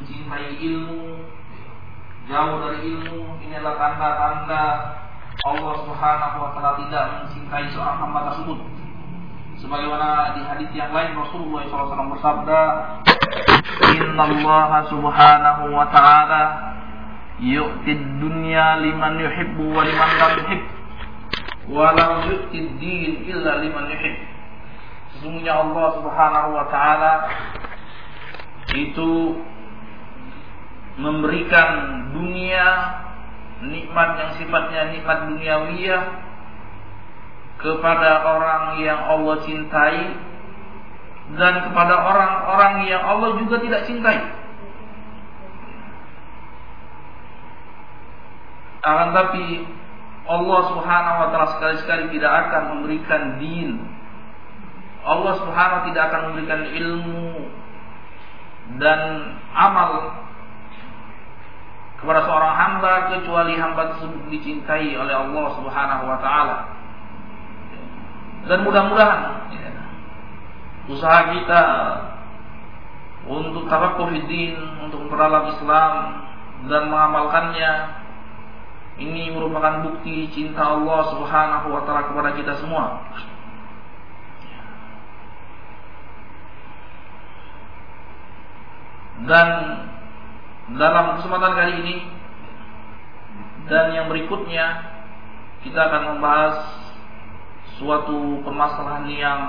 mencintai ilmu, jauh dari ilmu, ini adalah tanda-tanda Allah Subhanahu wa taala tidak mencintai seorang hamba tersebut. Sebagaimana di hadis yang lain Rasulullah SAW bersabda, "Innallaha subhanahu wa ta'ala yu'tid dunya liman yuhibbu wa liman lam yuhib, wa la yu'tid din illa liman yuhib." Sesungguhnya Allah Subhanahu wa ta'ala itu memberikan dunia, nikmat yang sifatnya nikmat duniawiyah, kepada orang yang Allah cintai dan kepada orang-orang yang Allah juga tidak cintai. Akan tapi Allah Subhanahu wa taala sekali-sekali tidak akan memberikan din. Allah Subhanahu tidak akan memberikan ilmu dan amal kepada seorang hamba kecuali hamba tersebut dicintai oleh Allah Subhanahu wa taala. Dan mudah-mudahan usaha kita untuk tafaqquh din, untuk memperdalam Islam dan mengamalkannya, ini merupakan bukti cinta Allah Subhanahu wa taala kepada kita semua. Dan dalam kesempatan kali ini dan yang berikutnya kita akan membahas suatu permasalahan yang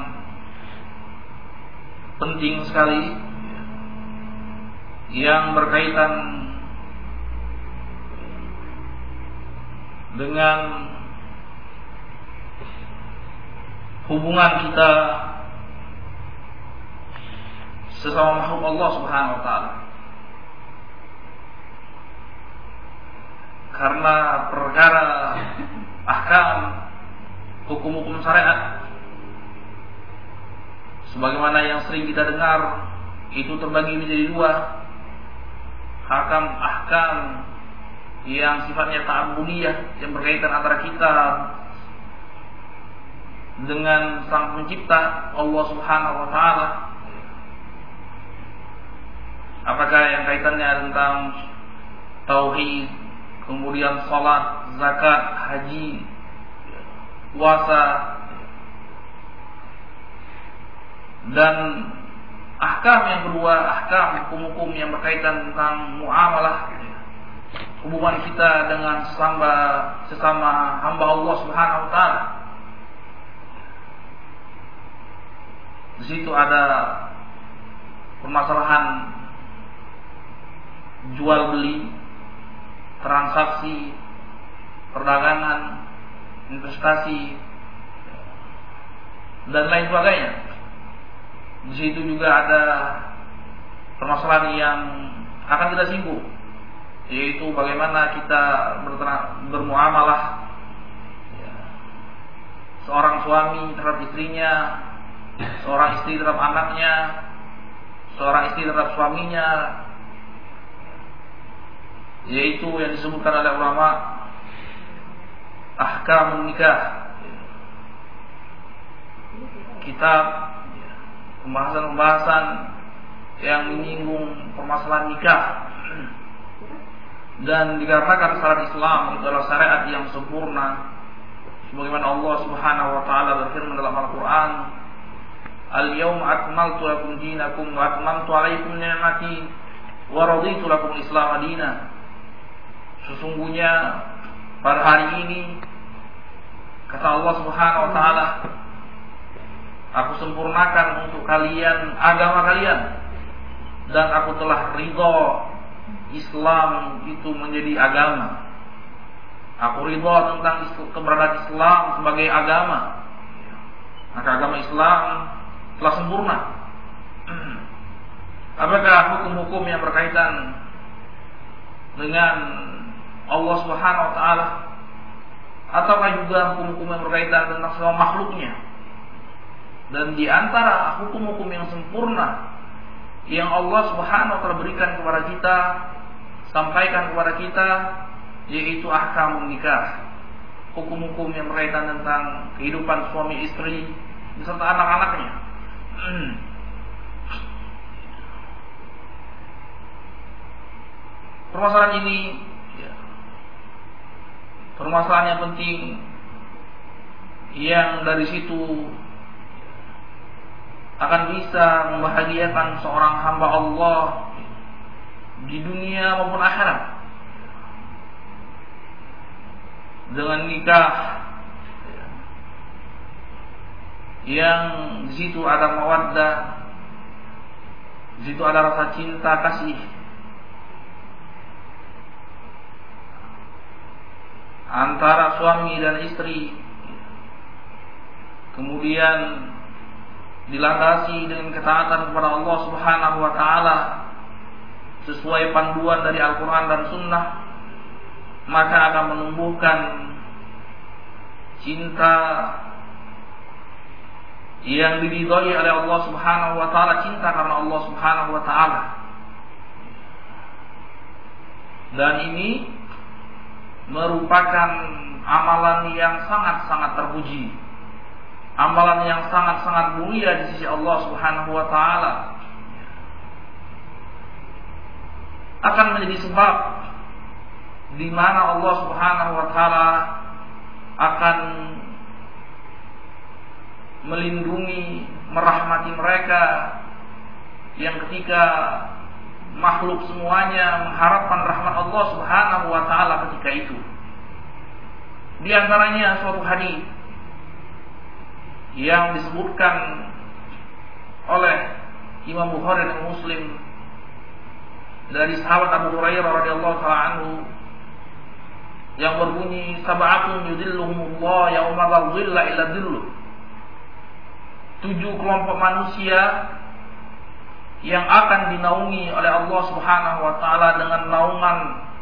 penting sekali yang berkaitan dengan hubungan kita sesama makhluk Allah Subhanahu wa taala. Karena perkara ahkam hukum-hukum syariat sebagaimana yang sering kita dengar itu terbagi menjadi dua. Ahkam yang sifatnya ta'abbudiyah yang berkaitan antara kita dengan Sang Pencipta Allah Subhanahu wa taala. Apakah yang kaitannya tentang tauhid, kemudian salat, zakat, haji, puasa, dan ahkam yang kedua, ahkam hukum-hukum yang berkaitan tentang muamalah, hubungan kita dengan sesama hamba Allah Subhanahu wa taala. Di situ ada permasalahan jual beli, transaksi, perdagangan, investasi, dan lain sebagainya. Di situ juga ada permasalahan yang akan kita singgung, yaitu bagaimana kita bermuamalah, seorang suami terhadap istrinya, seorang istri terhadap anaknya, seorang istri terhadap suaminya, yaitu yang disebutkan oleh ulama ahkamun nikah, kitab pembahasan-pembahasan yang menyinggung permasalahan nikah. Dan dikarenakan syariat Islam itu adalah syariat yang sempurna, sebagaimana Allah Subhanahu wa taala berfirman dalam Al-Qur'an, "Al-yawma akmaltu lakum dinakum wa atmamtu 'alaikum ni'mati wa raditu lakum al-Islam dinan." Sesungguhnya pada hari ini, kata Allah Subhanahu wa taala, aku sempurnakan untuk kalian agama kalian dan aku telah ridha Islam itu menjadi agama. Aku ridha tentang keberadaan Islam sebagai agama. Maka agama Islam telah sempurna. Apakah hukum-hukum yang berkaitan dengan Allah Subhanahu wa taala, ataukah juga hukum-hukum yang berkaitan tentang semua makhluknya? Dan di antara hukum-hukum yang sempurna yang Allah Subhanahu wa taala berikan kepada kita, sampaikan kepada kita, yaitu ahkam nikah, hukum-hukum yang berkaitan tentang kehidupan suami istri beserta anak-anaknya. permasalahan ini permasalahan yang penting, yang dari situ akan bisa membahagiakan seorang hamba Allah di dunia maupun akhirat. Dengan nikah yang di situ ada mawaddah, di situ ada rasa cinta kasih antara suami dan istri, kemudian dilandasi dengan ketaatan kepada Allah Subhanahu wa taala sesuai panduan dari Al-Qur'an dan Sunnah, maka akan menumbuhkan cinta yang diridhai oleh Allah Subhanahu wa taala, cinta karena Allah Subhanahu wa taala. Dan ini merupakan amalan yang sangat-sangat terpuji, amalan yang sangat-sangat mulia di sisi Allah Subhanahu wa taala, akan menjadi sebab di mana Allah Subhanahu wa taala akan melindungi, merahmati mereka yang ketika makhluk semuanya mengharapkan rahmat Allah Subhanahu wa taala ketika itu. Di antaranya suatu hadis yang disebutkan oleh Imam Bukhari dan Muslim dari sahabat Abu Hurairah radhiyallahu taala anhu yang berbunyi, sab'atun yudhilluhumullah yauma la dhilla illa dhilluh. 7 kelompok manusia yang akan dinaungi oleh Allah Subhanahu wa taala dengan naungan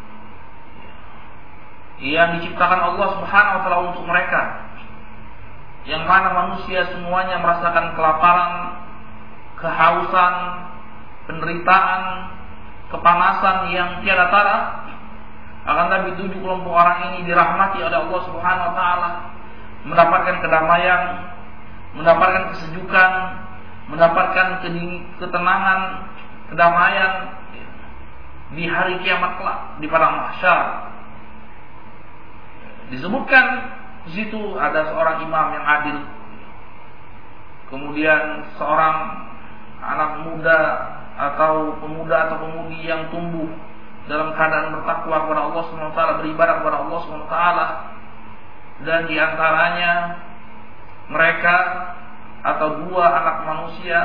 yang diciptakan Allah Subhanahu wa taala untuk mereka, yang mana manusia semuanya merasakan kelaparan, kehausan, penderitaan, kepanasan yang tiada tara. Akan tapi 7 kelompok orang ini dirahmati oleh Allah Subhanahu wa taala, mendapatkan kedamaian, mendapatkan kesejukan, mendapatkan ketenangan, kedamaian di hari kiamat kelak di padang mahsyar. Disebutkan di situ ada seorang imam yang adil, kemudian seorang anak muda atau pemuda atau pemudi yang tumbuh dalam keadaan bertakwa kepada Allah Subhanahu wa taala, beribadah kepada Allah Subhanahu wa taala, dan di antaranya mereka atau 2 anak manusia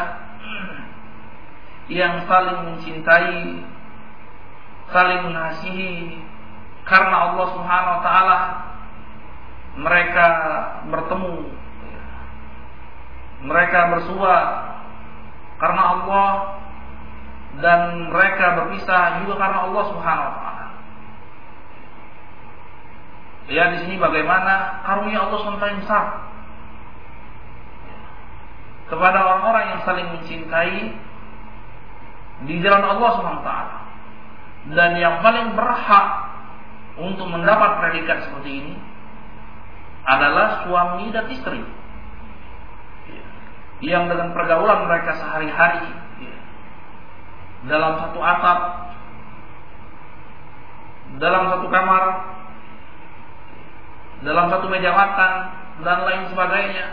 yang saling mencintai, saling mengasihi karena Allah Subhanahu wa taala. Mereka bertemu, mereka bersua karena Allah, dan mereka berpisah juga karena Allah Subhanahu wa taala. Ya, di sini bagaimana karunia Allah SWT yang besar kepada orang-orang yang saling mencintai di jalan Allah Subhanahu wa taala. Dan yang paling berhak untuk mendapat predikat seperti ini adalah suami dan istri, yang dengan pergaulan mereka sehari-hari dalam satu atap, dalam satu kamar, dalam satu meja makan, dan lain sebagainya.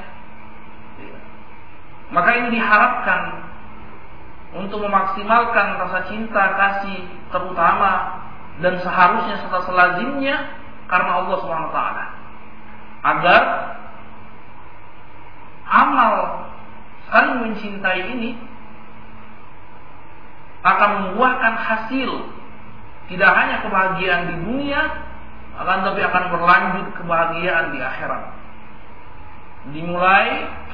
Maka ini diharapkan untuk memaksimalkan rasa cinta kasih terutama dan seharusnya serta selazimnya karena Allah Subhanahu wa taala, agar amal saling mencintai ini akan membuahkan hasil tidak hanya kebahagiaan di dunia, akan tapi akan berlanjut kebahagiaan di akhirat. Dimulai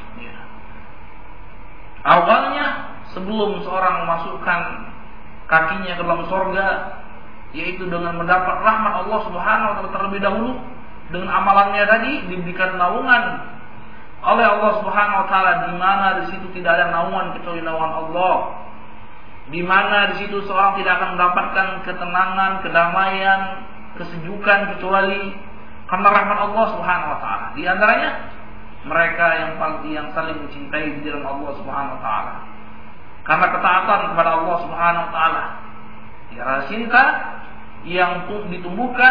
awalnya sebelum seorang memasukkan kakinya ke dalam surga, yaitu dengan mendapat rahmat Allah Subhanahu wa taala terlebih dahulu. Dengan amalannya tadi diberikan naungan oleh Allah Subhanahu wa taala, di mana di situ tidak ada naungan kecuali naungan Allah. Di mana di situ seorang tidak akan mendapatkan ketenangan, kedamaian, kesejukan kecuali karena rahmat Allah Subhanahu wa taala. Di antaranya mereka yang saling mencintai di jalan Allah Subhanahu wa taala. Karena ketaatan kepada Allah Subhanahu wa taala, ya, cinta yang ditumbuhkan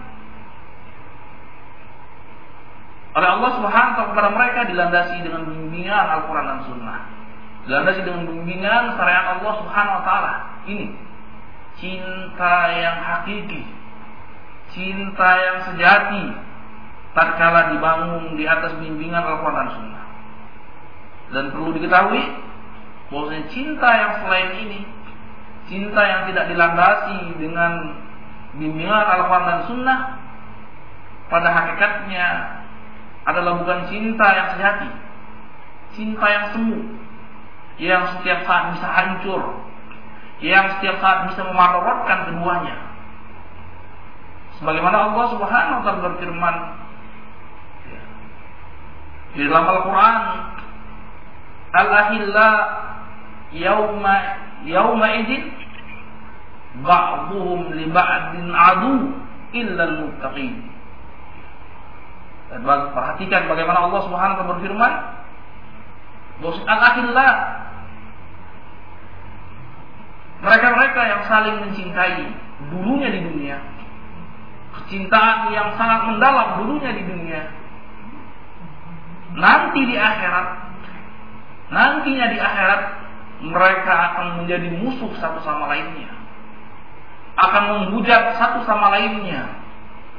oleh Allah Subhanahu wa taala kepada mereka dilandasi dengan bimbingan Al-Qur'an dan Sunnah. Dilandasi dengan bimbingan syariat Allah Subhanahu wa taala. Ini cinta yang hakiki, cinta yang sejati tatkala dibangun di atas bimbingan Al-Qur'an dan Sunnah. Dan perlu diketahui bahwasanya cinta yang selain ini, cinta yang tidak dilandasi dengan bimbingan Al-Qur'an dan Sunnah, pada hakikatnya adalah bukan cinta yang sejati, cinta yang semu, yang setiap saat bisa hancur, yang setiap saat bisa memadaratkan keduanya. Sebagaimana Allah Subhanahu wa taala berfirman di dalam Al-Qur'an, Al-ahilla yawma idzin ba'dhum li ba'din adu illa al-muttaqin. Dan perhatikan bagaimana Allah Subhanahu wa taala berfirman, al-ahilla, mereka-mereka yang saling mencintai dulunya di dunia, kecintaan yang sangat mendalam dulunya di dunia, nantinya di akhirat mereka akan menjadi musuh satu sama lainnya, akan menghujat satu sama lainnya,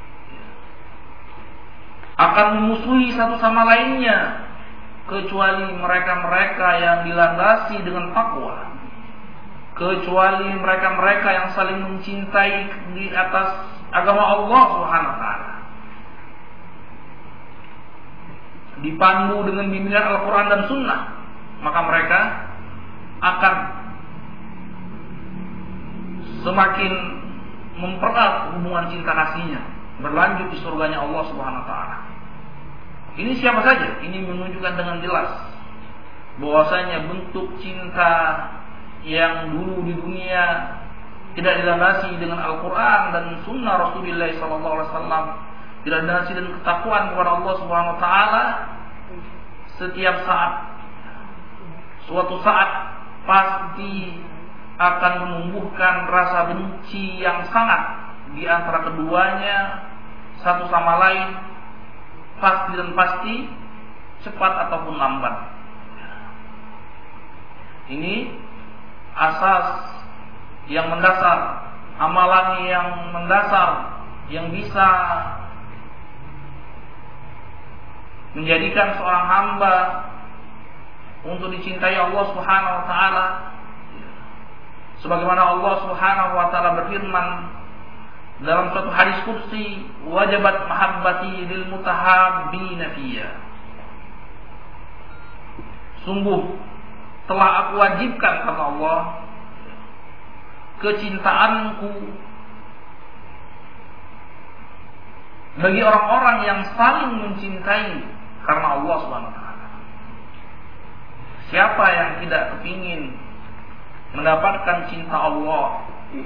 akan memusuhi satu sama lainnya, kecuali mereka-mereka yang dilandasi dengan takwa, kecuali mereka-mereka yang saling mencintai di atas agama Allah Subhanahu wa taala, dipandu dengan bimbingan Al-Qur'an dan Sunnah, maka mereka akan semakin mempererat hubungan cinta kasihnya, berlanjut di surganya Allah Subhanahu wa taala. Ini siapa saja? Ini menunjukkan dengan jelas bahwasanya bentuk cinta yang dulu di dunia tidak dilandasi dengan Al-Qur'an dan Sunnah Rasulullah sallallahu alaihi wasallam, tidak dilandasi dengan ketakwaan kepada Allah Subhanahu wa taala, setiap saat, suatu saat pasti akan menumbuhkan rasa benci yang sangat di antara keduanya satu sama lain, pasti dan pasti, cepat ataupun lambat. Ini asas yang mendasar, amalan yang mendasar yang bisa menjadikan seorang hamba untuk dicintai Allah Subhanahu wa taala. Sebagaimana Allah Subhanahu wa taala berfirman dalam suatu hadis qudsi, wajabat mahabbati lil mutahabbina fiyya. Sungguh telah aku wajibkan kata Allah kecintaanku bagi orang-orang yang saling mencintai karena Allah Subhanahu wa taala. Siapa yang tidak kepingin mendapatkan cinta Allah?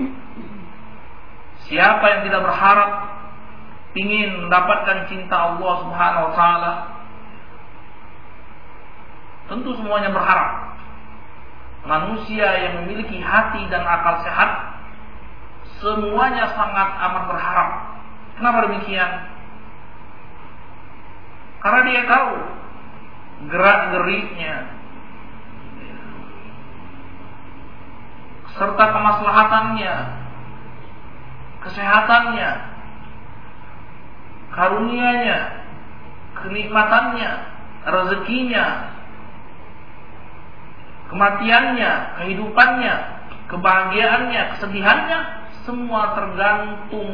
Siapa yang tidak berharap ingin mendapatkan cinta Allah Subhanahu wa taala? Tentu semuanya berharap. Manusia yang memiliki hati dan akal sehat semuanya sangat amat berharap. Kenapa demikian? Karena dia tahu gerak-geriknya serta kemaslahatannya, kesehatannya, karunia-Nya, kenikmatannya, rezekinya, kematiannya, kehidupannya, kebahagiaannya, kesedihannya, semua tergantung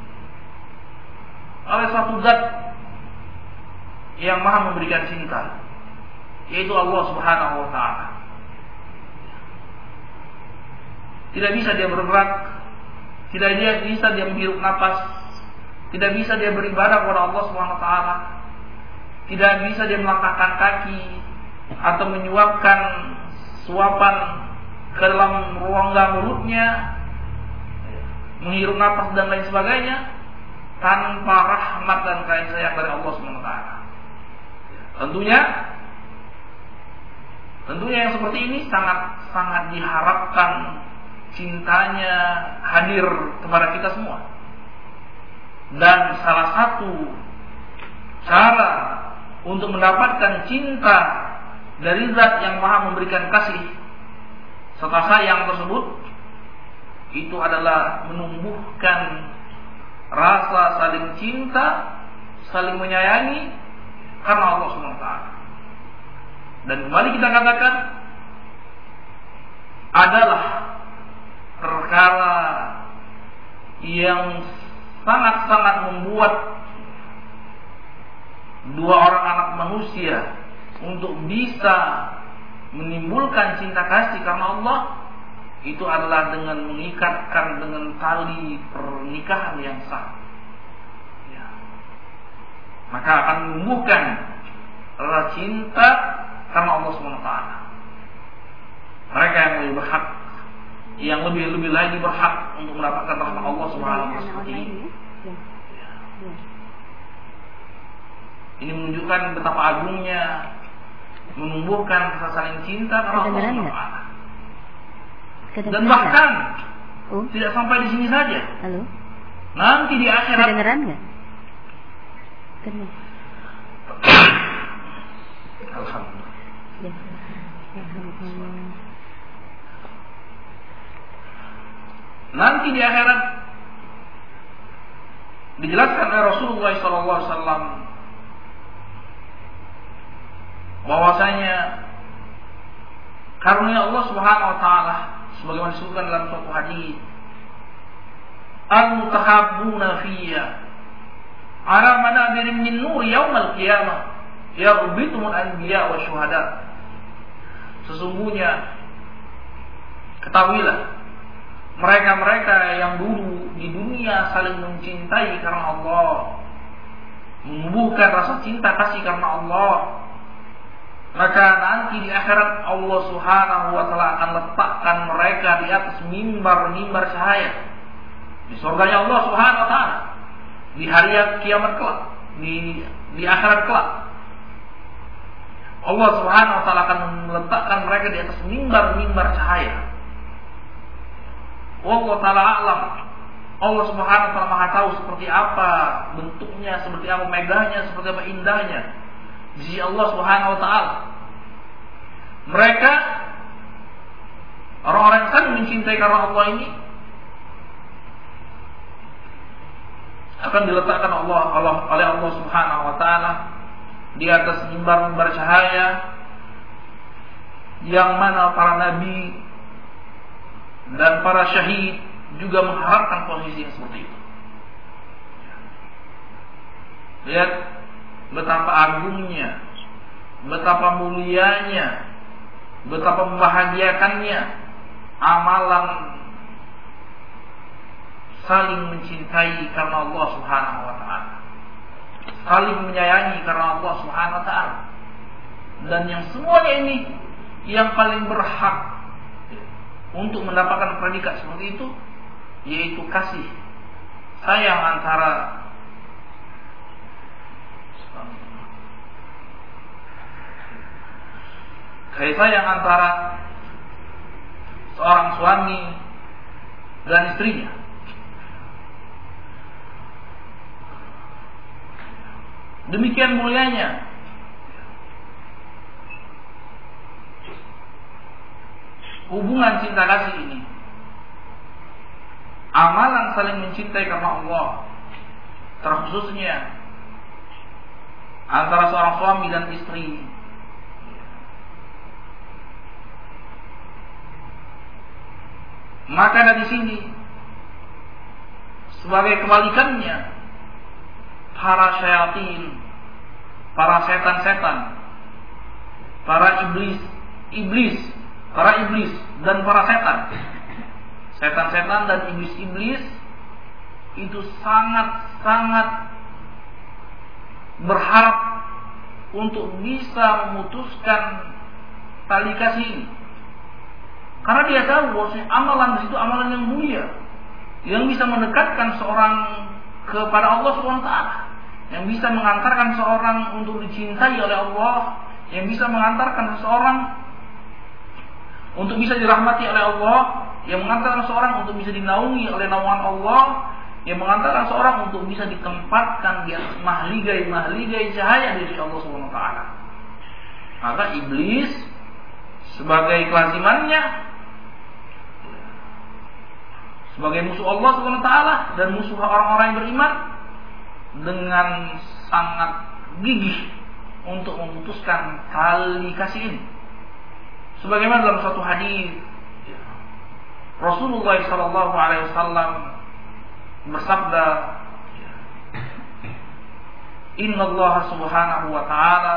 oleh suatu zat yang maha memberikan cinta, yaitu Allah Subhanahu wa ta'ala. Tidak bisa dia bergerak, tidak bisa dia menghirup napas, tidak bisa dia beribadah kepada Allah Subhanahu wa taala, tidak bisa dia melangkahkan kaki atau menyuapkan suapan ke dalam rongga mulutnya, menghirup napas dan lain sebagainya tanpa rahmat dan kasih sayang dari Allah Subhanahu wa taala. Tentunya yang seperti ini sangat diharapkan cintanya hadir kepada kita semua. Dan salah satu cara untuk mendapatkan cinta dari zat yang maha memberikan kasih serta sayang tersebut, itu adalah menumbuhkan rasa saling cinta, saling menyayangi karena Allah SWT. Dan kembali kita katakan, adalah perkara yang sangat-sangat membuat dua orang anak manusia untuk bisa menimbulkan cinta kasih karena Allah, itu adalah dengan mengikatkan dengan tali pernikahan yang sah. Ya. Maka akan menumbuhkan rasa cinta karena Allah SWT. Mereka yang lebih berhak, yang lebih lagi berhak untuk mendapatkan rahmat Allah SWT seperti ini. Ini menunjukkan betapa agungnya menumbuhkan rasa saling cinta karena Allah SWT. Dan bahkan tidak sampai di sini saja. Halo? Nanti di akhirat. Kedengeran nggak? Alhamdulillah. Ya. Alhamdulillah. Nanti di akhirat dijelaskan oleh Rasulullah SAW bahwasanya karunia Allah Subhanahu Wa Taala sebagaimana disebutkan dalam suatu hadis, al-mutahabbuna fiyya ala manabirin min nur yaumil qiyamah yarbitumul anbiya wa syuhada. Sesungguhnya ketahuilah, mereka-mereka yang dulu di dunia saling mencintai karena Allah, menumbuhkan rasa cinta kasih karena Allah, maka nanti di akhirat Allah Subhanahu wa taala akan letakkan mereka di atas mimbar-mimbar cahaya di surganya Allah Subhanahu wa taala di hari kiamat kelak, di akhirat kelak. Allah Subhanahu wa taala akan meletakkan mereka di atas mimbar-mimbar cahaya. Allah taala alam. Allah Subhanahu wa taala Maha tahu seperti apa bentuknya, seperti apa megahnya, seperti apa indahnya di sisi Allah Subhanahu wa taala. Mereka orang-orang yang saling mencintai karena Allah ini akan diletakkan oleh Allah Subhanahu wa taala di atas mimbar-mimbar cahaya yang mana para nabi dan para syahid juga mengharapkan posisi yang seperti itu. Lihat betapa agungnya, betapa mulianya, betapa membahagiakannya amalan saling mencintai karena Allah Subhanahu wa taala, saling menyayangi karena Allah Subhanahu wa taala. Dan yang semuanya ini yang paling berhak untuk mendapatkan predikat seperti itu, yaitu kasih sayang antara seorang suami dan istrinya. Demikian mulianya hubungan cinta kasih ini, amalan saling mencintai karena Allah, terkhususnya antara seorang suami dan istri. Maka dari sini sebagai kebalikannya, para syayatin, para setan-setan, para iblis dan para setan-setan dan iblis itu sangat-sangat berharap untuk bisa memutuskan tali kasih ini. Karena dia tahu bahwa amalan di situ amalan yang mulia, yang bisa mendekatkan seorang kepada Allah SWT, yang bisa mengantarkan seorang untuk dicintai oleh Allah, yang bisa mengantarkan seseorang untuk bisa dirahmati oleh Allah, yang mengantarkan seorang untuk bisa dinaungi oleh naungan Allah, yang mengantarkan seorang untuk bisa ditempatkan di atas mahligai cahaya dari Allah Subhanahu wa taala. Maka iblis sebagai kelazimannya sebagai musuh Allah Subhanahu wa taala dan musuh orang-orang yang beriman dengan sangat gigih untuk memutuskan tali kasih ini. Sebagaimana dalam suatu hadis Rasulullah sallallahu alaihi wasallam bersabda, Inna Allah subhanahu wa ta'ala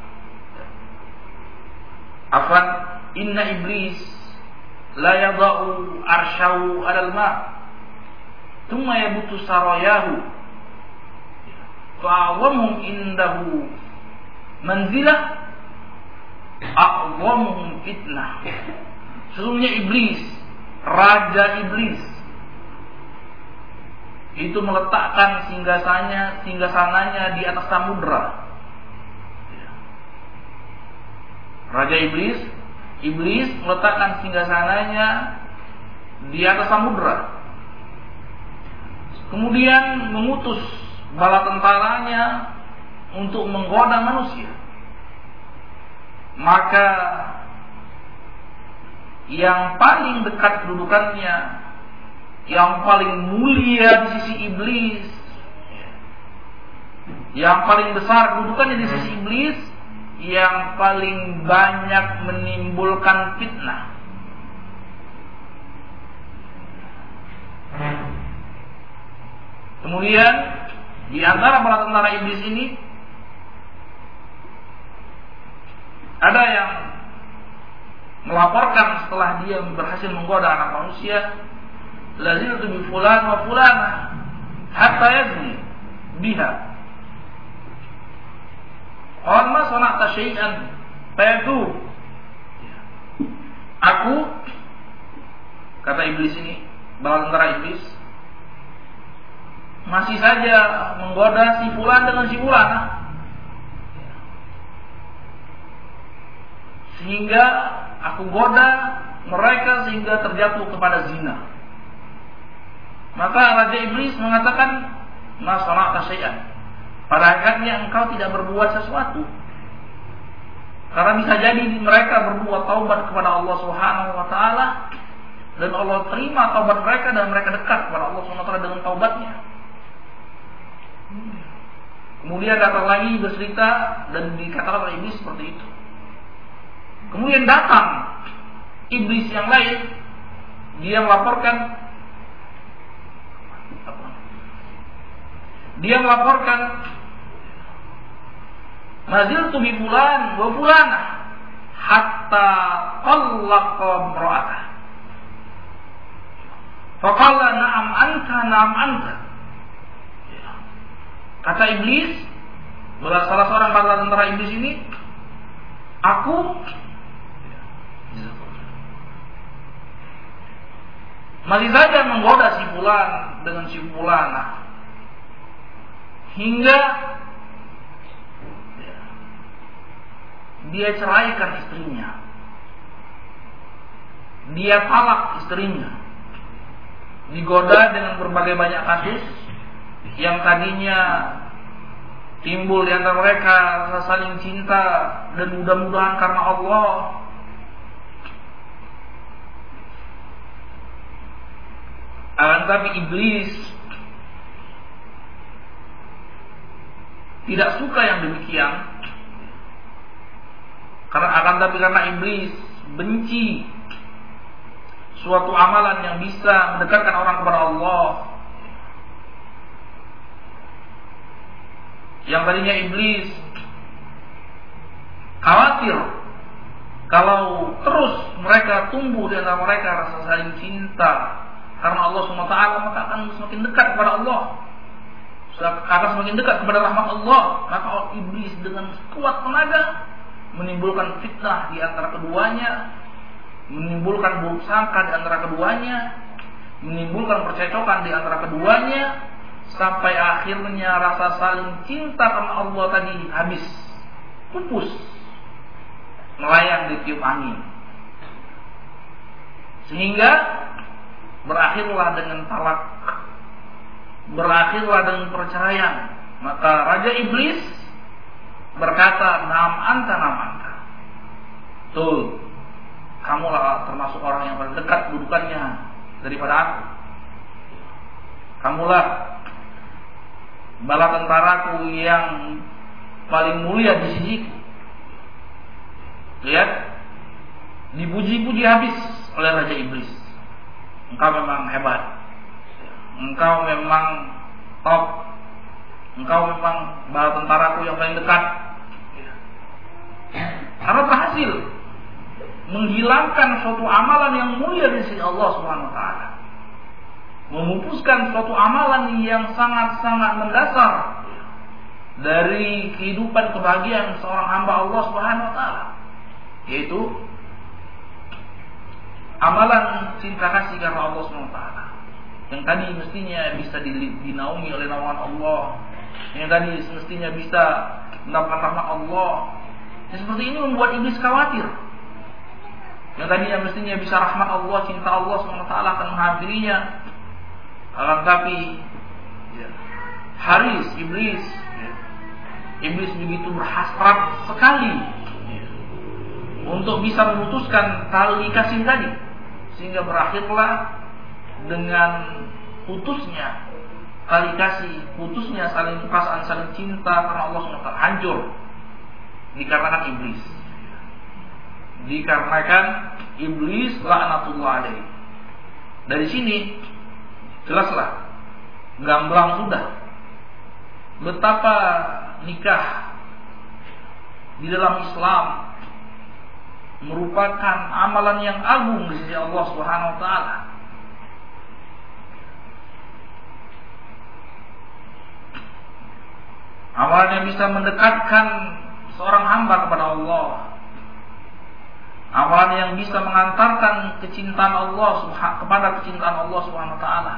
inna iblis la yada'u arsyahu alal ma' thumma yabutu sarayahu fa'awamhum indahu manzilah a'wamuhum fitnah. Sesungguhnya iblis, raja iblis, itu meletakkan singgasananya di atas samudra. Raja iblis meletakkan singgasananya di atas samudra. Kemudian mengutus bala tentaranya untuk menggoda manusia. Maka yang paling dekat kedudukannya, yang paling mulia di sisi iblis, yang paling besar kedudukannya di sisi iblis, yang paling banyak menimbulkan fitnah. Kemudian di antara para tentara iblis ini ada yang melaporkan setelah dia berhasil menggoda anak manusia, laziltu bi fulan wa fulana hatta yazni biha. Ma sana'ta syai'an fayatu. Aku, kata iblis ini, bala tentara iblis, masih saja menggoda si fulan dengan si fulana, sehingga aku goda mereka sehingga terjatuh kepada zina. Maka Raja Iblis mengatakan, Ma sana'ta syai'an. Pada hakikatnya engkau tidak berbuat sesuatu. Karena bisa jadi mereka berbuat taubat kepada Allah Subhanahu wa taala dan Allah terima taubat mereka dan mereka dekat kepada Allah Subhanahu wa taala dengan taubatnya. Kemudian datang lagi bercerita dan dikatakan oleh iblis seperti itu. Kemudian datang iblis yang lain, dia melaporkan maziltu bi fulan wa fulana hatta tallaqa imra'atah. Faqala na'am anta. Kata iblis, salah seorang bala tentara iblis ini, aku masih saja menggoda si fulan dengan si fulana hingga dia ceraikan istrinya, dia talak istrinya, digoda dengan berbagai banyak kasus yang tadinya timbul di antara mereka rasa saling cinta dan mudah-mudahan karena Allah. Tapi iblis tidak suka yang demikian. Karena iblis benci suatu amalan yang bisa mendekatkan orang kepada Allah. Yang tadinya iblis khawatir kalau terus mereka tumbuh di antara mereka rasa saling cinta karena Allah SWT, maka akan semakin dekat kepada Allah, akan semakin dekat kepada rahmat Allah. Maka iblis dengan kuat tenaga menimbulkan fitnah di antara keduanya, menimbulkan buruk sangka di antara keduanya, menimbulkan percecokan di antara keduanya, sampai akhirnya rasa saling cinta karena Allah tadi habis, pupus, melayang di tiup angin. Sehingga berakhirlah dengan talak, berakhirlah dengan perceraian. Maka Raja Iblis berkata, "Nam anta. Betul, kamulah termasuk orang yang paling dekat kedudukannya daripada aku. Kamulah bala tentaraku yang paling mulia di sisiku." Lihat, dipuji-puji habis oleh Raja Iblis. Engkau memang hebat, engkau memang top, engkau memang bala tentaraku yang paling dekat. Karena berhasil menghilangkan suatu amalan yang mulia di sisi Allah Subhanahu wa taala, memupuskan suatu amalan yang sangat-sangat mendasar dari kehidupan kebahagiaan seorang hamba Allah Subhanahu wa taala, yaitu amalan cinta kasih karena Allah Subhanahu wa taala, yang tadi mestinya bisa dinaungi oleh naungan Allah, yang tadi semestinya bisa mendapat rahmat Allah. Yang seperti ini membuat iblis khawatir. Yang tadinya mestinya bisa rahmat Allah, cinta Allah Subhanahu wa taala akan menghampirinya, akan tapi Haris, iblis begitu berhasrat sekali untuk bisa memutuskan tali kasih tadi, sehingga berakhirlah dengan putusnya tali kasih, putusnya saling perasaan, saling cinta karena Allah SWT, hancur dikarenakan iblis laknatullah alaihi. Dari sini jelaslah, gamblang sudah betapa nikah di dalam Islam merupakan amalan yang agung di sisi Allah Subhanahu wa taala. Amalan yang bisa mendekatkan seorang hamba kepada Allah, amalan yang bisa mengantarkan kecintaan Allah kepada kecintaan Allah Subhanahu wa taala.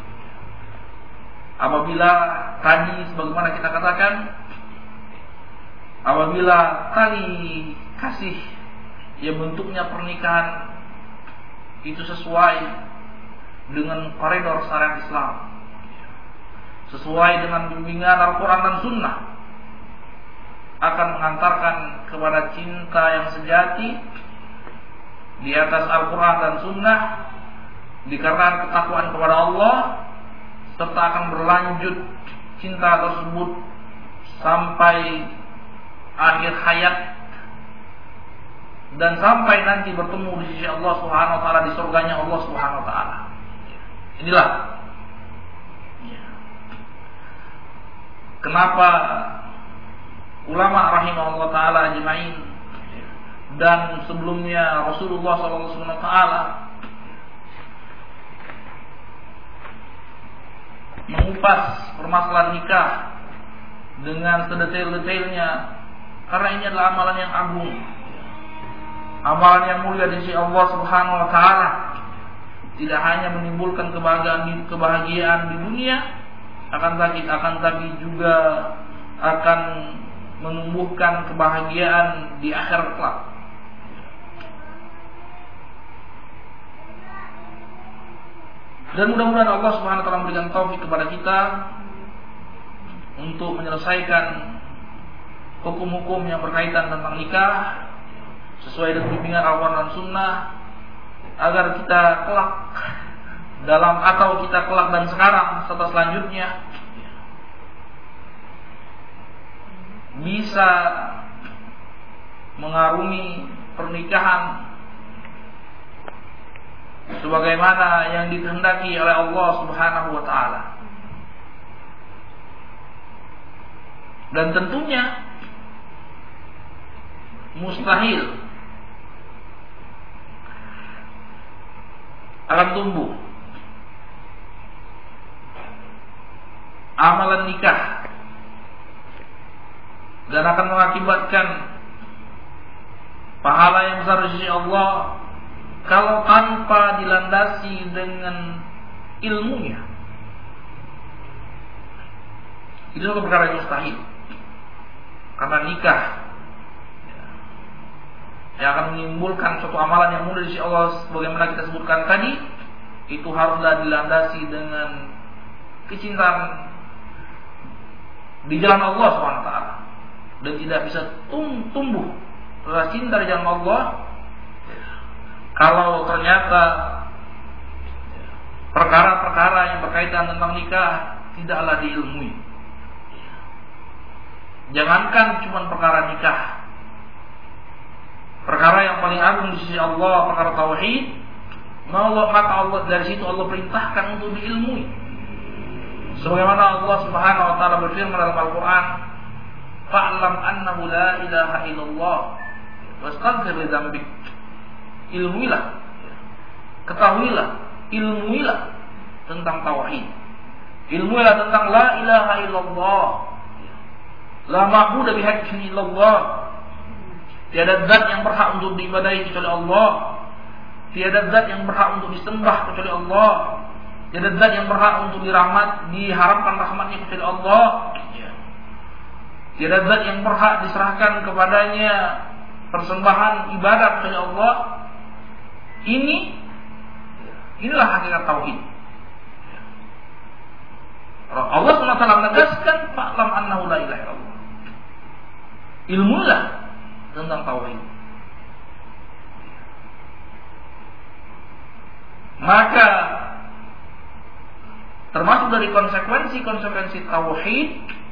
Apabila tadi sebagaimana kita katakan, apabila tali kasih yang bentuknya pernikahan itu sesuai dengan koridor syariat Islam, sesuai dengan bimbingan Al-Quran dan Sunnah, akan mengantarkan kepada cinta yang sejati di atas Al-Quran dan Sunnah, dikarenakan ketakwaan kepada Allah, serta akan berlanjut cinta tersebut sampai akhir hayat dan sampai nanti bertemu di sisi Allah Subhanahu wa taala, di surganya Allah Subhanahu wa taala. Inilah kenapa ulama rahimahullah taala ajma'in dan sebelumnya Rasulullah sallallahu alaihi wasallam mengupas permasalahan nikah dengan sedetail-detailnya, karena ini adalah amalan yang agung, amalan yang mulia di sisi Allah Subhanahu wa taala. Tidak hanya menimbulkan kebahagiaan di dunia, akan tapi juga akan menumbuhkan kebahagiaan di akhirat kelak. Dan mudah-mudahan Allah Subhanahu wa taala memberikan taufik kepada kita untuk menyelesaikan hukum-hukum yang berkaitan tentang nikah sesuai dengan bimbingan Al-Quran dan Sunnah, agar kita kelak dan sekarang serta selanjutnya bisa mengarungi pernikahan sebagaimana yang dikehendaki oleh Allah Subhanahu wa taala. Dan tentunya mustahil akan tumbuh amalan nikah dan akan mengakibatkan pahala yang besar di sisi Allah kalau tanpa dilandasi dengan ilmunya. Itu suatu perkara yang mustahil, karena nikah yang akan menimbulkan suatu amalan yang mulia di sisi Allah sebagaimana kita sebutkan tadi, itu haruslah dilandasi dengan kecintaan di jalan Allah SWT, dan tidak bisa tumbuh rasa cinta di jalan Allah kalau ternyata perkara-perkara yang berkaitan tentang nikah tidaklah diilmui. Jangankan cuma perkara nikah, perkara yang paling agung di sisi Allah, perkara tauhid, maka Allah dari situ Allah perintahkan untuk diilmui. Sebagaimana Allah Subhanahu wa taala berfirman dalam Al-Qur'an, "Fa'lam annahu la ilaha illallah wastaghfir li dzambik." Ilmuilah, ketahuilah, ilmuilah tentang tauhid. Ilmuilah tentang la ilaha illallah. La ma'budu bihaqqin illallah. Tiada zat yang berhak untuk diibadahi kecuali Allah. Tiada zat yang berhak untuk disembah kecuali Allah. Tiada zat yang berhak untuk diharapkan rahmatnya kecuali Allah. Tiada zat yang berhak diserahkan kepadanya persembahan ibadah kecuali Allah. Inilah hakikat tauhid. Allah SWT menegaskan fa'lam annahu la ilaha illallah. Ilmulah tentang tauhid. Maka termasuk dari konsekuensi tauhid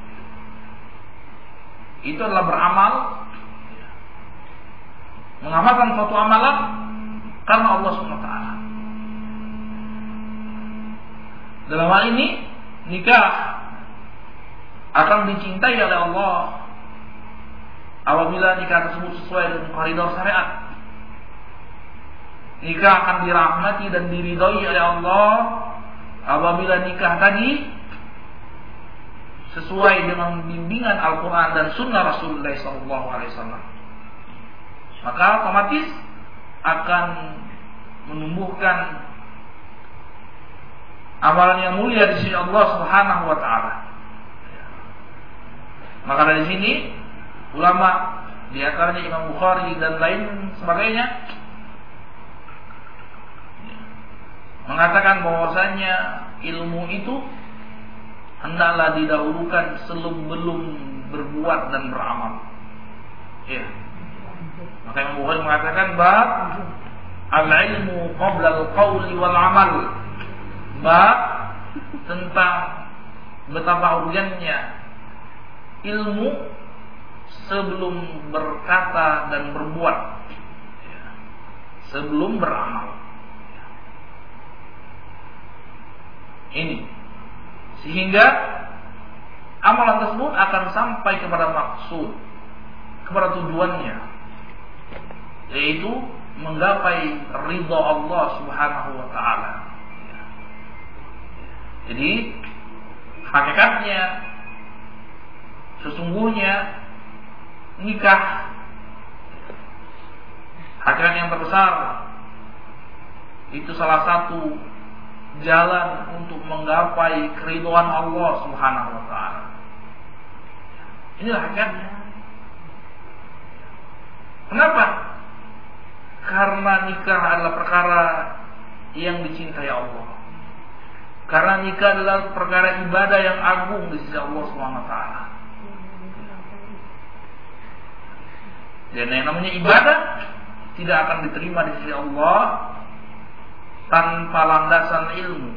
itu adalah beramal, mengamalkan suatu amalan karena Allah SWT. Dalam hal ini nikah akan dicintai oleh Allah apabila nikah tersebut sesuai dengan koridor syariat. Nikah akan dirahmati dan diridhoi oleh Allah apabila nikah tadi sesuai dengan bimbingan Al-Quran dan Sunnah Rasulullah SAW. Maka otomatis akan menumbuhkan amalan yang mulia di sisi Allah Subhanahu wa taala. Maka dari sini ulama di antaranya Imam Bukhari dan lain sebagainya mengatakan bahwasanya ilmu itu hendaklah didahulukan sebelum berbuat dan beramal. Ya. Maka Imam Bukhari mengatakan bab al-ilmu qabla al-qawli wal amal. Bab tentang betapa urgennya ilmu sebelum berkata dan berbuat, sebelum beramal. Ini sehingga amalan tersebut akan sampai kepada maksud, kepada tujuannya, yaitu menggapai ridha Allah Subhanahu wa taala. Jadi hakikatnya sesungguhnya nikah, hakikat yang terbesar itu salah satu jalan untuk menggapai keridhaan Allah Subhanahu wa taala. Inilah hakikatnya. Kenapa? Karena nikah adalah perkara yang dicintai Allah. Karena nikah adalah perkara ibadah yang agung di sisi Allah Subhanahu wa taala. Dan yang namanya ibadah tidak akan diterima di sisi Allah tanpa landasan ilmu,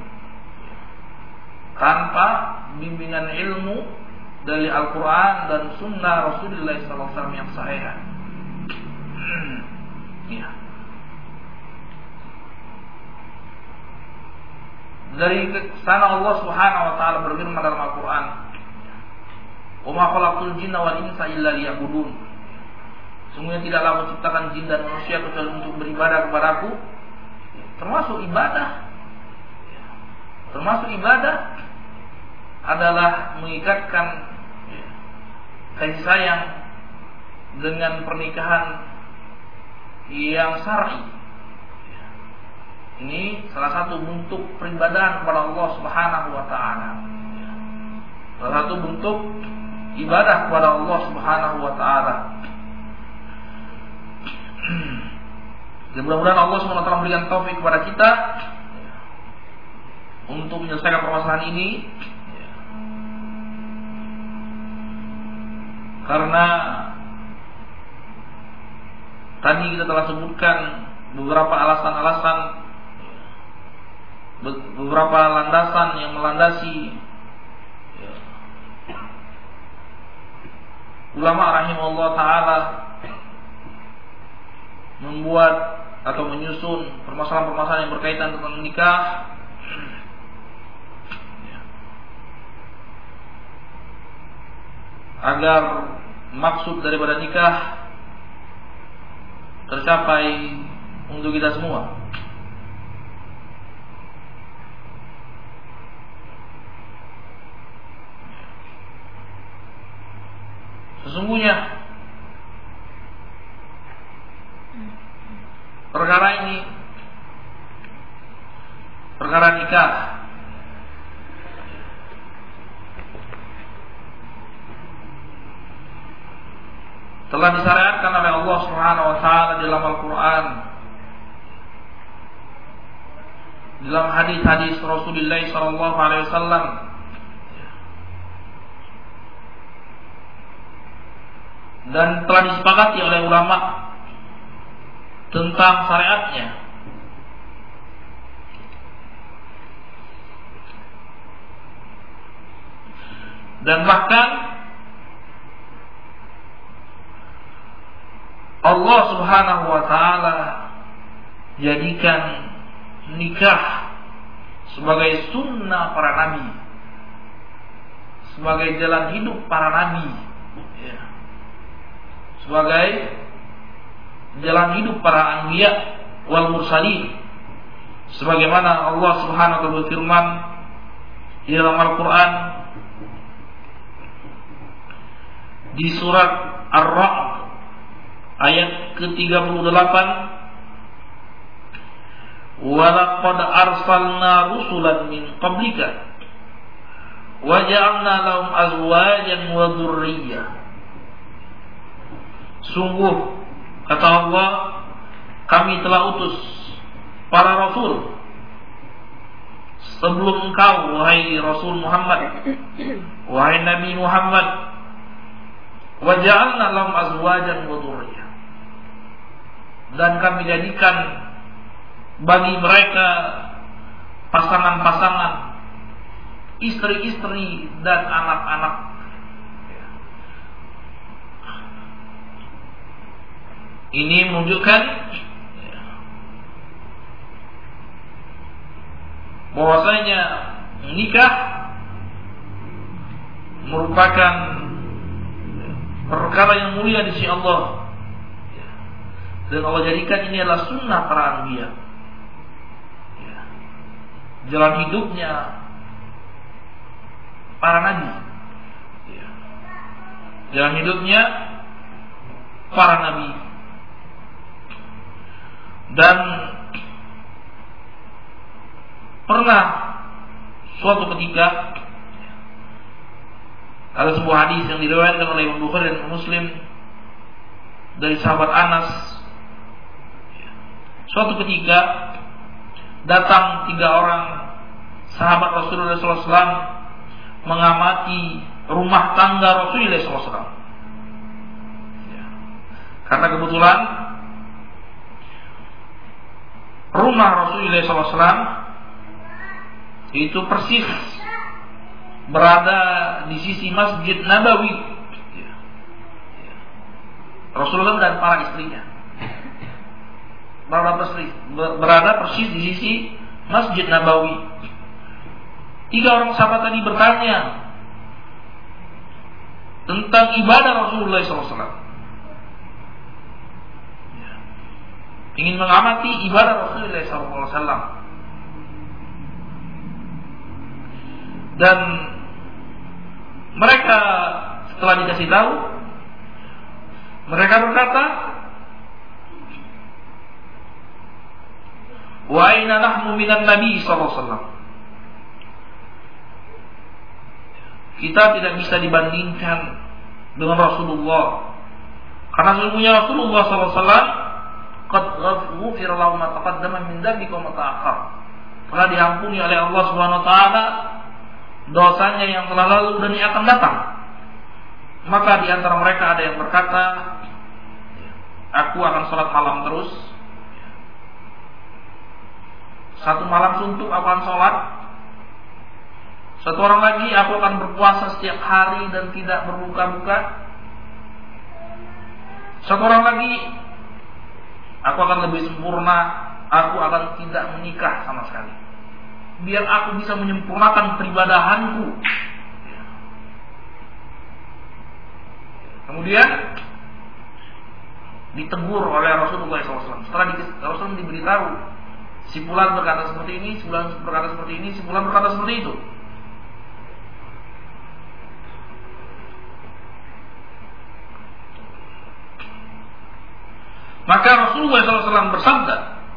tanpa bimbingan ilmu dari Al-Quran dan Sunnah Rasulullah SAW yang sahih. Ya. Dari sana Allah Subhanahu wa taala berfirman dalam Al-Quran, "Wa ma khalaqtul jinna wal insa illa liya'budun." Sungguhnya tidaklah aku ciptakan jin dan manusia kecuali untuk beribadah kepadaku. Termasuk ibadah adalah mengikatkan kasih sayang dengan pernikahan yang syar'i. Ini salah satu bentuk peribadahan kepada Allah Subhanahu wa taala. Salah satu bentuk ibadah kepada Allah Subhanahu wa taala. Dan mudah-mudahan Allah SWT memberikan taufik kepada kita untuk menyelesaikan permasalahan ini, karena tadi kita telah sebutkan beberapa alasan-alasan, beberapa landasan yang melandasi ulama rahimahullah ta'ala membuat atau menyusun permasalahan-permasalahan yang berkaitan dengan nikah, agar maksud daripada nikah tercapai untuk kita semua. Sesungguhnya perkara ini, perkara nikah, telah disyariatkan oleh Allah Subhanahu wa taala dalam Al-Qur'an, dalam hadis-hadis Rasulullah sallallahu alaihi wasallam, dan telah disepakati oleh ulama tentang syariatnya. Dan bahkan Allah Subhanahu wa taala jadikan nikah sebagai sunnah para nabi, sebagai jalan hidup para nabi, sebagai jalan hidup para anbiya wal mursalin, sebagaimana Allah Subhanahu wa taala berfirman di dalam Al-Qur'an di surat Ar-Ra'd ayat ke-38, wa laqad arsalna rusulan min qablika wa ja'alna lahum azwajan wa dzurriyyah. Sungguh, kata Allah, kami telah utus para rasul sebelum engkau, wahai Rasul Muhammad, wahai Nabi Muhammad, wa ja'alna lahum azwajan wa dzurriyyah, dan kami jadikan bagi mereka pasangan-pasangan, istri-istri dan anak-anak. Ini menunjukkan bahwasanya nikah merupakan perkara yang mulia di sisi Allah, dan Allah jadikan ini adalah sunnah para anbiya, jalan hidupnya para nabi, jalan hidupnya para nabi. Dan pernah suatu ketika ada sebuah hadis yang diriwayatkan oleh Imam Bukhari dan Muslim dari sahabat Anas. Suatu ketika datang 3 orang sahabat Rasulullah SAW mengamati rumah tangga Rasulullah SAW. Karena kebetulan rumah Rasulullah SAW itu persis berada di sisi Masjid Nabawi, Rasulullah dan para istrinya berada persis di sisi Masjid Nabawi. 3 orang sahabat tadi bertanya tentang ibadah Rasulullah SAW, ingin mengamati ibadah Rasulullah SAW. Dan mereka setelah dikasih tahu, mereka berkata, wa aina nahnu minan nabi SAW. Kita tidak bisa dibandingkan dengan Rasulullah, karena sesungguhnya Rasulullah SAW qad ghufira lahu ma taqaddama min dzambika wa ma ta'akhkhar. telah diampuni oleh Allah Subhanahu wa taala dosanya yang telah lalu dan yang akan datang. Maka di antara mereka ada yang berkata, aku akan sholat malam terus. Satu malam suntuk aku akan sholat. Satu orang lagi, aku akan berpuasa setiap hari dan tidak berbuka-buka. Satu orang lagi, aku akan lebih sempurna, aku akan tidak menikah sama sekali, biar aku bisa menyempurnakan peribadahanku. Kemudian ditegur oleh Rasulullah SAW. Setelah Rasulullah diberitahu, si fulan berkata seperti ini, si fulan berkata seperti ini, si fulan berkata seperti itu. Maka Rasulullah SAW bersabda,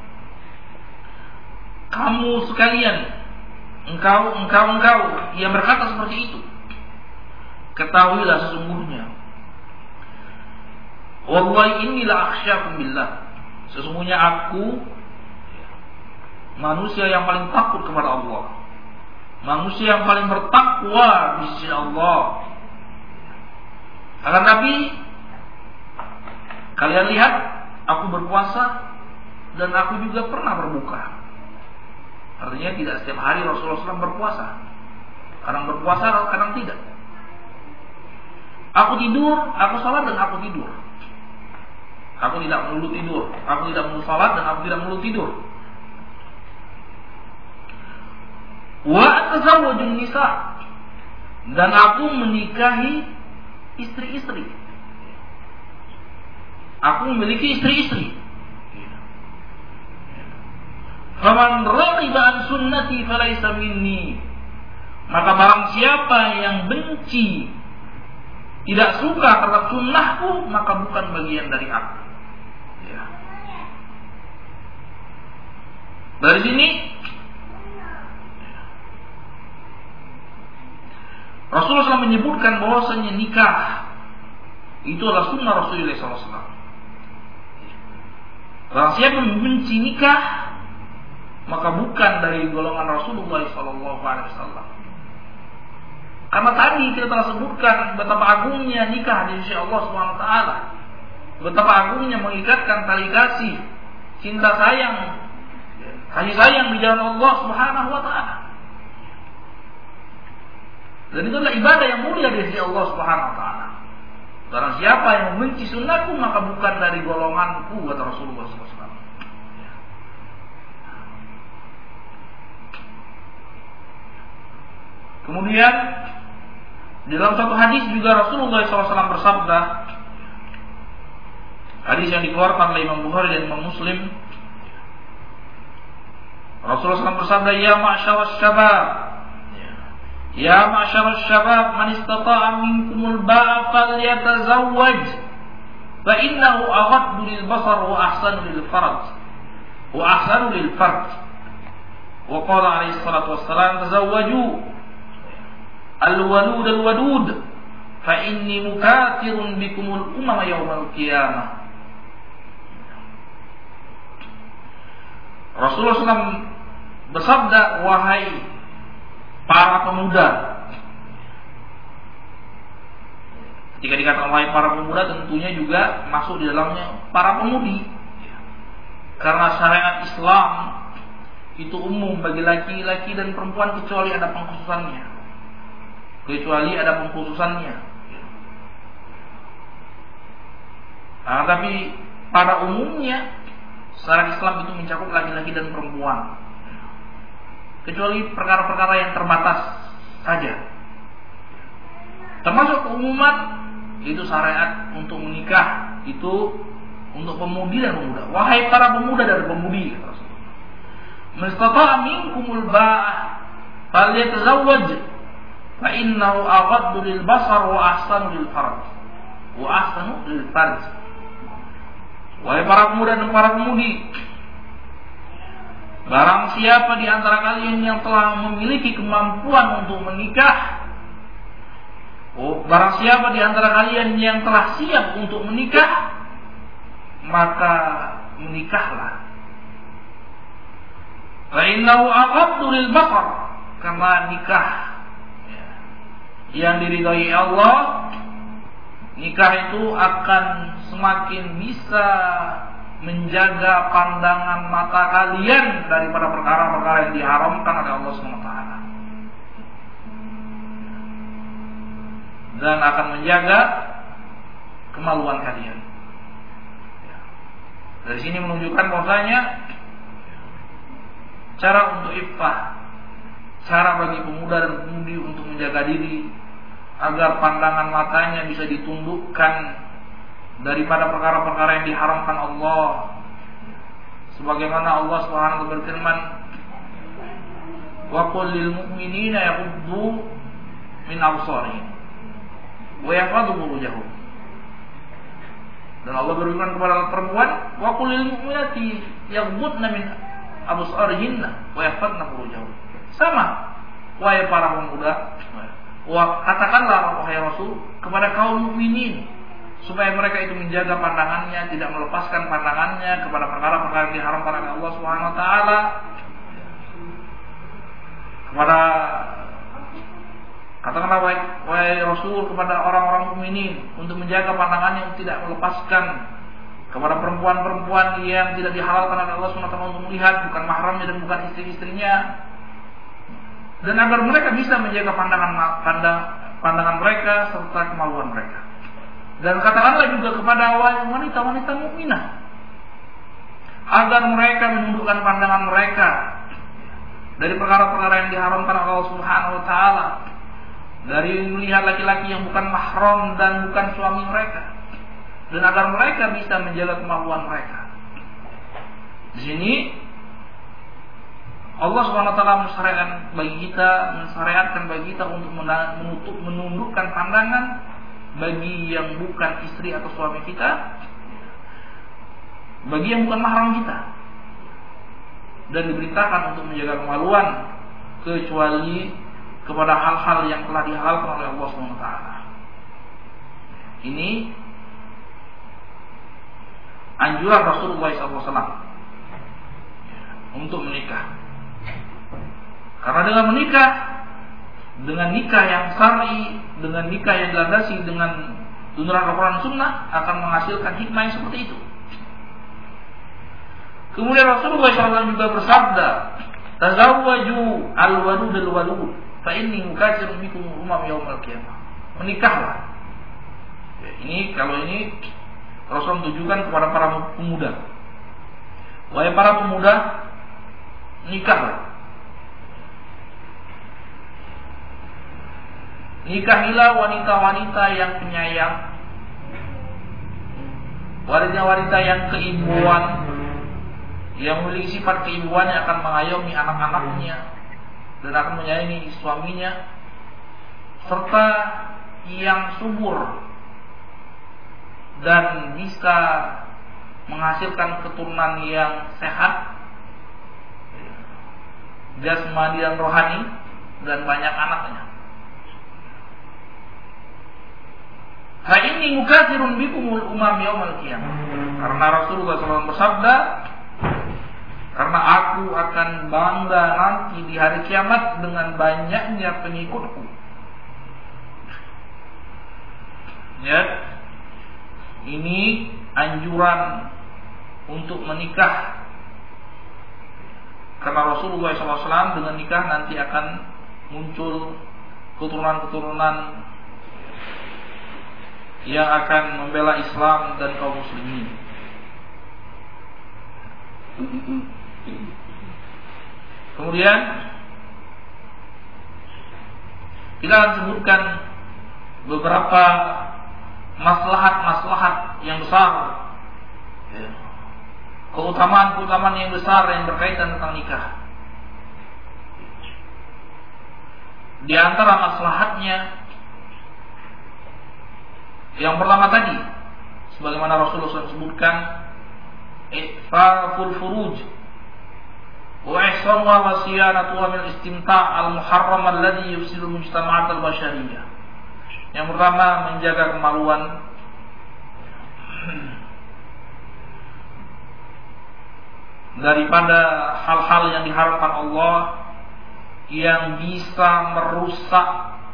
kamu sekalian, engkau yang berkata seperti itu, ketahuilah sesungguhnya, wallahi inilah akhsyakum billah, sesungguhnya aku manusia yang paling takut kepada Allah, manusia yang paling bertakwa di sisi Allah. Akan Nabi, kalian lihat, aku berpuasa dan aku juga pernah berbuka. Artinya tidak setiap hari Rasulullah SAW berpuasa. Kadang berpuasa, kadang tidak. Aku tidur, aku salat dan aku tidur. Aku tidak melulu tidur, aku tidak melulu salat dan aku tidak melulu tidur. Wa atazawwajun nisa, dan aku menikahi istri-istri. Aku memiliki istri-istri. Faman raghiba an sunnati falaysa minni, maka barang siapa yang benci, tidak suka terhadap sunnahku, maka bukan bagian dari aku. Ya. Dari sini Rasulullah SAW menyebutkan bahwasanya nikah itu adalah sunnah Rasulullah SAW. Barang siapa membenci nikah, maka bukan dari golongan Rasulullah SAW. Karena tadi kita telah sebutkan betapa agungnya nikah di sisi Allah SWT, betapa agungnya mengikatkan tali kasih, cinta sayang, kasih sayang di jalan Allah SWT. Dan itu adalah ibadah yang mulia di sisi Allah SWT. Barang siapa yang membenci sunnahku, maka bukan dari golonganku, kata Rasulullah SAW. Kemudian di dalam satu hadis juga Rasulullah SAW bersabda, hadis yang dikeluarkan oleh Imam Bukhari dan Imam Muslim, Rasulullah SAW bersabda, ya ma'syarasy syabab, ya ma'syarasy syabab, man istata'a minkumul ba'a falyatazawwaj, fa innahu aghaddu lil basar wa ahsanu lil farj, wa ahsanu lil farj. Wa qala alaihi salatu wassalam, tazawwaju al-walud al-wadud, fa inni mukathirun bikumul umama yaumal qiyamah. Rasulullah SAW bersabda, wahai para pemuda. Ketika dikatakan wahai para pemuda, tentunya juga masuk di dalamnya para pemudi. Karena syariat Islam itu umum bagi laki-laki dan perempuan, kecuali ada pengkhususannya. Tapi pada umumnya syariat Islam itu mencakup laki-laki dan perempuan, kecuali perkara-perkara yang terbatas saja. Termasuk keumuman itu syariat untuk menikah itu untuk pemudi dan pemuda. Wahai para pemuda dan pemudi, kata Rasulullah, man istata'a minkumul ba'ah falyatazawwaj, fa innahu aghaddu lil basar wa ahsanu lil farj, wa ahsanu lil farj. Wahai para pemuda dan para pemudi, barang siapa di antara kalian yang telah memiliki kemampuan untuk menikah, barang siapa di antara kalian yang telah siap untuk menikah, maka menikahlah. Fa innahu aghaddu lil basar, karena nikah yang diridhai Allah, nikah itu akan semakin bisa menjaga pandangan mata kalian daripada perkara-perkara yang diharamkan oleh Allah SWT, dan akan menjaga kemaluan kalian. Dari sini menunjukkan bahwasanya cara untuk iffah, cara bagi pemuda dan pemudi untuk menjaga diri agar pandangan matanya bisa ditundukkan daripada perkara-perkara yang diharamkan Allah, sebagaimana Allah Subhanahu wa taala berfirman, wa qul lil mu'minina yaghuddu min absarihim wa yahfadhu furujahum. Dan Allah berfirman kepada perempuan, wa qul lil mu'minati yaghuddna min absarihinna wa yahfadna furujahum. Sama, wahai para pemuda, katakanlah wahai Rasul kepada kaum mukminin supaya mereka itu menjaga pandangannya, tidak melepaskan pandangannya kepada perkara-perkara yang diharamkan oleh Allah Subhanahu wa taala. Kepada katakanlah wahai Rasul kepada orang-orang mukminin untuk menjaga pandangannya, untuk tidak melepaskan kepada perempuan-perempuan yang tidak dihalalkan oleh Allah Subhanahu wa taala untuk melihat, bukan mahramnya dan bukan istri-istrinya. Dan agar mereka bisa menjaga pandangan mereka serta kemaluan mereka. Dan katakanlah juga kepada wanita-wanita mukminah agar mereka menundukkan pandangan mereka dari perkara-perkara yang diharamkan oleh Allah Subhanahu wa taala, dari melihat laki-laki yang bukan mahram dan bukan suami mereka, dan agar mereka bisa menjaga kemaluan mereka. Di sini Allah Subhanahu wa taala mensyariatkan bagi kita untuk menundukkan pandangan bagi yang bukan istri atau suami kita, bagi yang bukan mahram kita, dan diberitakan untuk menjaga kemaluan kecuali kepada hal-hal yang telah dihalalkan oleh Allah Subhanahu wa taala. Ini anjuran Rasulullah SAW untuk menikah. Karena dengan menikah, dengan nikah yang syar'i, dengan nikah yang dilandasi dengan tuntunan Al-Quran Sunnah, akan menghasilkan hikmah yang seperti itu. Kemudian Rasulullah SAW juga bersabda, tazawwaju al-walud al-walud fa inni mukatsirun bikum umam yaumil qiyamah. Menikahlah. Ini kalau ini Rasul menunjukkan kepada para pemuda. Wahai para pemuda, nikahlah. Nikahilah wanita-wanita yang penyayang, wanita-wanita yang keibuan, yang memiliki sifat keibuan, yang akan mengayomi anak-anaknya dan akan menyayangi suaminya, serta yang subur dan bisa menghasilkan keturunan yang sehat, jasmani dan rohani, dan banyak anaknya. Ha ini mukatsirun bikumul umam yaumil qiyamah. Karena Rasulullah SAW bersabda, karena aku akan bangga nanti di hari kiamat dengan banyaknya pengikutku. Ya, ini anjuran untuk menikah. Karena Rasulullah SAW dengan nikah nanti akan muncul keturunan-keturunan yang akan membela Islam dan kaum muslimin. Kemudian kita akan sebutkan beberapa maslahat-maslahat yang besar, keutamaan-keutamaan yang besar yang berkaitan tentang nikah. Di antara maslahatnya, yang pertama tadi, sebagaimana Rasulullah SAW sebutkan, ifaful furuj wa ihsanuha wa siyanatuha min istimta' al-muharram alladhi yufsidu mujtama'at al-bashariyah. Yang pertama, menjaga kemaluan. daripada hal-hal yang diharamkan Allah yang bisa merusak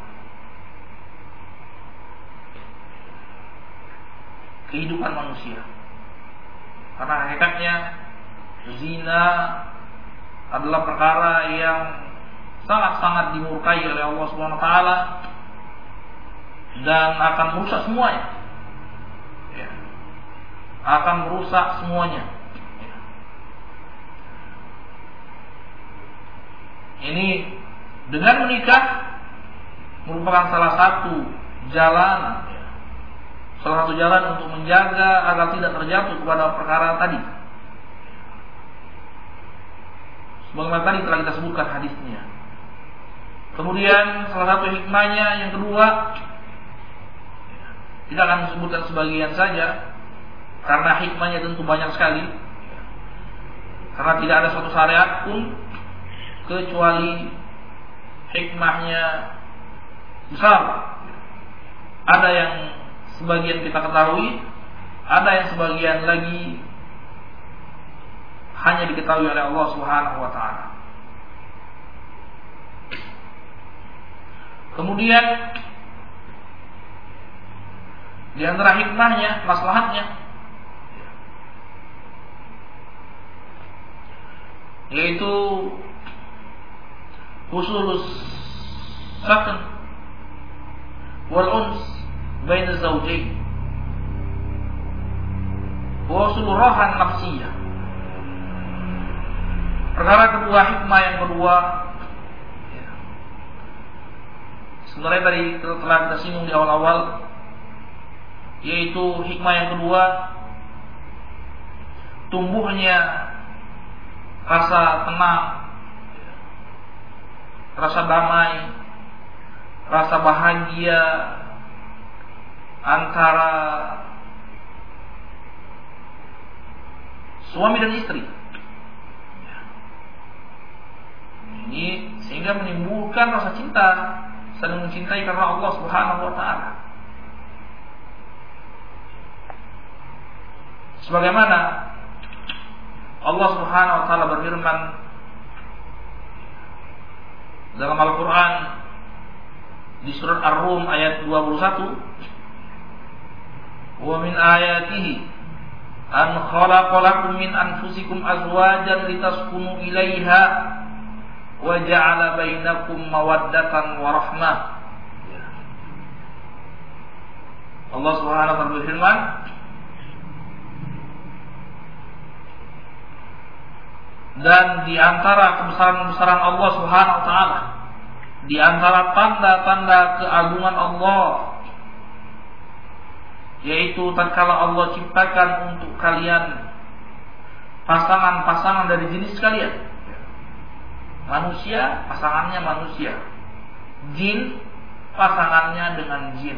kehidupan manusia. Karena hakikatnya zina adalah perkara yang sangat-sangat dimurkai oleh Allah Subhanahu wa taala dan akan merusak semuanya. Ya. Akan merusak semuanya. Ya. Ini dengan menikah merupakan salah satu jalan, ya. Salah satu jalan untuk menjaga agar tidak terjatuh kepada perkara tadi. Sebagaimana tadi telah kita sebutkan hadisnya. Kemudian salah satu hikmahnya yang kedua, kita akan sebutkan sebagian saja karena hikmahnya tentu banyak sekali. Karena tidak ada suatu syariat pun kecuali hikmahnya besar. Ada yang sebagian kita ketahui, ada yang sebagian lagi hanya diketahui oleh Allah Subhanahu wa taala. Kemudian di antara hikmahnya, maslahatnya, yaitu husulus sakin wal uns baina zawjain wa husul rahan nafsiyah. Perkara kedua, hikmah yang kedua, sebenarnya tadi telah kita singgung di awal-awal, yaitu hikmah yang kedua, tumbuhnya rasa tenang, rasa damai, rasa bahagia antara suami dan istri. Ini sehingga menimbulkan rasa cinta, saling mencintai karena Allah Subhanahu wa taala. Sebagaimana Allah Subhanahu wa taala berfirman dalam Al-Qur'an di surat Ar-Rum ayat 21, "Wa min ayatihi an khalaqa lakum min anfusikum azwajan litaskunu ilaiha wa ja'ala bainakum mawaddatan wa rahmah." Allah Subhanahu wa taala berfirman, dan di antara kebesaran-kebesaran Allah Subhanahu wa taala, di antara tanda-tanda keagungan Allah, yaitu tatkala Allah ciptakan untuk kalian pasangan-pasangan dari jenis kalian. Manusia pasangannya manusia, jin pasangannya dengan jin.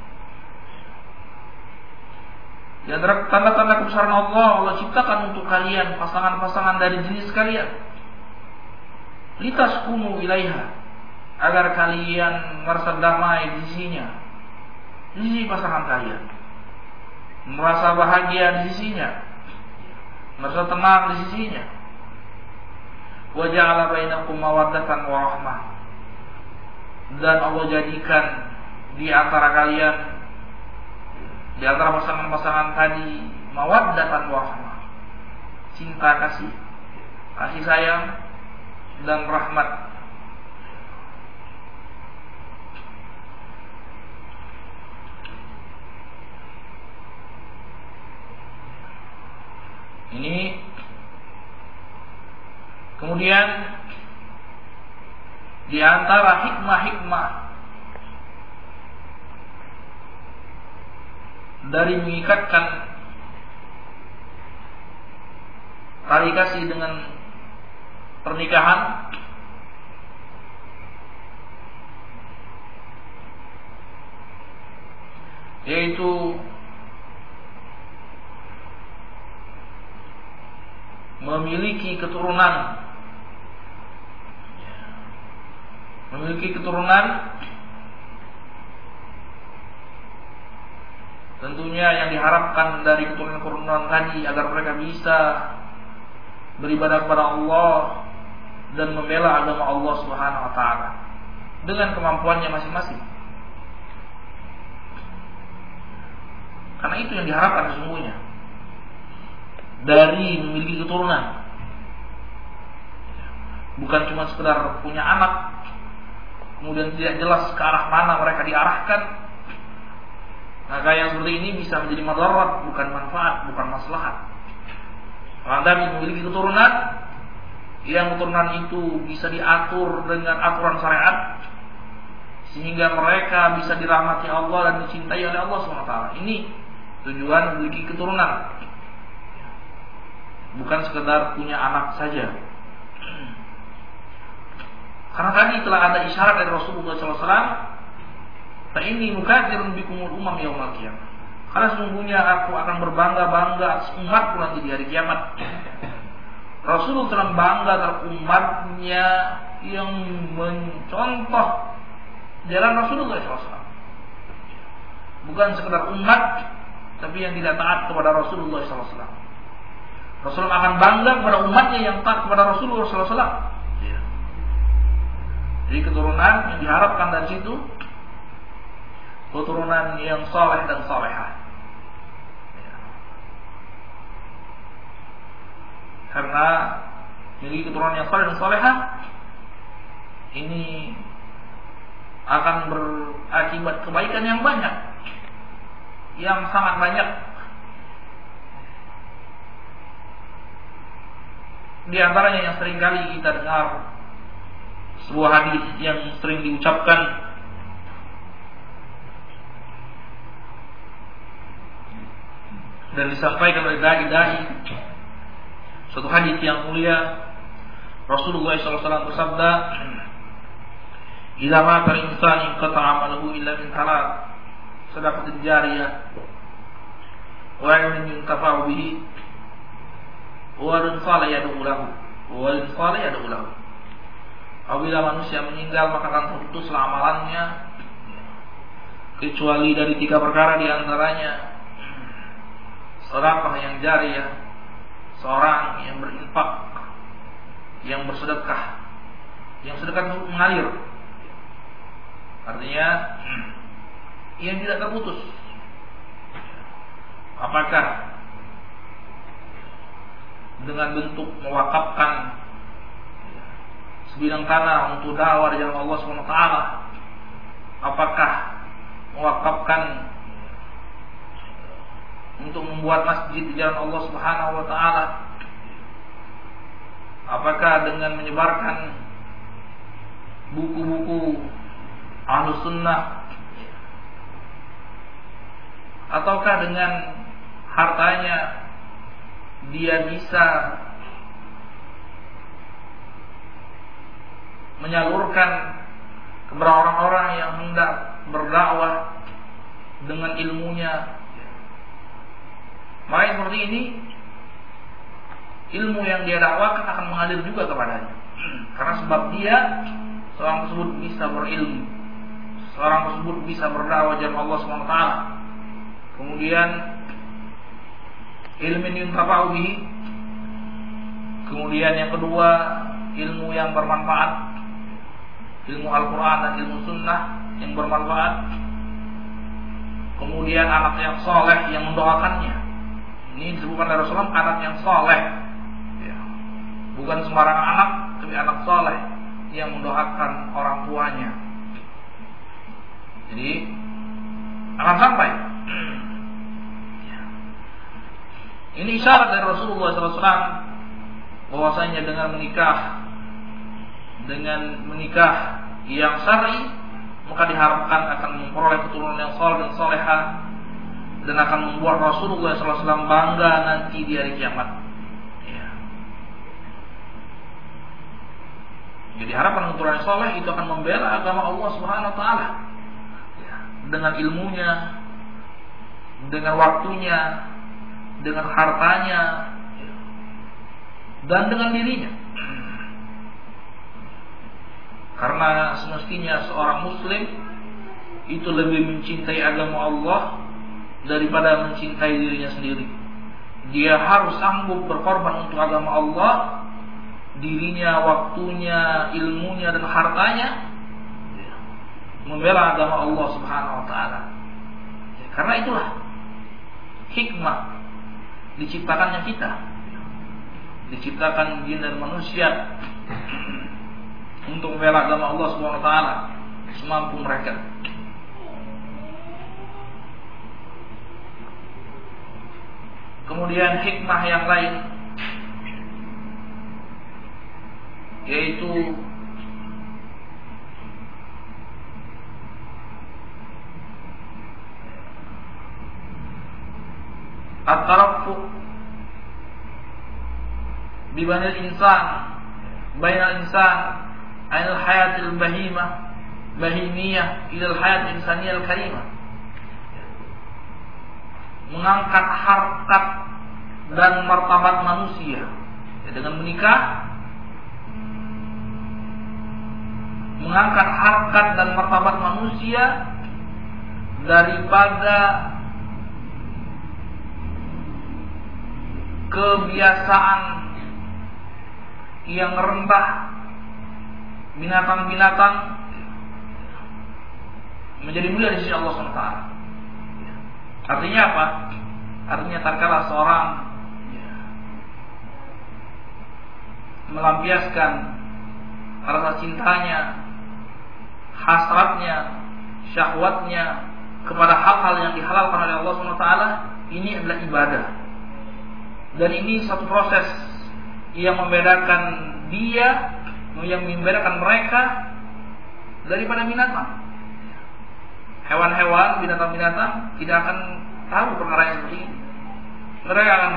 Di antara tanda-tanda kebesaran Allah, Allah ciptakan untuk kalian pasangan-pasangan dari jenis kalian. Litaskunu ilaiha, agar kalian merasa damai di sisinya, di sisi pasangan kalian, merasa bahagia di sisinya, merasa tenang di sisinya. Wa ja'ala bainakum mawaddatan wa rahmah, dan Allah jadikan di antara kalian, di antara pasangan-pasangan tadi, mawaddatan wa rahmah, cinta kasih, kasih sayang dan rahmat. Ini kemudian di antara hikmah-hikmah dari mengikatkan tali kasih dengan pernikahan, yaitu memiliki keturunan. Memiliki keturunan tentunya yang diharapkan dari keturunan-keturunan tadi agar mereka bisa beribadah kepada Allah dan membela agama Allah Subhanahu wa taala dengan kemampuannya masing-masing. Karena itu yang diharapkan sesungguhnya dari memiliki keturunan. Bukan cuma sekedar punya anak kemudian tidak jelas ke arah mana mereka diarahkan. Maka yang seperti ini bisa menjadi madarat, bukan manfaat, bukan maslahat. Kalau Anda memiliki keturunan, yang keturunan itu bisa diatur dengan aturan syariat, sehingga mereka bisa dirahmati Allah dan dicintai oleh Allah SWT. Ini tujuan memiliki keturunan, bukan sekedar punya anak saja. Karena tadi telah ada isyarat dari Rasulullah SAW, fa inni mukatsirun bikumul umam yaumil qiyamah. Karena sesungguhnya aku akan berbangga-bangga atas umatku nanti di hari kiamat. Rasulullah SAW bangga terhadap umatnya yang mencontoh jalan Rasulullah SAW. Bukan sekedar umat, tapi yang tidak taat kepada Rasulullah SAW. Rasulullah akan bangga kepada umatnya yang taat kepada Rasulullah SAW. Jadi keturunan yang diharapkan dari situ keturunan yang saleh dan salehah. Karena memiliki keturunan yang saleh dan salehah ini akan berakibat kebaikan yang banyak, yang sangat banyak. Di antaranya yang sering kali kita dengar sebuah hadis yang sering diucapkan dan disampaikan oleh dai-dai. Suatu hadis yang mulia, Rasulullah SAW bersabda, "Idza mata al-insan inqata'a 'amaluhu illa min thalath, shadaqatin jariyah, wa 'ilmin yuntafa'u bihi, wa rizqin salih yad'u lahu." Apabila manusia meninggal maka akan terputuslah amalannya kecuali dari 3 perkara, di antaranya sedekah yang jariyah, seorang yang berinfak, yang bersedekah, yang sedekah mengalir, artinya yang tidak terputus. Apakah dengan bentuk mewakafkan sebidang tanah untuk dakwah di jalan Allah SWT, apakah mewakafkan untuk membuat masjid di jalan Allah Subhanahu wa taala, apakah dengan menyebarkan buku-buku Ahlus Sunnah, ataukah dengan hartanya dia bisa menyalurkan kepada orang-orang yang hendak berdakwah dengan ilmunya. Maka seperti ini, ilmu yang dia dakwakan akan mengalir juga kepadanya. Karena sebab dia, seorang tersebut bisa berilmu, seorang tersebut bisa berdakwah jalan Allah SWT. Kemudian ilmu yuntafa'u bihi, kemudian yang kedua ilmu yang bermanfaat, ilmu Al-Quran dan ilmu Sunnah yang bermanfaat. Kemudian anak yang soleh yang mendoakannya. Ini disebutkan oleh Rasulullah anak yang soleh, ya. Bukan sembarang anak, tapi anak soleh yang mendoakan orang tuanya. Jadi akan sampai. Ini isyarat dari Rasulullah SAW bahwasanya dengan menikah yang syar'i, maka diharapkan akan memperoleh keturunan yang saleh dan salehah, dan akan membuat Rasulullah SAW bangga nanti di hari kiamat. Ya. Jadi harapan keturunan yang saleh itu akan membela agama Allah Subhanahu Wa Taala, ya, dengan ilmunya, dengan waktunya, dengan hartanya, ya, dan dengan dirinya. Karena semestinya seorang muslim itu lebih mencintai agama Allah daripada mencintai dirinya sendiri. dia harus sanggup berkorban untuk agama Allah, dirinya, waktunya, ilmunya dan hartanya, membela agama Allah Subhanahu wa taala. Karena itulah hikmah diciptakannya kita, diciptakan jin dan manusia untuk membela agama Allah Subhanahu wa taala semampu mereka. Kemudian hikmah yang lain yaitu at-tarafuq bi banil insan bainal insan ainal hayatil bahimiyah ila al-hayat insaniyah al-karimah, mengangkat harkat dan martabat manusia dengan menikah, mengangkat harkat dan martabat manusia daripada kebiasaan yang rendah binatang-binatang menjadi mulia di sisi Allah SWT. Artinya apa? Artinya tatkala seorang melampiaskan rasa cintanya, hasratnya, syahwatnya kepada hal-hal yang dihalalkan oleh Allah SWT, ini adalah ibadah. Dan ini satu proses yang membedakan dia, yang membedakan mereka daripada binatang. Hewan-hewan, binatang-binatang tidak akan tahu perkara yang seperti ini. Mereka akan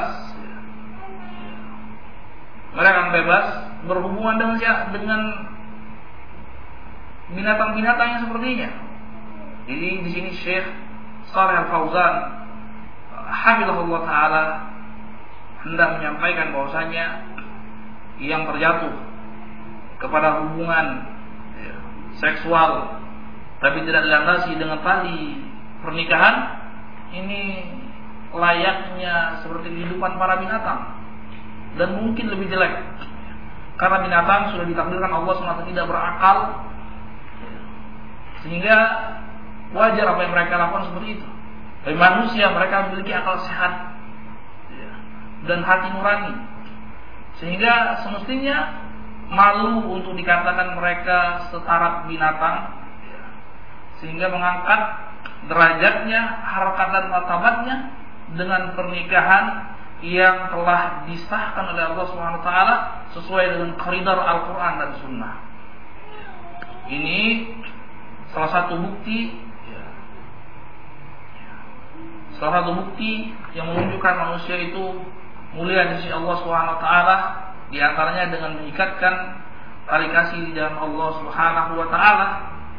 bebas berhubungan dengan binatang-binatang yang sepertinya. Jadi di sini Syekh Shalih Al-Fauzan hafizahullah taala hendak menyampaikan bahwasanya yang terjatuh kepada hubungan seksual tapi tidak dilandasi dengan tali pernikahan, ini layaknya seperti kehidupan para binatang dan mungkin lebih jelek, karena binatang sudah ditakdirkan Allah SWT tidak berakal, sehingga wajar apa yang mereka lakukan seperti itu. Tapi manusia, mereka memiliki akal sehat dan hati nurani, sehingga semestinya malu untuk dikatakan mereka setara binatang, sehingga mengangkat derajatnya, harkat dan martabatnya dengan pernikahan yang telah disahkan oleh Allah SWT sesuai dengan koridor Al-Quran dan Sunnah. Ini salah satu bukti yang menunjukkan manusia itu mulia di sisi Allah Subhanahu wa taala, di antaranya dengan mengikatkan tali kasih di dalam Allah Subhanahu wa taala.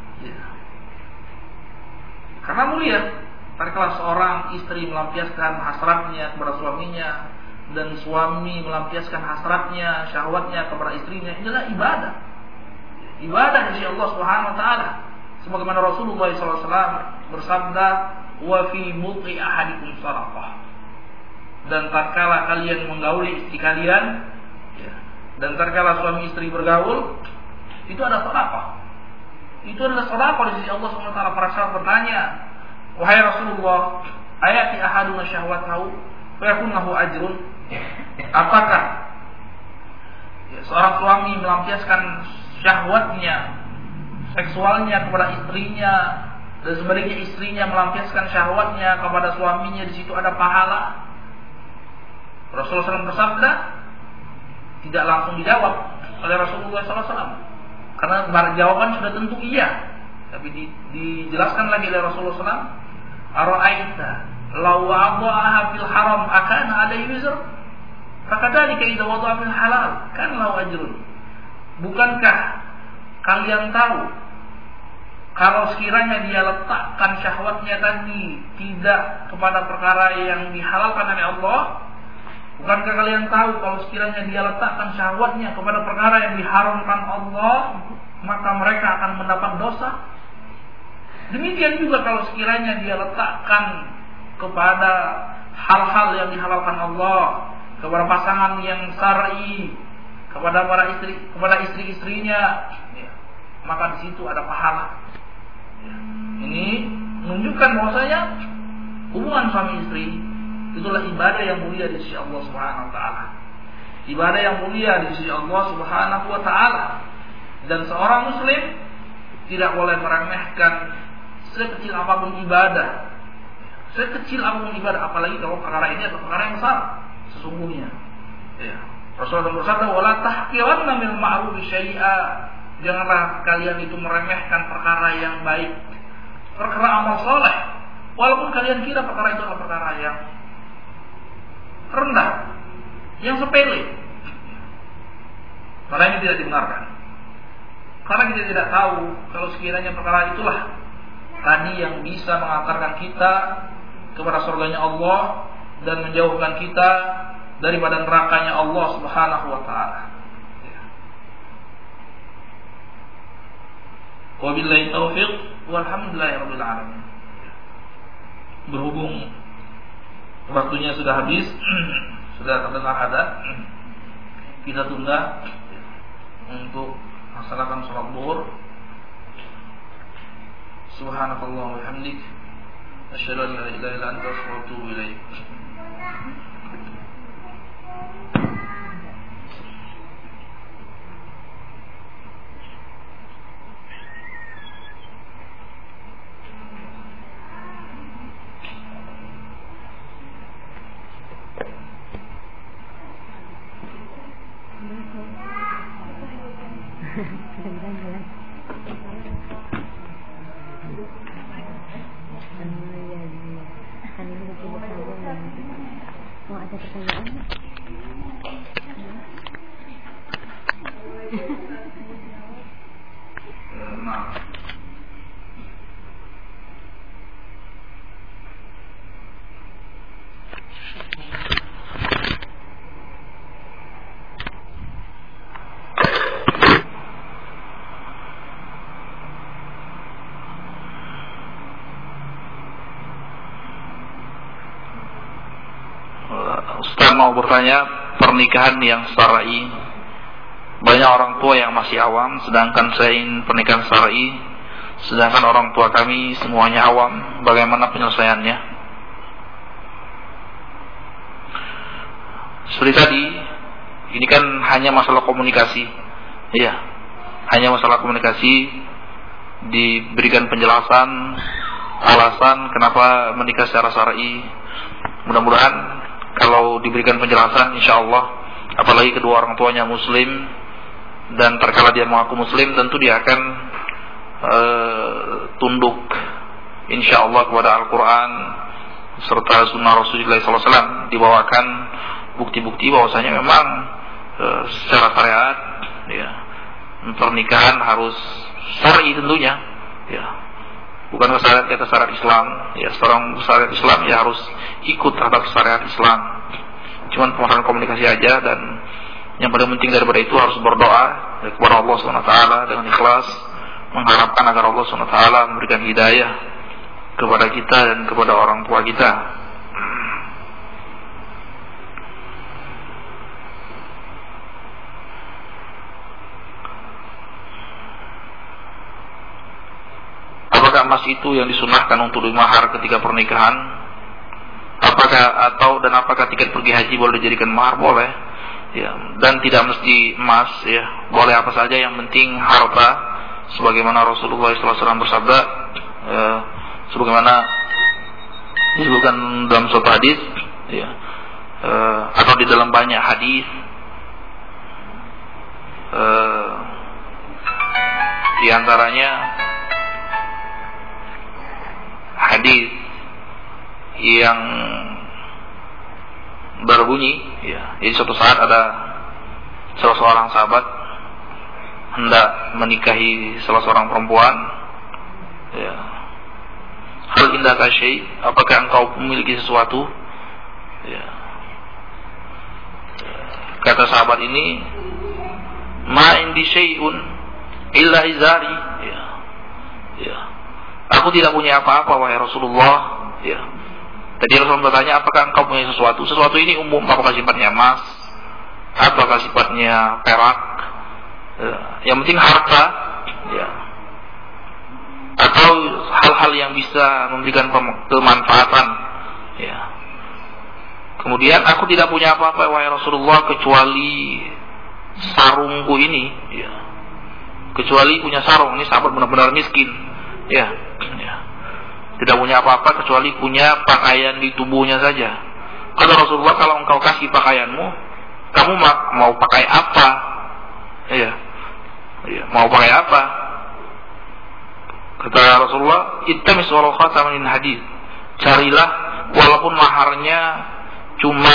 Karena mulia, tatkala seorang istri melampiaskan hasratnya kepada suaminya dan suami melampiaskan hasratnya, syahwatnya kepada istrinya, ini adalah ibadah. Ibadah di sisi Allah Subhanahu wa taala. Sebagaimana Rasulullah SAW bersabda, "Wa fi buti ahadikum sadaqah." Dan tatkala kalian menggauli istri kalian, dan tatkala suami istri bergaul, itu adalah sedekah. Itu adalah sedekah di sisi Allah SWT. Para sahabat bertanya, "Wahai Rasulullah, ayati ahaduna syahwatahu fa yakun lahu ajrun?" Apakah seorang suami melampiaskan syahwatnya, seksualnya kepada istrinya, dan sebaliknya istrinya melampiaskan syahwatnya kepada suaminya, di situ ada pahala? Rasulullah SAW bersabda, tidak langsung dijawab oleh Rasulullah SAW, karena jawaban sudah tentu iya, tapi dijelaskan lagi oleh Rasulullah SAW. Ara'aita law wada'aha fil haram akana alaihi wizr fakadzalika idza wada'a fil halal kan lahu ajrun. Bukankah kalian tahu kalau sekiranya dia letakkan syahwatnya tadi tidak kepada perkara yang dihalalkan oleh Allah, bukankah kalian tahu kalau sekiranya dia letakkan syahwatnya kepada perkara yang diharamkan Allah, maka mereka akan mendapat dosa? Demikian juga kalau sekiranya dia letakkan kepada hal-hal yang dihalalkan Allah kepada pasangan yang syar'i, kepada para istri, kepada istri-istrinya, ya, maka di situ ada pahala. Ya. Ini menunjukkan bahwasanya hubungan suami istri itulah ibadah yang mulia di sisi Allah Subhanahu wa taala. Ibadah yang mulia di sisi Allah Subhanahu wa taala. Dan seorang muslim tidak boleh meremehkan sekecil apapun ibadah. Sekecil apapun ibadah, apalagi kalau perkara ini adalah perkara yang besar sesungguhnya. Ya. Rasulullah bersabda, "Wala tahqiranna minal ma'rufi syai'a." Janganlah kalian itu meremehkan perkara yang baik, perkara amal soleh, walaupun kalian kira perkara itu adalah perkara yang rendah, yang sepele. Karena ini tidak dibenarkan. Karena kita tidak tahu kalau sekiranya perkara itulah tadi yang bisa mengantarkan kita kepada surganya Allah dan menjauhkan kita daripada nerakanya Allah Subhanahu wa taala. Wabillahi taufiq walhamdulillahirabbil alamin. Berhubung waktunya sudah habis, sudah terdengar azan, kita tunda untuk melaksanakan salat zuhur. Subhanakallahumma wa bihamdik, asyhadu an la ilaha illa anta astaghfiruka wa atubu ilaik. Ustaz mau bertanya, pernikahan yang syar'i, banyak orang tua yang masih awam, sedangkan saya ingin pernikahan syar'i, sedangkan orang tua kami semuanya awam. Bagaimana penyelesaiannya? Seperti tadi, ini kan hanya masalah komunikasi. Iya, hanya masalah komunikasi. Diberikan penjelasan, alasan kenapa menikah secara syar'i. Mudah-mudahan kalau diberikan penjelasan, insya Allah, apalagi kedua orang tuanya muslim, dan terkala dia mengaku muslim, tentu dia akan tunduk, insya Allah, kepada Al-Quran serta Sunnah Rasulullah SAW. Dibawakan bukti-bukti bahwasanya memang secara syariat, ya, pernikahan harus syar'i tentunya, ya. Bukan syariat kita syariat Islam, ya, seorang syariat Islam ya harus ikut terhadap syariat Islam. Cuman pemahaman komunikasi aja, dan yang paling penting daripada itu harus berdoa kepada Allah SWT dengan ikhlas, mengharapkan agar Allah SWT memberikan hidayah kepada kita dan kepada orang tua kita. Apakah emas itu yang disunahkan untuk dimahar ketika pernikahan? Apakah tiket pergi haji boleh dijadikan mahar? Boleh, ya, dan tidak mesti emas, ya, boleh apa saja, yang penting harta, sebagaimana Rasulullah SAW bersabda, sebagaimana disebutkan dalam suatu hadis, ya, atau di dalam banyak hadis, di antaranya hadis yang berbunyi, ya, jadi suatu saat ada salah seorang sahabat hendak menikahi salah seorang perempuan, ya. Hal indaka syai', apakah engkau memiliki sesuatu? Ya. Kata sahabat ini, ma indi syai'un illa izari, ya. Ya. Aku tidak punya apa-apa wahai Rasulullah, ya, Tadi Rasulullah bertanya, apakah engkau punya sesuatu? Sesuatu ini umum, apakah sifatnya emas, apakah sifatnya perak, yang penting harta, ya, atau hal-hal yang bisa memberikan kemanfaatan, ya. Kemudian aku tidak punya apa-apa wahai Rasulullah kecuali sarungku ini, ya. Kecuali punya sarung. Ini sahabat benar-benar miskin, ya. Tidak punya apa-apa kecuali punya pakaian di tubuhnya saja. Kata Rasulullah, kalau engkau kasih pakaianmu, kamu mau pakai apa? Iya. Mau pakai apa? Kata Rasulullah, ittamis walau khataman min hadid. Carilah walaupun maharnya cuma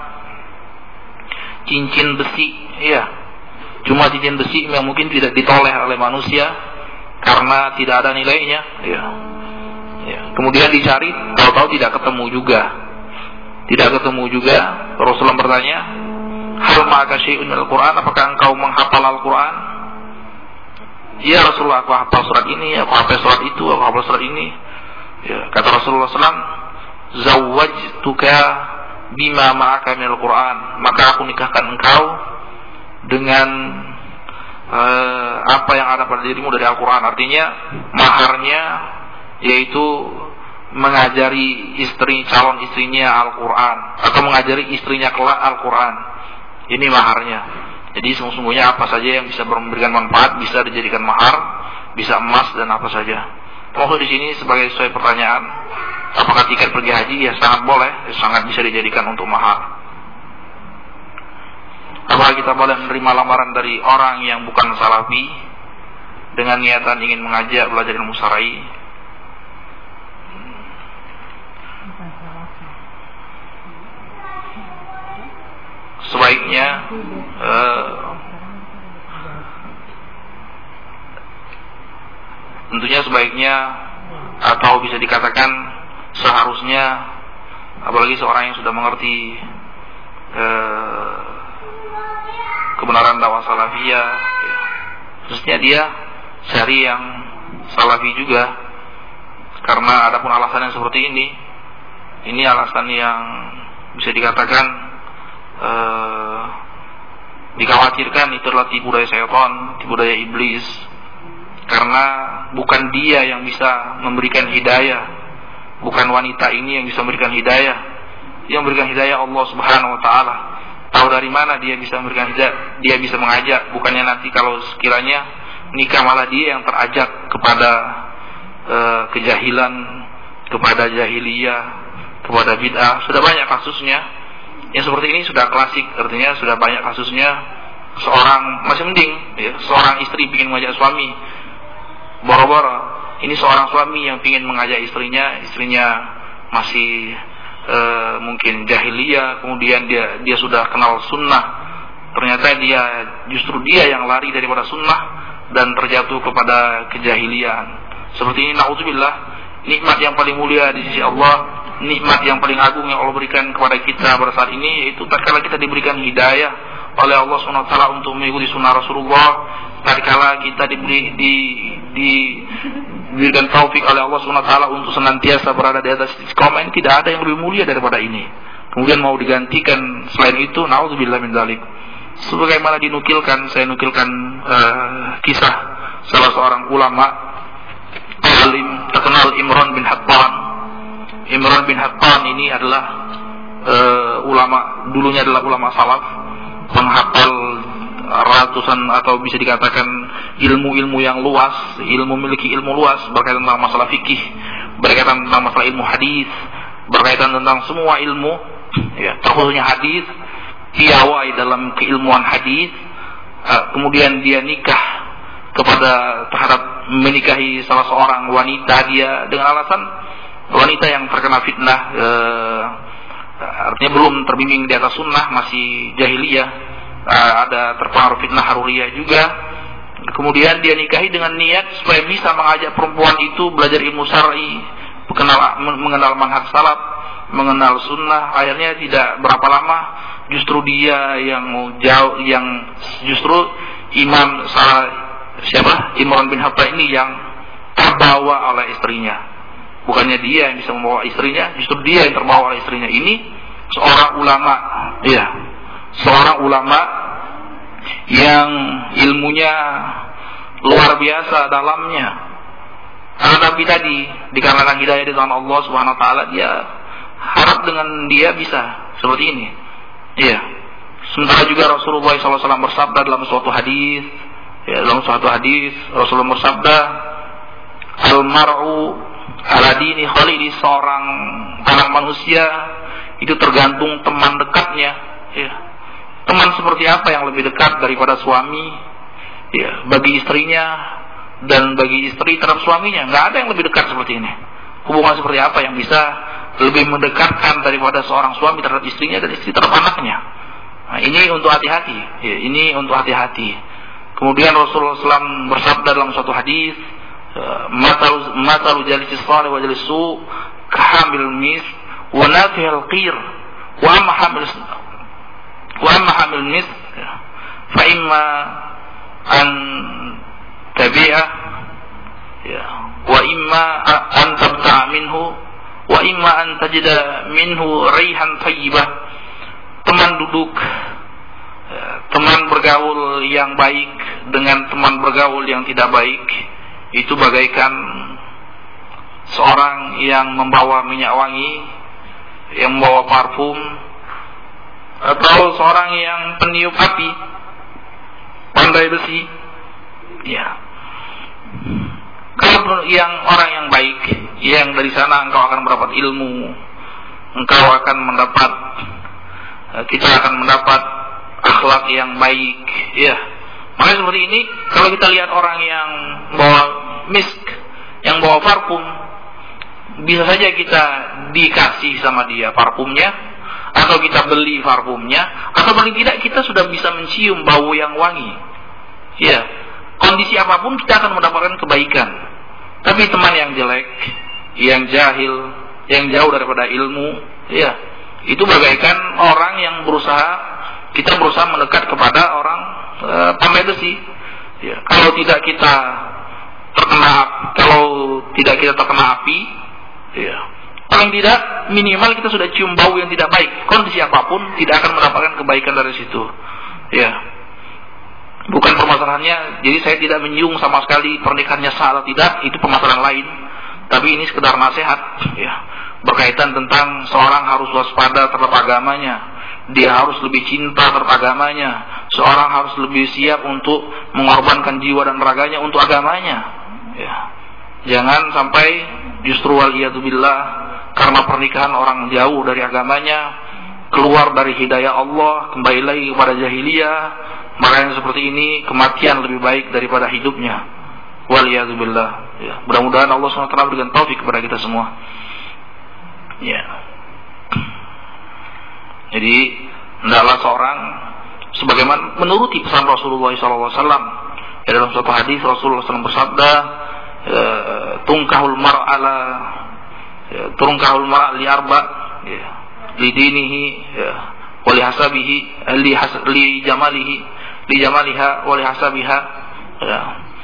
cincin besi, iya. Cuma cincin besi yang mungkin tidak ditoleh oleh manusia karena tidak ada nilainya, iya. Ya. Kemudian dicari, tahu-tahu tidak ketemu juga. Rasulullah bertanya, hal ma'aka syai'un minal Qur'an, apakah engkau menghafal Al-Quran? Ya Rasulullah, aku hafal surat ini, aku hafal surat itu, aku hafal surat ini. Ya. Kata Rasulullah SAW, zawwajtuka bima ma'aka minal Qur'an, maka aku nikahkan engkau dengan apa yang ada pada dirimu dari Al-Quran. Artinya maharnya yaitu mengajari calon istrinya Al-Quran, atau mengajari istrinya kelak Al-Quran. Ini maharnya. Jadi sesungguhnya apa saja yang bisa memberikan manfaat bisa dijadikan mahar, bisa emas dan apa saja. Maksud di sini sebagai sesuai pertanyaan, apakah tiket pergi haji? Ya sangat boleh, sangat bisa dijadikan untuk mahar. Apakah kita boleh menerima lamaran dari orang yang bukan salafi dengan niatan ingin mengajak belajar ilmu syar'i? Sebaiknya tentunya sebaiknya, atau bisa dikatakan seharusnya, apalagi seorang yang sudah mengerti kebenaran dakwah salafiyah, ya, mestinya dia cari yang salafi juga. Karena adapun alasan yang seperti ini alasan yang bisa dikatakan dikhawatirkan itu adalah tipu daya syaitan, tipu daya iblis. Karena bukan dia yang bisa memberikan hidayah, bukan wanita ini yang bisa memberikan hidayah. Yang memberikan hidayah Allah Subhanahu wa taala. Tahu dari mana dia bisa memberikan hidayah? Dia bisa mengajak, bukannya nanti kalau sekiranya nikah malah dia yang terajak kepada kejahilan, kepada jahiliyah, kepada bid'ah. Sudah banyak kasusnya. Yang seperti ini sudah klasik, artinya sudah banyak kasusnya. Seorang, masih mending ya, seorang istri ingin mengajak suami, boro-boro. Ini seorang suami yang ingin mengajak istrinya masih mungkin jahiliyah, kemudian dia sudah kenal sunnah. Ternyata justru dia yang lari daripada sunnah dan terjatuh kepada kejahilian. Seperti ini, na'udzubillah, nikmat yang paling mulia di sisi Allah, nikmat yang paling agung yang Allah berikan kepada kita pada saat ini, yaitu tatkala kita diberikan hidayah oleh Allah SWT untuk mengikuti sunnah Rasulullah, tatkala kita diberikan taufik oleh Allah SWT untuk senantiasa berada di atas istiqomah, ini tidak ada yang lebih mulia daripada ini. Kemudian mau digantikan selain itu, na'udzubillah min dzalik. Sebagaimana saya nukilkan kisah salah seorang ulama alim terkenal, Imran bin Hattan. Imran bin Hattan ini adalah dulunya adalah ulama salaf, menghafal ratusan atau bisa dikatakan ilmu-ilmu yang luas, memiliki ilmu luas berkaitan tentang masalah fikih, berkaitan tentang masalah ilmu hadis, berkaitan tentang semua ilmu, ya, terkhususnya hadis, piawai dalam keilmuan hadis. Kemudian dia nikah terhadap menikahi salah seorang wanita dia dengan alasan wanita yang terkena fitnah, artinya belum terbimbing di atas sunnah, masih jahiliyah, ada terpengaruh fitnah haruriyah juga. Kemudian dia nikahi dengan niat supaya bisa mengajak perempuan itu belajar ilmu syar'i, mengenal manhaj salaf, mengenal sunnah. Akhirnya tidak berapa lama justru dia justru Imran bin Hattan ini yang terbawa oleh istrinya. Bukannya dia yang bisa membawa istrinya, justru dia yang terbawa oleh istrinya. Ini seorang ulama, ya, seorang ulama yang ilmunya luar biasa dalamnya. Karena Nabi tadi dikarenakan hidayah di tangan Allah Subhanahu wa taala, dia harap dengan dia bisa seperti ini. Iya. Sementara juga Rasulullah SAW bersabda dalam suatu hadis, ya, dalam suatu hadis Rasulullah bersabda, "Al-mar'u ala dini khalili", seorang anak manusia itu tergantung teman dekatnya. Ya. Teman seperti apa yang lebih dekat daripada suami? Ya, bagi istrinya dan bagi istri terhadap suaminya, nggak ada yang lebih dekat seperti ini. Hubungan seperti apa yang bisa lebih mendekatkan daripada seorang suami terhadap istrinya dan istri terhadap anaknya? Nah, ini untuk hati-hati. Ya, ini untuk hati-hati. Kemudian Rasulullah SAW bersabda dalam suatu hadis, "Matalu jalisi salih wa jalisu kahamil mis wa nafihal qir wa amma hamil mis fa imma an tabi'ah, ya, wa imma an tabta'a minhu wa imma an tajida minhu rihan thayyibah." Teman duduk, teman bergaul yang baik dengan teman bergaul yang tidak baik itu bagaikan seorang yang membawa minyak wangi, yang membawa parfum, atau seorang yang peniup api, pandai besi. Ya. Kalau yang orang yang baik, yang dari sana engkau akan mendapat ilmu, engkau akan mendapat, kita akan mendapat akhlak yang baik. Ya. Makanya seperti ini, kalau kita lihat orang yang bawa misk, yang bawa parfum, bisa saja kita dikasih sama dia parfumnya, atau kita beli parfumnya, atau paling tidak kita sudah bisa mencium bau yang wangi. Ya. Kondisi apapun kita akan mendapatkan kebaikan. Tapi teman yang jelek, yang jahil, yang jauh daripada ilmu, ya, itu bagaikan orang yang kita berusaha mendekat kepada orang pandai besi. Ya, kalau tidak kita terkena api, ya, paling tidak minimal kita sudah cium bau yang tidak baik. Kondisi apapun tidak akan mendapatkan kebaikan dari situ. Ya. Bukan permasalahannya, jadi saya tidak menyinggung sama sekali pernikahannya sah atau tidak, itu permasalahan lain. Tapi ini sekedar nasihat, ya, berkaitan tentang seorang harus waspada terhadap agamanya, dia harus lebih cinta terhadap agamanya, seorang harus lebih siap untuk mengorbankan jiwa dan raganya untuk agamanya. Ya. Jangan sampai justru waliyadzubillah karena pernikahan orang jauh dari agamanya, keluar dari hidayah Allah, kembali lagi kepada jahiliyah. Makanya seperti ini kematian lebih baik daripada hidupnya. Waliyadzubillah. Ya. Mudah-mudahan Allah SWT berikan taufik kepada kita semua. Ya. Jadi hendaklah seorang sebagaimana menuruti pesan Rasulullah SAW. Ya, dalam suatu hadis Rasulullah SAW bersabda, tungkahul mar'a li arba, ya, li dinihi, ya, wa li hasabihi, li jamaliha wa li hasabiha, ya,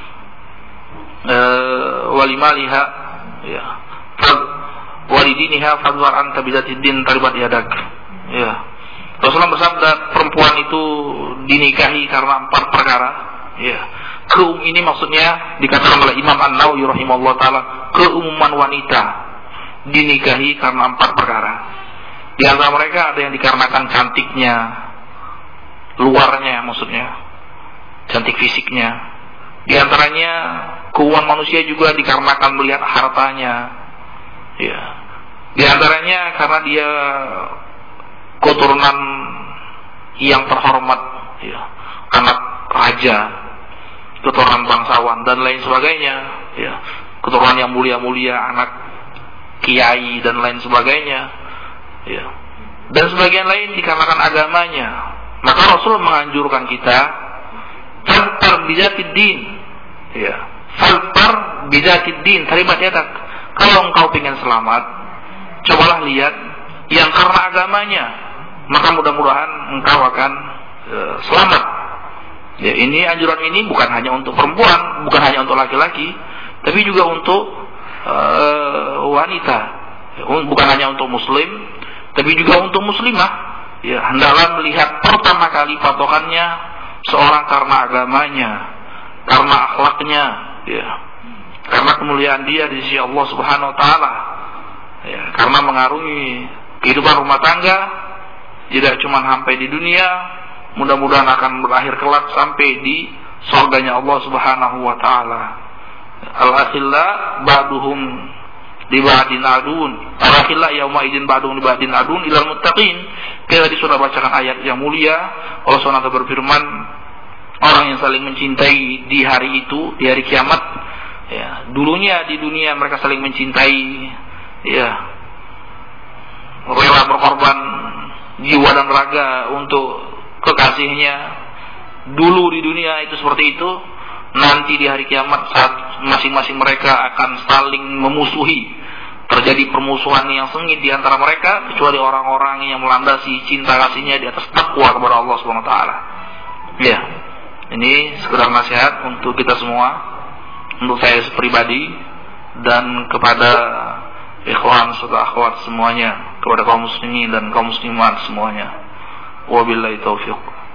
wa li maliha, ya, wa li diniha fadwar anta bidzatid din taribat yadak. Ya. Rasulullah bersabda, perempuan itu dinikahi karena 4 perkara. Ya. Ini maksudnya dikatakan oleh Imam An-Nawawi rahimahullah taala, keumuman wanita dinikahi karena 4 perkara. Di antara mereka ada yang dikarenakan cantiknya, luarnya maksudnya, cantik fisiknya. Di antaranya keuangan manusia juga dikarenakan melihat hartanya. Ya. Di antaranya karena dia keturunan yang terhormat, ya, anak raja, keturunan bangsawan dan lain sebagainya, ya, keturunan yang mulia-mulia, anak kiai dan lain sebagainya, ya, dan sebagian lain dikarenakan agamanya. Maka Rasul menganjurkan kita faltar bidzatid din, ya, faltar bidzatid din, terima yadak. Kalau engkau ingin selamat, cobalah lihat yang karena agamanya, maka mudah-mudahan engkau akan selamat. Ya, ini anjuran ini bukan hanya untuk perempuan, bukan hanya untuk laki-laki, tapi juga untuk wanita, bukan hanya untuk muslim, tapi juga untuk muslimah. Ya, hendaklah melihat pertama kali patokannya seorang karena agamanya, karena akhlaknya, ya, karena kemuliaan dia di sisi Allah Subhanahu Wa Taala, ya, karena mengarungi kehidupan rumah tangga, tidak cuma sampai di dunia, mudah-mudahan akan berakhir kelak sampai di surganya Allah Subhanahu Wa Taala. Al-akhilla ba'duhum li ba'din adun, al-akhilla yauma idzin ba'duhum li ba'din adun ilal muttaqin. Kita sudah bacakan ayat yang mulia. Allah SWT berfirman, orang yang saling mencintai di hari itu, di hari kiamat, ya, dulunya di dunia mereka saling mencintai, ya, rela berkorban jiwa dan raga untuk kekasihnya. Dulu di dunia itu seperti itu. Nanti di hari kiamat saat masing-masing mereka akan saling memusuhi, terjadi permusuhan yang sengit di antara mereka, kecuali orang-orang yang melandasi cinta kasihnya di atas takwa kepada Allah Subhanahu Wa Taala. Ya, ini sekedar nasihat untuk kita semua, untuk saya pribadi dan kepada ikhwan serta akhwat semuanya, kepada kaum muslimin dan kaum muslimat semuanya. Wabillahi taufiq.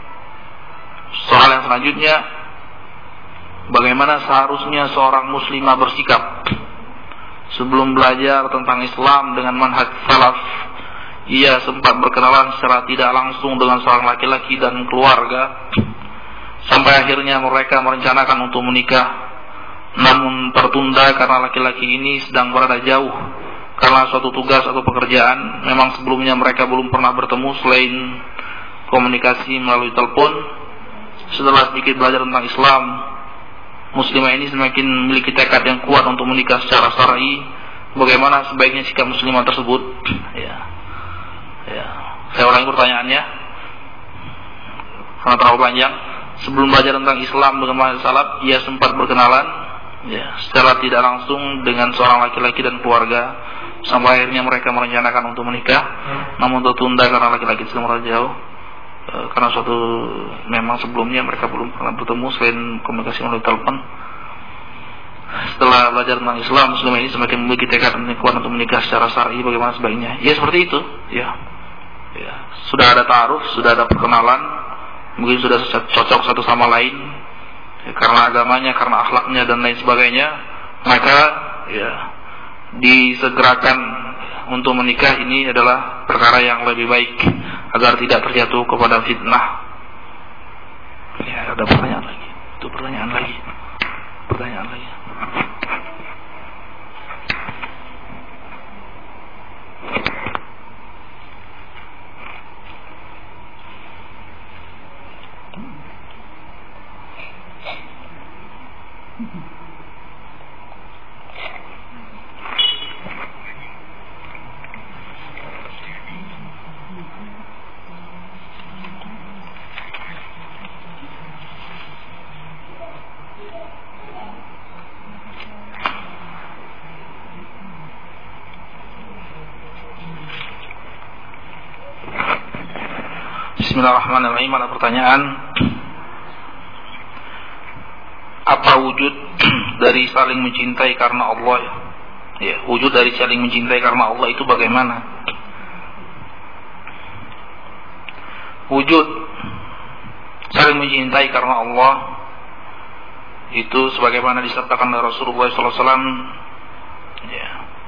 Soal yang selanjutnya, bagaimana seharusnya seorang muslimah bersikap sebelum belajar tentang Islam dengan manhaj salaf? Ia sempat berkenalan secara tidak langsung dengan seorang laki-laki dan keluarga, sampai akhirnya mereka merencanakan untuk menikah, namun tertunda karena laki-laki ini sedang berada jauh karena suatu tugas atau pekerjaan. Memang sebelumnya mereka belum pernah bertemu selain komunikasi melalui telepon. Setelah sedikit belajar tentang Islam, muslimah ini semakin memiliki tekad yang kuat untuk menikah secara syar'i. Bagaimana sebaiknya sikap muslimah tersebut? Ya. Saya ulangi pertanyaannya karena terlalu panjang. Sebelum belajar tentang Islam dengan manhaj salaf, ia sempat berkenalan, ya, secara tidak langsung dengan seorang laki-laki dan keluarga, sampai akhirnya mereka merencanakan untuk menikah, namun tertunda karena laki-laki sedang berada jauh. Karena memang sebelumnya mereka belum pernah bertemu selain komunikasi melalui telepon. Setelah belajar tentang Islam, muslimah ini semakin memiliki tekad dan kuat untuk menikah secara syar'i. Bagaimana sebaiknya? Ya seperti itu. Ya. Sudah ada ta'aruf, sudah ada perkenalan, mungkin sudah cocok satu sama lain, ya, karena agamanya, karena akhlaknya dan lain sebagainya, maka ya disegerakan untuk menikah. Ini adalah perkara yang lebih baik agar tidak terjatuh kepada fitnah. Ya, ada pertanyaan lagi. Itu pertanyaan lagi. Bismillahirrahmanirrahim. Ada pertanyaan, apa wujud dari saling mencintai karena Allah? Ya, wujud dari saling mencintai karena Allah itu bagaimana? Wujud saling mencintai karena Allah itu sebagaimana disertakan oleh Rasulullah SAW. Ya.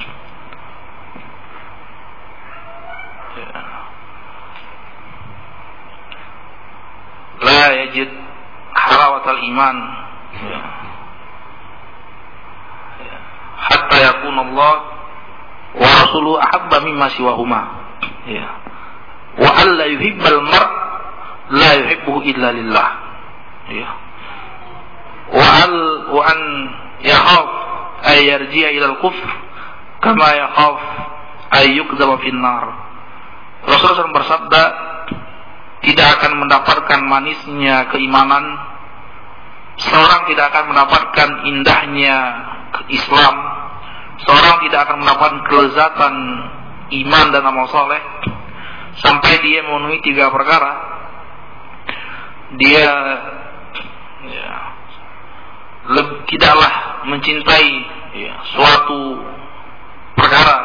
La yajid halawatal iman, ya, hatta yakun Allah wa rasuluhu ahabba mimma siwahuma, ya, wa alla yuhibbal mar' la yuhibbuhu illa lillah, ya, wa an yakhaf ay yarji'a ila al-kufr kama yakhaf ay yukdzaba fin nar. Rasulullah SAW bersabda, tidak akan mendapatkan manisnya keimanan, seorang tidak akan mendapatkan indahnya Islam, seorang tidak akan mendapatkan kelezatan iman dan amal soleh sampai dia memenuhi 3 perkara. Dia tidaklah mencintai suatu perkara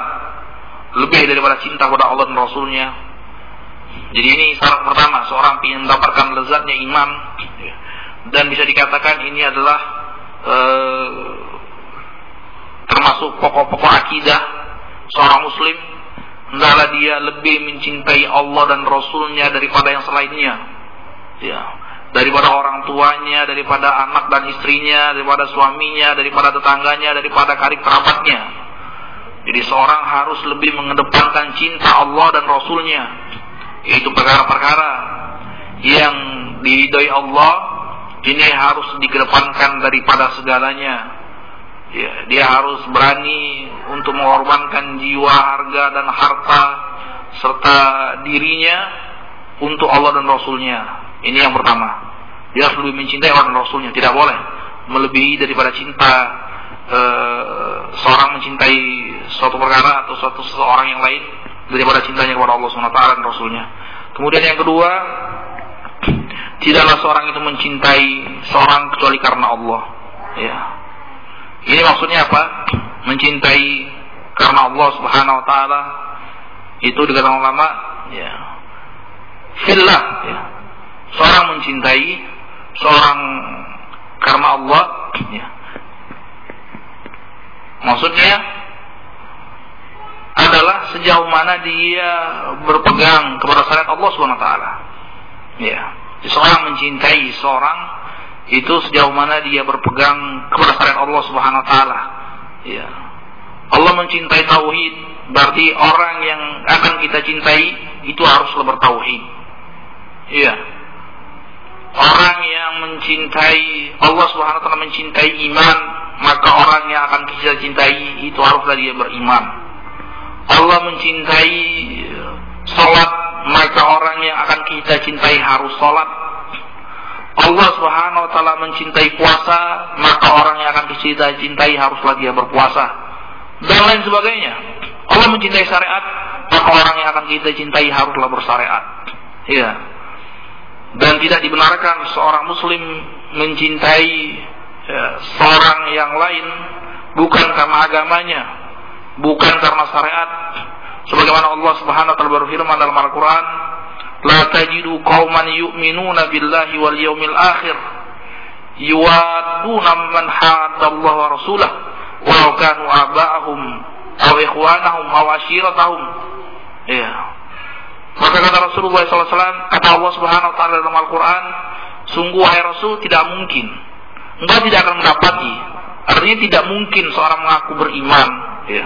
lebih daripada cinta kepada Allah dan Rasulnya. Jadi ini syarat pertama, seorang ingin mendapatkan lezatnya iman, dan bisa dikatakan ini adalah termasuk pokok-pokok akidah seorang muslim. Hendaklah dia lebih mencintai Allah dan Rasulnya daripada yang selainnya, ya, daripada orang tuanya, daripada anak dan istrinya, daripada suaminya, daripada tetangganya, daripada karib kerabatnya. Jadi seorang harus lebih mengedepankan cinta Allah dan Rasulnya. Itu perkara-perkara yang diridhai Allah, ini harus dikedepankan daripada segalanya. Ya, dia harus berani untuk mengorbankan jiwa, harga dan harta serta dirinya untuk Allah dan Rasulnya. Ini yang pertama. Dia harus lebih mencintai Allah dan Rasulnya. Tidak boleh melebihi daripada cinta seorang mencintai suatu perkara atau suatu seseorang yang lain daripada cintanya kepada Allah SWT dan Rasulnya. Kemudian yang kedua, tidaklah seorang itu mencintai seorang kecuali karena Allah. Ya. Ini maksudnya apa? Mencintai karena Allah Subhanahu Wa Taala. Itu dikatakan ulama, ya, fillah. Ya. Seorang mencintai seorang karena Allah. Ya. Maksudnya adalah sejauh mana dia berpegang kepada syariat Allah Subhanahu Wa Taala. Ya. Seorang mencintai seorang itu sejauh mana dia berpegang kepada syariat Allah Subhanahu Wa Taala. Ya. Allah mencintai tauhid, berarti orang yang akan kita cintai itu haruslah bertauhid. Iya. Orang yang mencintai Allah Subhanahu Wa Taala, mencintai iman, maka orang yang akan kita cintai itu haruslah dia beriman. Allah mencintai salat, maka orang yang akan kita cintai harus salat. Allah Subhanahu Wa Taala mencintai puasa, maka orang yang akan kita cintai haruslah dia berpuasa, dan lain sebagainya. Allah mencintai syariat, maka orang yang akan kita cintai haruslah bersyariat. Ya. Dan tidak dibenarkan seorang muslim mencintai seorang yang lain bukan karena agamanya, bukan karena syariat. Sebagaimana Allah Subhanahu Wa Taala berfirman dalam Al-Quran, la tajidu qauman yu'minuna billahi wal yawmil akhir yuwadduna man haddallaha wa rasulahu walau kanu aba'ahum aw ikhwanahum aw ashiratahum. Ya. Maka kata Rasulullah SAW, kata Allah Subhanahu Wa Taala dalam Al-Quran, sungguh wahai Rasul, tidak mungkin, engkau tidak akan mendapati, artinya tidak mungkin seorang mengaku beriman, ya.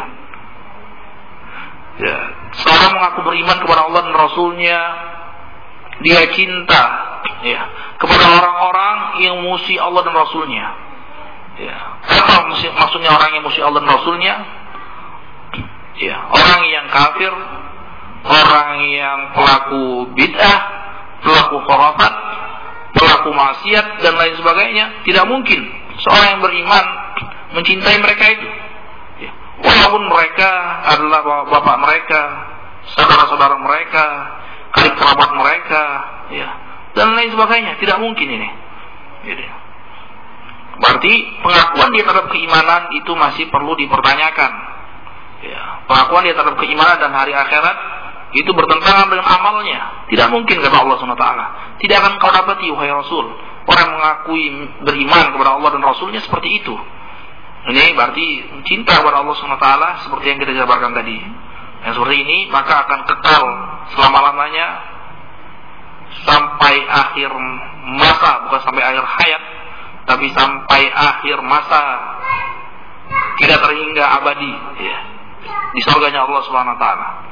Ya, seorang mengaku beriman kepada Allah dan Rasulnya, dia cinta, ya, kepada orang-orang yang musuhi Allah dan Rasulnya. Ya. Apa maksudnya orang yang musuhi Allah dan Rasulnya? Ya, orang yang kafir, orang yang pelaku bid'ah, pelaku khurafat, pelaku maksiat dan lain sebagainya. Tidak mungkin seorang yang beriman mencintai mereka itu. Ya. Walaupun mereka adalah bapak mereka, saudara-saudara mereka, karib kerabat mereka, ya, dan lain sebagainya. Tidak mungkin ini. Jadi, berarti pengakuan dia terhadap keimanan itu masih perlu dipertanyakan. Ya, pengakuan dia terhadap keimanan dan hari akhirat itu bertentangan dengan amalnya. Tidak mungkin, kata Allah SWT. Tidak akan kau dapati, wahai Rasul, orang mengakui beriman kepada Allah dan Rasulnya seperti itu. Ini berarti cinta kepada Allah SWT seperti yang kita jabarkan tadi. Yang seperti ini maka akan kekal selama-lamanya sampai akhir masa, bukan sampai akhir hayat, tapi sampai akhir masa, tidak terhingga abadi, ya, di surganya Allah SWT.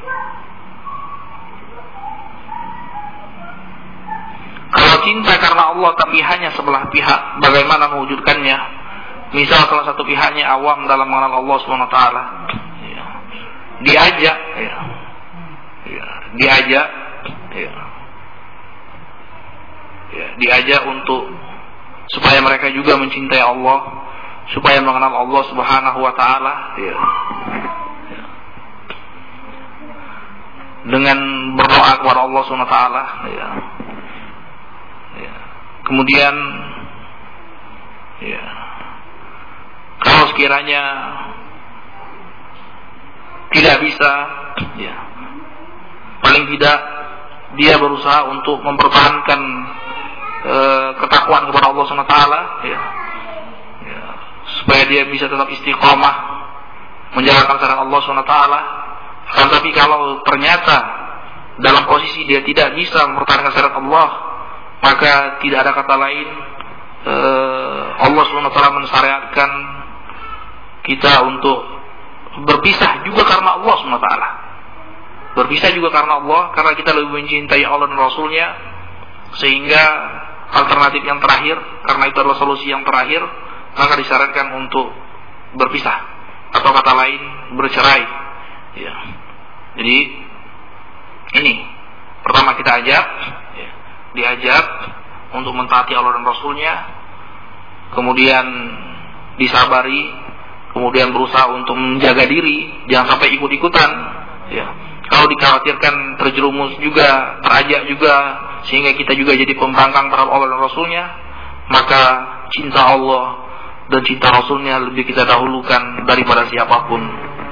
Kalau cinta karena Allah tapi hanya sebelah pihak, bagaimana mewujudkannya? Misal salah satu pihaknya awam dalam mengenal Allah SWT, ya, diajak, ya, ya, diajak, ya, ya, diajak untuk supaya mereka juga mencintai Allah, supaya mengenal Allah Subhanahu Wa Taala, ya, ya, dengan berdoa kepada Allah Subhanahu Wa Taala, ya. Kemudian, ya, kalau sekiranya tidak bisa ya. Paling tidak dia berusaha untuk mempertahankan ketakwaan kepada Allah SWT, ya. Ya, supaya dia bisa tetap istiqomah menjalankan syariat Allah SWT. Tapi kalau ternyata dalam posisi dia tidak bisa mempertahankan syariat Allah, maka tidak ada kata lain, Allah SWT mensyariatkan kita untuk berpisah juga karena Allah SWT. Berpisah juga karena Allah, karena kita lebih mencintai Allah dan Rasulnya, sehingga alternatif yang terakhir, karena itu adalah solusi yang terakhir, maka disarankan untuk berpisah, atau kata lain bercerai, ya. Jadi ini pertama kita ajak, ya, diajak untuk mentaati Allah dan Rasulnya, kemudian disabari, kemudian berusaha untuk menjaga diri, jangan sampai ikut-ikutan, ya. Kalau dikhawatirkan terjerumus juga, terajak juga, sehingga kita juga jadi pembangkang terhadap Allah dan Rasulnya, maka cinta Allah dan cinta Rasulnya lebih kita dahulukan daripada siapapun.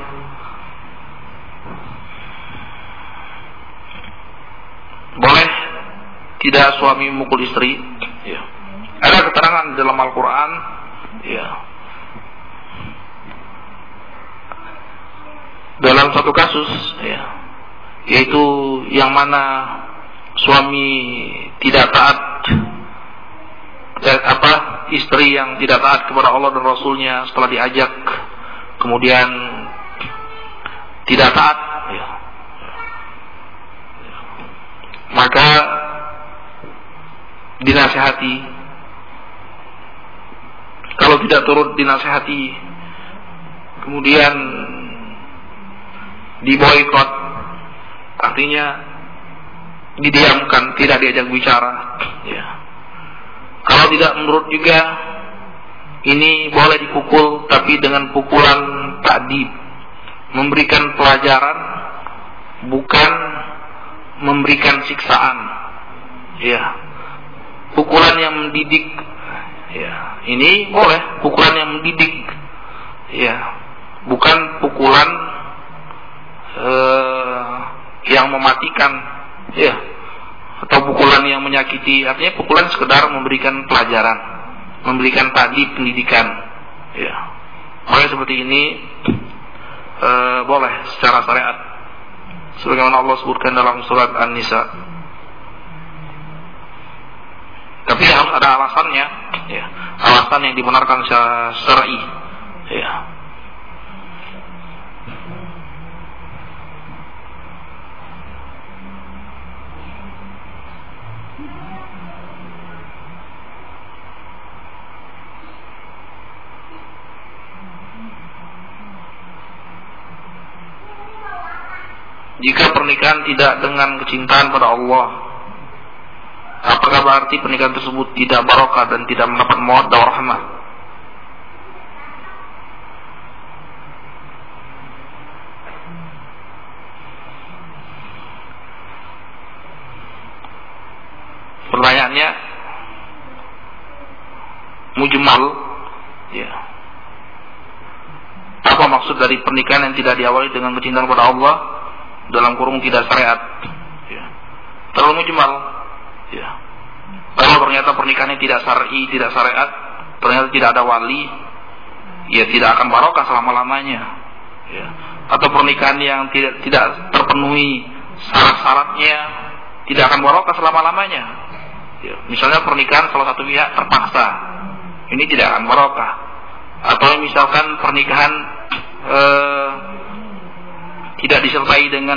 Boleh tidak suami memukul istri, ya. Ada keterangan dalam Al-Quran, ya. Dalam satu kasus, ya, yaitu yang mana suami tidak taat, istri yang tidak taat kepada Allah dan Rasulnya setelah diajak, kemudian tidak taat, ya. Maka dinasihati. Kalau tidak turut dinasihati, kemudian diboikot, artinya didiamkan, tidak diajak bicara, ya. Kalau tidak menurut juga, ini boleh dipukul, tapi dengan pukulan ta'dib, memberikan pelajaran, bukan memberikan siksaan, ya. Pukulan yang mendidik, ya. Ini boleh pukulan yang mendidik, ya, bukan pukulan yang mematikan, ya, atau pukulan yang menyakiti. Artinya pukulan sekedar memberikan pelajaran, memberikan ta'dib, pendidikan, ya. Makanya seperti ini boleh secara syariat, sebagaimana Allah sebutkan dalam surat An-Nisa. Tapi harus ada alasannya, ya, alasan yang dibenarkan secara syar'i, ya. Jika pernikahan tidak dengan kecintaan pada Allah, apakah berarti pernikahan tersebut tidak barokah dan tidak mendapat mawaddah warahmah? Pertanyaannya mujmal, ya. Apa maksud dari pernikahan yang tidak diawali dengan kecintaan pada Allah, dalam kurung tidak syariat, ya. Terlalu mujmal, ya. Kalau ternyata pernikahannya tidak syar'i, tidak syariat, ternyata tidak ada wali, ya tidak akan barokah selama-lamanya, ya. Atau pernikahan yang tidak terpenuhi syarat-syaratnya, tidak akan barokah selama-lamanya, ya. Misalnya pernikahan salah satu pihak terpaksa, ini tidak akan barokah. Atau misalkan pernikahan tidak disertai dengan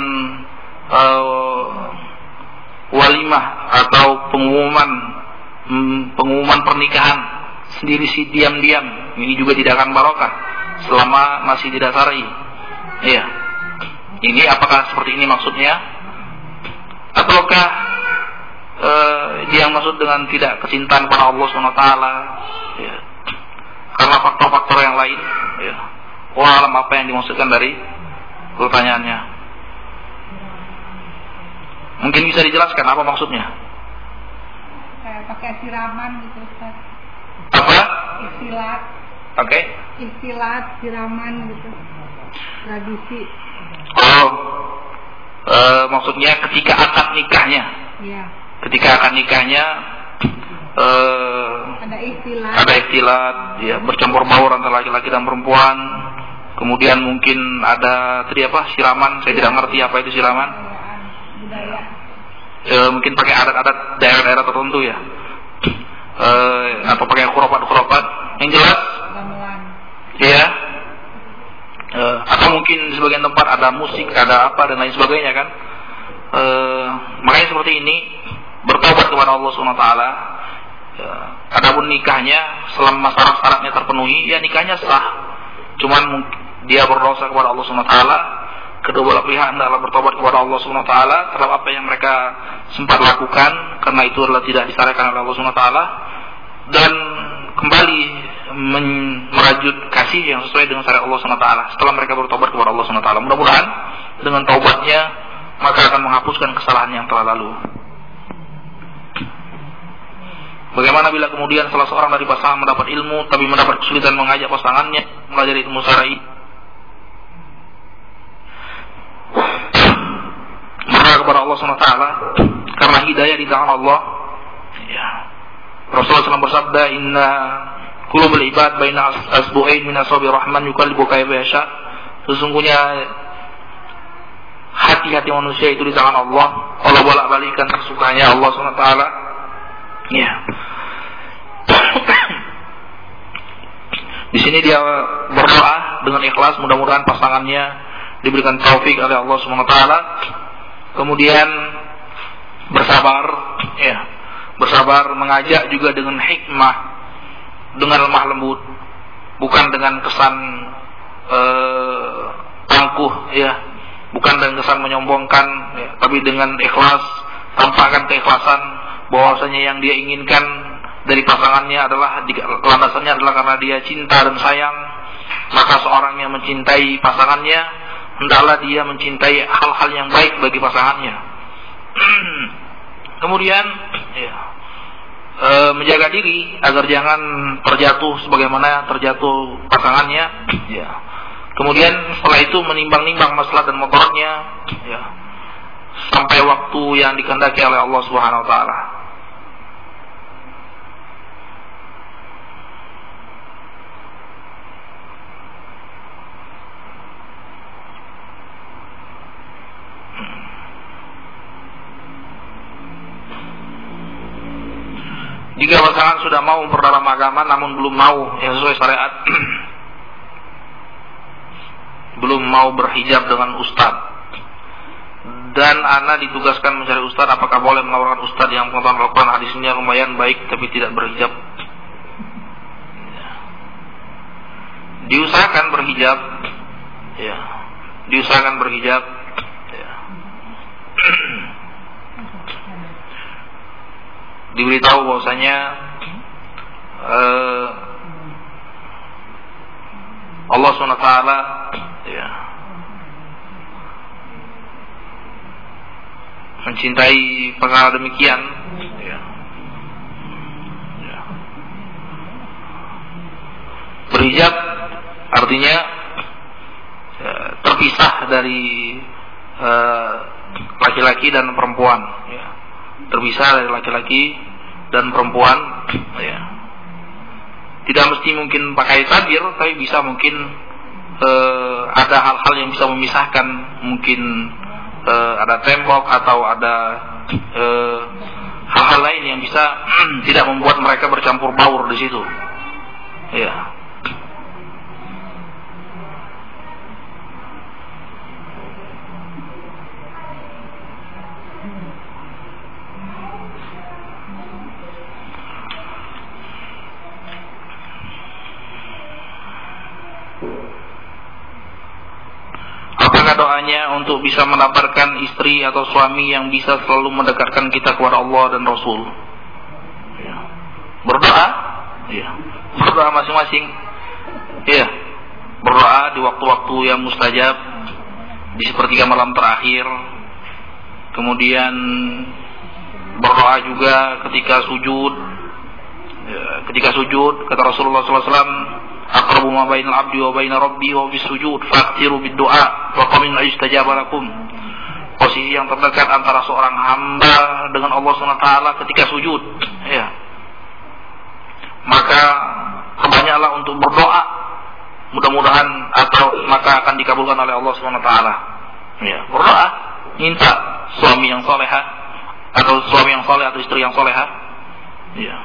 walimah atau pengumuman pernikahan sendiri diam-diam, ini juga tidak akan barokah selama masih tidak syar'i, iya. Ini apakah seperti ini maksudnya, ataukah yang maksud dengan tidak kecintaan pada Allah SWT, ya, karena faktor-faktor yang lain, ya. Alam apa yang dimaksudkan dari pertanyaannya? Mungkin bisa dijelaskan apa maksudnya? Kayak pakai siraman gitu, Ustaz. Apa? Istilah. Oke. Istilah siraman gitu. Tradisi. Oh, Maksudnya ketika akad nikahnya. Iya. Ketika akad nikahnya ada ikhtilat, ya, bercampur baur antara laki-laki dan perempuan. Kemudian mungkin ada tadi apa? Siraman, saya tidak ngerti apa itu siraman. Mungkin pakai adat-adat daerah-daerah tertentu ya. Atau pakai khurafat-khurafat. Yang jelas ya. Atau mungkin di sebagian tempat ada musik, ada apa dan lain sebagainya kan. Makanya seperti ini bertobat kepada Allah Subhanahu wa taala. Adapun nikahnya selama syarat-syaratnya terpenuhi, ya nikahnya sah. Cuman dia berdosa kepada Allah Subhanahu wa taala. Kedua belah pihak hendaklah bertobat kepada Allah Subhanahu wa taala terhadap apa yang mereka sempat lakukan, karena itu adalah tidak disyariatkan oleh Allah Subhanahu wa taala, dan kembali merajut kasih yang sesuai dengan syariat Allah Subhanahu wa taala setelah mereka bertobat kepada Allah Subhanahu wa taala. Mudah-mudahan dengan taubatnya maka akan menghapuskan kesalahan yang telah lalu. Bagaimana bila kemudian salah seorang dari pasangan mendapat ilmu tapi mendapat kesulitan mengajak pasangannya mempelajari ilmu syar'i? Berdoa kepada Allah Subhanahu wa taala karena hidayah di tangan Allah. Ya. Rasulullah SAW bersabda, "Inna qulubul ibad baina asbu'ain min asabi rahman yuqallibu kayfa yasha." Sesungguhnya hati-hati manusia itu di tangan Allah. Allah bolak-balikan kesukaannya Allah Subhanahu wa taala. Ya. Di sini dia berdoa dengan ikhlas, mudah-mudahan pasangannya diberikan taufik oleh Allah Subhanahu wa taala. Kemudian bersabar, ya. Bersabar mengajak juga dengan hikmah, dengan lemah lembut, bukan dengan kesan angkuh, ya. Bukan dengan kesan menyombongkan, ya. Tapi dengan ikhlas, tampakkan keikhlasan bahwasanya yang dia inginkan dari pasangannya adalah landasannya adalah karena dia cinta dan sayang. Maka seorang yang mencintai pasangannya hendaklah dia mencintai hal-hal yang baik bagi pasangannya. Kemudian ya, menjaga diri agar jangan terjatuh sebagaimana terjatuh pasangannya, ya. Kemudian setelah itu menimbang-nimbang maslahat dan mudaratnya, ya, sampai waktu yang dikehendaki oleh Allah Subhanahu wa taala. Jika pasangan sudah mau memperdalam agama namun belum mau yang sesuai syariat, belum mau berhijab dengan ustaz, dan ana ditugaskan mencari ustaz, apakah boleh menawarkan ustaz yang pengetahuan Al-Quran hadisnya lumayan baik tapi tidak berhijab? Diusahakan berhijab, ya. Diusahakan berhijab, ya. Diberitahu bahwasanya Allah SWT, ya, mencintai perkara demikian, ya. Ya. Berhijab artinya ya, terpisah dari laki-laki dan perempuan, ya. Terpisah dari laki-laki dan perempuan, ya. Tidak mesti mungkin pakai tabir, tapi bisa mungkin ada hal-hal yang bisa memisahkan, mungkin ada tembok atau ada hal-hal lain yang bisa tidak membuat mereka bercampur baur di situ, ya. Apakah doanya untuk bisa mendapatkan istri atau suami yang bisa selalu mendekatkan kita kepada Allah dan Rasul? Ya. Berdoa, ya. Berdoa masing-masing, ya. Berdoa di waktu-waktu yang mustajab, di sepertiga malam terakhir. Kemudian berdoa juga ketika sujud, ya. Ketika sujud kata Rasulullah SAW, aqrabu ma bainal abdi wa baina rabbi wa bis sujud faqtiru bid du'a wa qul inna istajaba lakum. posisi yang terdekat antara seorang hamba dengan Allah SWT ketika sujud, ya. Maka perbanyaklah untuk berdoa, mudah-mudahan atau maka akan dikabulkan oleh Allah SWT. Ya, berdoa, minta suami yang soleha atau suami yang soleh atau istri yang soleha, ya,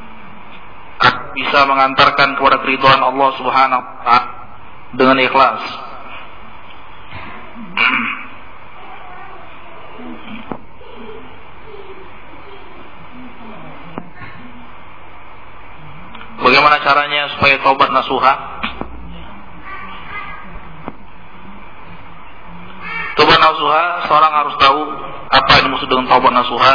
bisa mengantarkan kepada keridhaan Allah Subhanahu wa ta'ala dengan ikhlas. Bagaimana caranya supaya taubat nasuha? Taubat nasuha, seorang harus tahu apa yang dimaksud dengan taubat nasuha,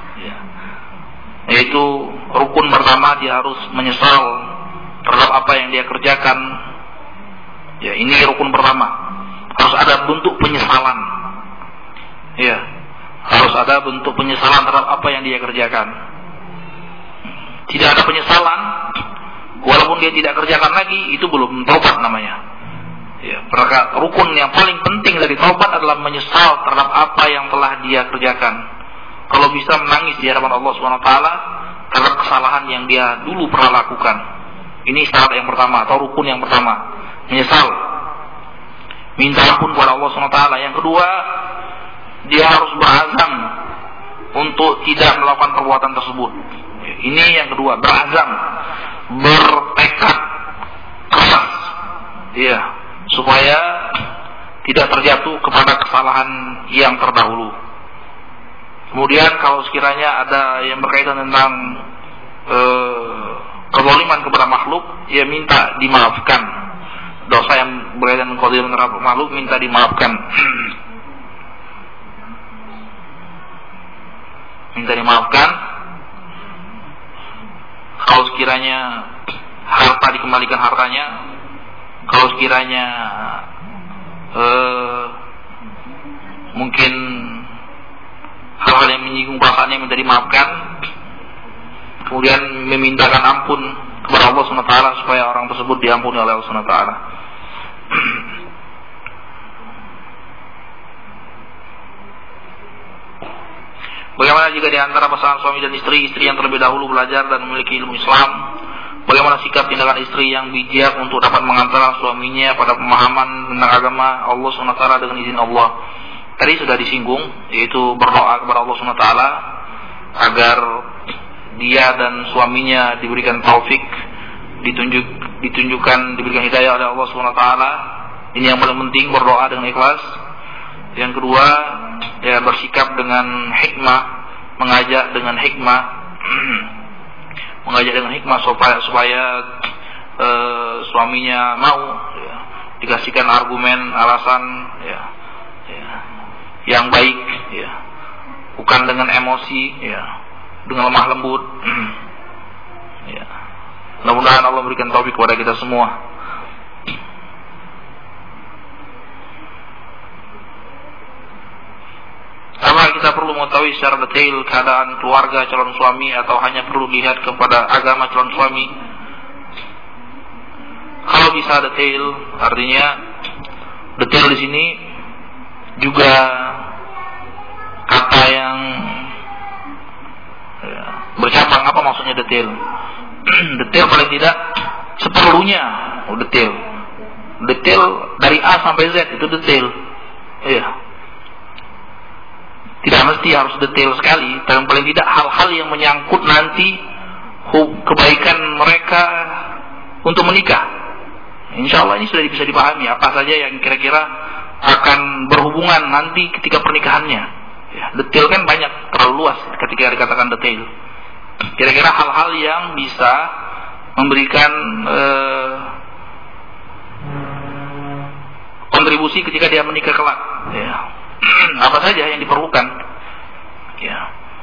yaitu rukun pertama, dia harus menyesal terhadap apa yang dia kerjakan. Ya, ini rukun pertama. Harus ada bentuk penyesalan. Ya, harus ada bentuk penyesalan terhadap apa yang dia kerjakan. Tidak ada penyesalan, walaupun dia tidak kerjakan lagi, itu belum taubat namanya. Ya, rukun yang paling penting dari taubat adalah menyesal terhadap apa yang telah dia kerjakan. Kalau bisa menangis di hadapan Allah SWT terhadap kesalahan yang dia dulu pernah lakukan. Ini syarat yang pertama atau rukun yang pertama, menyesal, minta ampun kepada Allah SWT. Yang kedua, dia harus berazam untuk tidak melakukan perbuatan tersebut. Ini yang kedua, berazam, bertekad keras, ya, supaya tidak terjatuh kepada kesalahan yang terdahulu. Kemudian kalau sekiranya ada yang berkaitan tentang kezaliman kepada makhluk, ya minta dimaafkan. Dosa yang berkaitan dengan kezaliman terhadap makhluk minta dimaafkan. Minta dimaafkan. Kalau sekiranya harta dikembalikan hartanya, kalau sekiranya mungkin hal-hal yang menyinggung perasaannya minta dimaafkan. Kemudian memintakan ampun kepada Allah SWT supaya orang tersebut diampuni oleh Allah SWT. Bagaimana jika di antara pasangan suami dan istri yang terlebih dahulu belajar dan memiliki ilmu Islam? Bagaimana sikap tindakan istri yang bijak untuk dapat mengantarkan suaminya pada pemahaman tentang agama Allah SWT dengan izin Allah? Tadi sudah disinggung, yaitu berdoa kepada Allah SWT agar dia dan suaminya diberikan taufik, diberikan hidayah oleh Allah SWT. Ini yang paling penting, berdoa dengan ikhlas. Yang kedua, ya bersikap dengan hikmah, mengajak dengan hikmah, supaya suaminya mau, ya, dikasihkan argumen, alasan, ya, yang baik, ya, bukan dengan emosi, ya, dengan lemah lembut. Ya. Mudah-mudahan Allah berikan taufik kepada kita semua. Apakah kita perlu mengetahui secara detail keadaan keluarga calon suami atau hanya perlu lihat kepada agama calon suami? Kalau bisa detail, artinya detail di sini juga kata yang bercabang. Apa maksudnya detail? Detail paling tidak seperlunya, detail. Detail dari A sampai Z itu detail. Iya. Tidak mesti harus detail sekali, tapi paling tidak hal-hal yang menyangkut nanti kebaikan mereka untuk menikah. Insya Allah ini sudah bisa dipahami apa saja yang kira-kira akan berhubungan nanti ketika pernikahannya. Ya, detail kan banyak, terlalu luas ketika dikatakan detail. Kira-kira hal-hal yang bisa memberikan kontribusi ketika dia menikah kelak. Ya. Apa saja yang diperlukan, ya.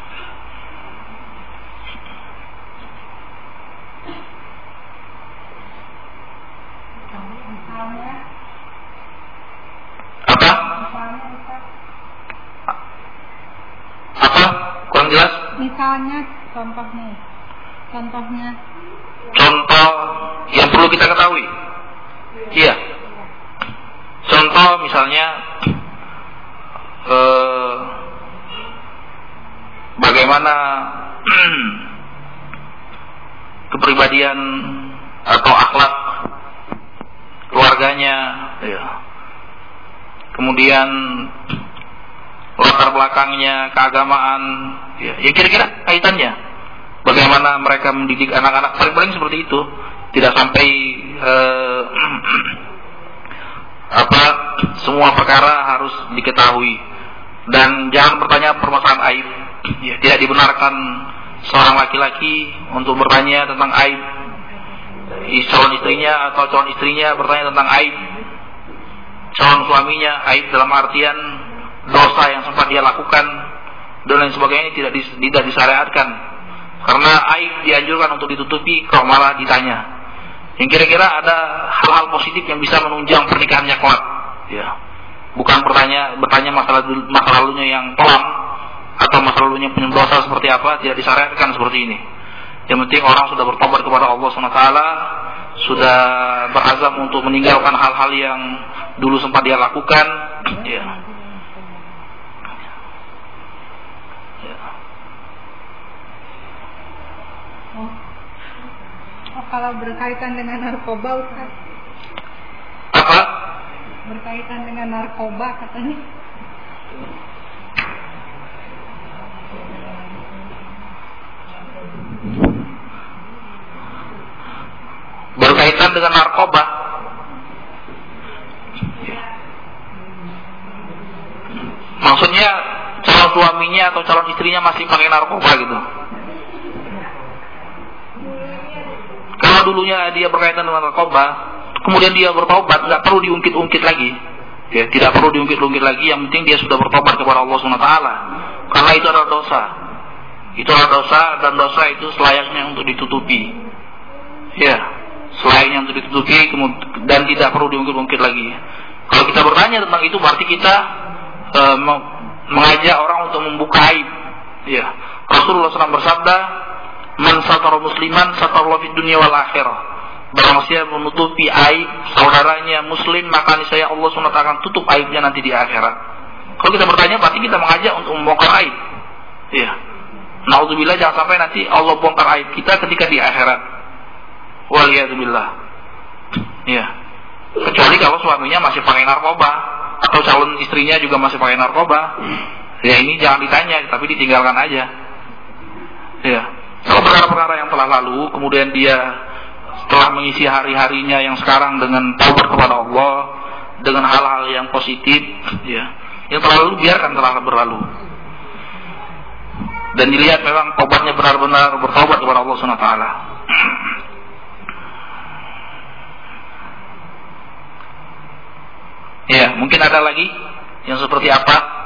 Apa? Apa? Kurang jelas? Misalnya, contohnya. Contoh yang perlu kita ketahui. Iya. Contoh misalnya bagaimana kepribadian atau akhlak keluarganya, ya. Kemudian latar belakangnya, keagamaan, ya, ya kira-kira kaitannya. Bagaimana mereka mendidik anak-anak, paling-paling seperti itu. Tidak sampai semua perkara harus diketahui. Dan jangan bertanya permasalahan aib. Ya, tidak dibenarkan seorang laki-laki untuk bertanya tentang aib calon istrinya, atau calon istrinya bertanya tentang aib calon suaminya, aib dalam artian dosa yang sempat dia lakukan dan lain sebagainya. Ini tidak disyariatkan, karena aib dianjurkan untuk ditutupi, kalau malah ditanya. Yang kira-kira ada hal-hal positif yang bisa menunjang pernikahannya kelak, ya. Bukan bertanya masa lalunya yang kelam atau masa lalunya penuh dosa seperti apa, tidak disyariatkan seperti ini. Yang penting orang sudah bertobat kepada Allah SWT, sudah berazam untuk meninggalkan hal-hal yang dulu sempat dia lakukan, ya. Kalau berkaitan dengan narkoba, Ustaz. Apa? Berkaitan dengan narkoba katanya. Berkaitan dengan narkoba. Maksudnya calon suaminya atau calon istrinya masih pakai narkoba gitu. Kalau dulunya dia berkaitan dengan narkoba, kemudian dia bertobat, nggak perlu diungkit-ungkit lagi. Ya, tidak perlu diungkit-ungkit lagi. Yang penting dia sudah bertobat kepada Allah SWT. Karena itu adalah dosa. Itu adalah dosa, dan dosa itu selayaknya untuk ditutupi. Ya, selayaknya untuk ditutupi dan tidak perlu diungkit-ungkit lagi. Kalau kita bertanya tentang itu, berarti kita mengajak orang untuk membuka aib. Ya, Rasulullah SAW bersabda, "Man satara musliman satarallahu fid dunya wal akhirah." Barang siapa menutupi aib saudaranya muslim, maka niscaya Allah SWT akan tutup aibnya nanti di akhirat. Kalau kita bertanya, berarti kita mengajak untuk membongkar aib. Iya. Naudzubillah, jangan sampai nanti Allah bongkar aib kita ketika di akhirat. Waliyadzubillah. Iya. Kecuali kalau suaminya masih pakai narkoba, atau calon istrinya juga masih pakai narkoba, ya ini jangan ditanya, tapi ditinggalkan aja. Iya. Kalau perkara-perkara yang telah lalu, kemudian dia setelah mengisi hari-harinya yang sekarang dengan taubat kepada Allah, dengan hal-hal yang positif, ya, yang telah lalu biarkan telah berlalu. Dan dilihat memang taubatnya benar-benar bertaubat kepada Allah SWT. Ya, mungkin ada lagi yang seperti apa?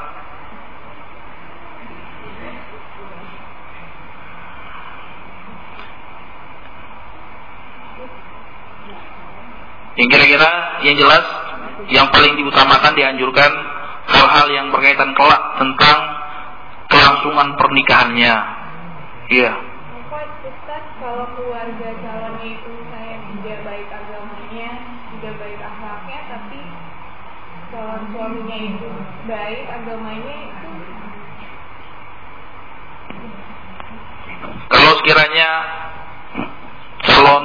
Yang kira-kira yang jelas, yang paling diutamakan, dianjurkan hal-hal yang berkaitan kelak tentang kelangsungan pernikahannya. Iya. Ustaz, kalau keluarga calonnya itu saya tidak baik agamanya, tidak baik akhlaknya, tapi calon suaminya itu baik agamanya, itu kalau sekiranya calon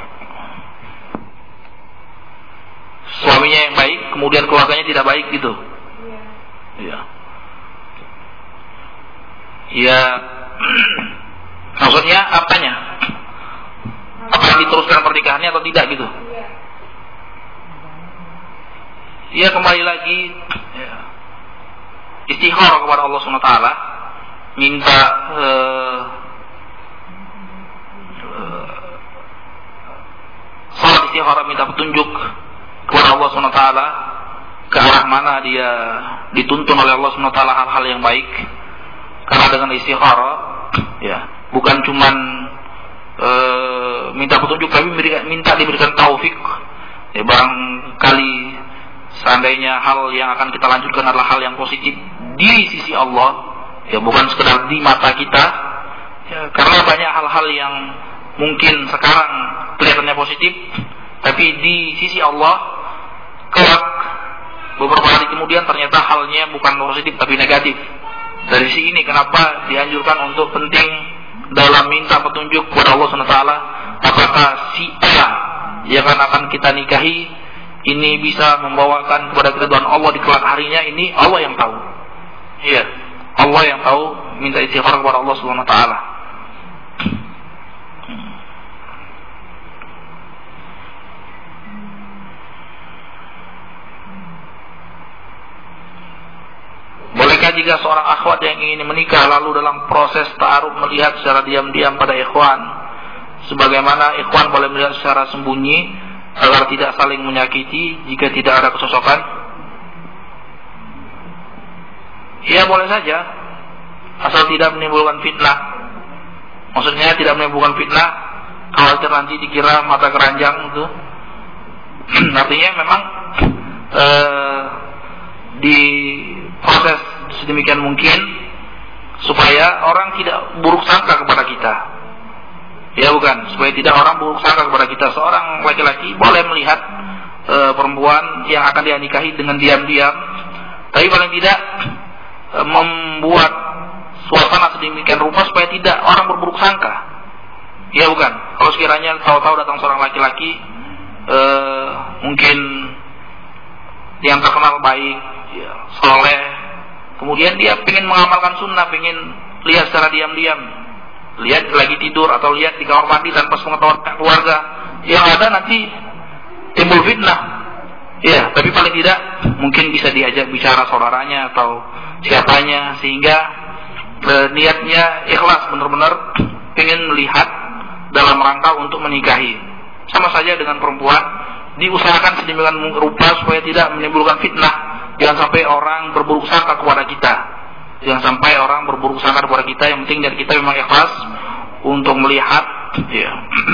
suaminya yang baik, kemudian keluarganya tidak baik gitu. Iya. Ya, maksudnya apanya? Apakah diteruskan pernikahannya atau tidak gitu? Ya, kembali lagi, ya, istikharah kepada Allah SWT, minta salat istikharah, minta petunjuk kepada Allah SWT ke arah mana dia dituntun oleh Allah SWT hal-hal yang baik. Karena dengan istikharah, ya, bukan cuman minta petunjuk, tapi minta diberikan taufik. Ya, barangkali seandainya hal yang akan kita lanjutkan adalah hal yang positif di sisi Allah, ya, bukan sekedar di mata kita. Ya, karena banyak hal-hal yang mungkin sekarang kelihatannya positif, tapi di sisi Allah kelak beberapa hari kemudian ternyata halnya bukan positif tapi negatif. Dari sisi ini kenapa dianjurkan untuk penting dalam minta petunjuk kepada Allah SWT, apakah si A yang akan kita nikahi ini bisa membawakan kepada keridhaan Allah di kelak harinya, ini Allah yang tahu. Iya, Allah yang tahu. Minta istighfar kepada Allah SWT. Bolehkah jika seorang akhwat yang ingin menikah lalu dalam proses ta'aruf melihat secara diam-diam pada ikhwan, sebagaimana ikhwan boleh melihat secara sembunyi agar tidak saling menyakiti jika tidak ada kecocokan? Ya, boleh saja, asal tidak menimbulkan fitnah. Maksudnya tidak menimbulkan fitnah, khawatir nanti dikira mata keranjang itu. Artinya memang di proses sedemikian mungkin supaya orang tidak buruk sangka kepada kita. Ya bukan, supaya tidak orang buruk sangka kepada kita. Seorang laki-laki boleh melihat perempuan yang akan dia nikahi dengan diam-diam, tapi paling tidak membuat suasana sedemikian rupa supaya tidak orang berburuk sangka. Ya bukan, kalau sekiranya tahu-tahu datang seorang laki-laki mungkin yang terkenal baik, ya, soleh, kemudian dia ingin mengamalkan sunnah, ingin lihat secara diam-diam, lihat lagi tidur atau lihat di kamar mandi tanpa sepengetahuan keluarga, yang ada nanti timbul fitnah. Ya, tapi paling tidak mungkin bisa diajak bicara saudaranya atau siapanya, sehingga niatnya ikhlas, benar-benar ingin melihat dalam rangka untuk menikahi. Sama saja dengan perempuan, diusahakan sedemikian rupa supaya tidak menimbulkan fitnah. Jangan sampai orang berburuk sangka kepada kita. Jangan sampai orang berburuk sangka kepada kita. Yang penting dari kita memang ikhlas untuk melihat. Ya.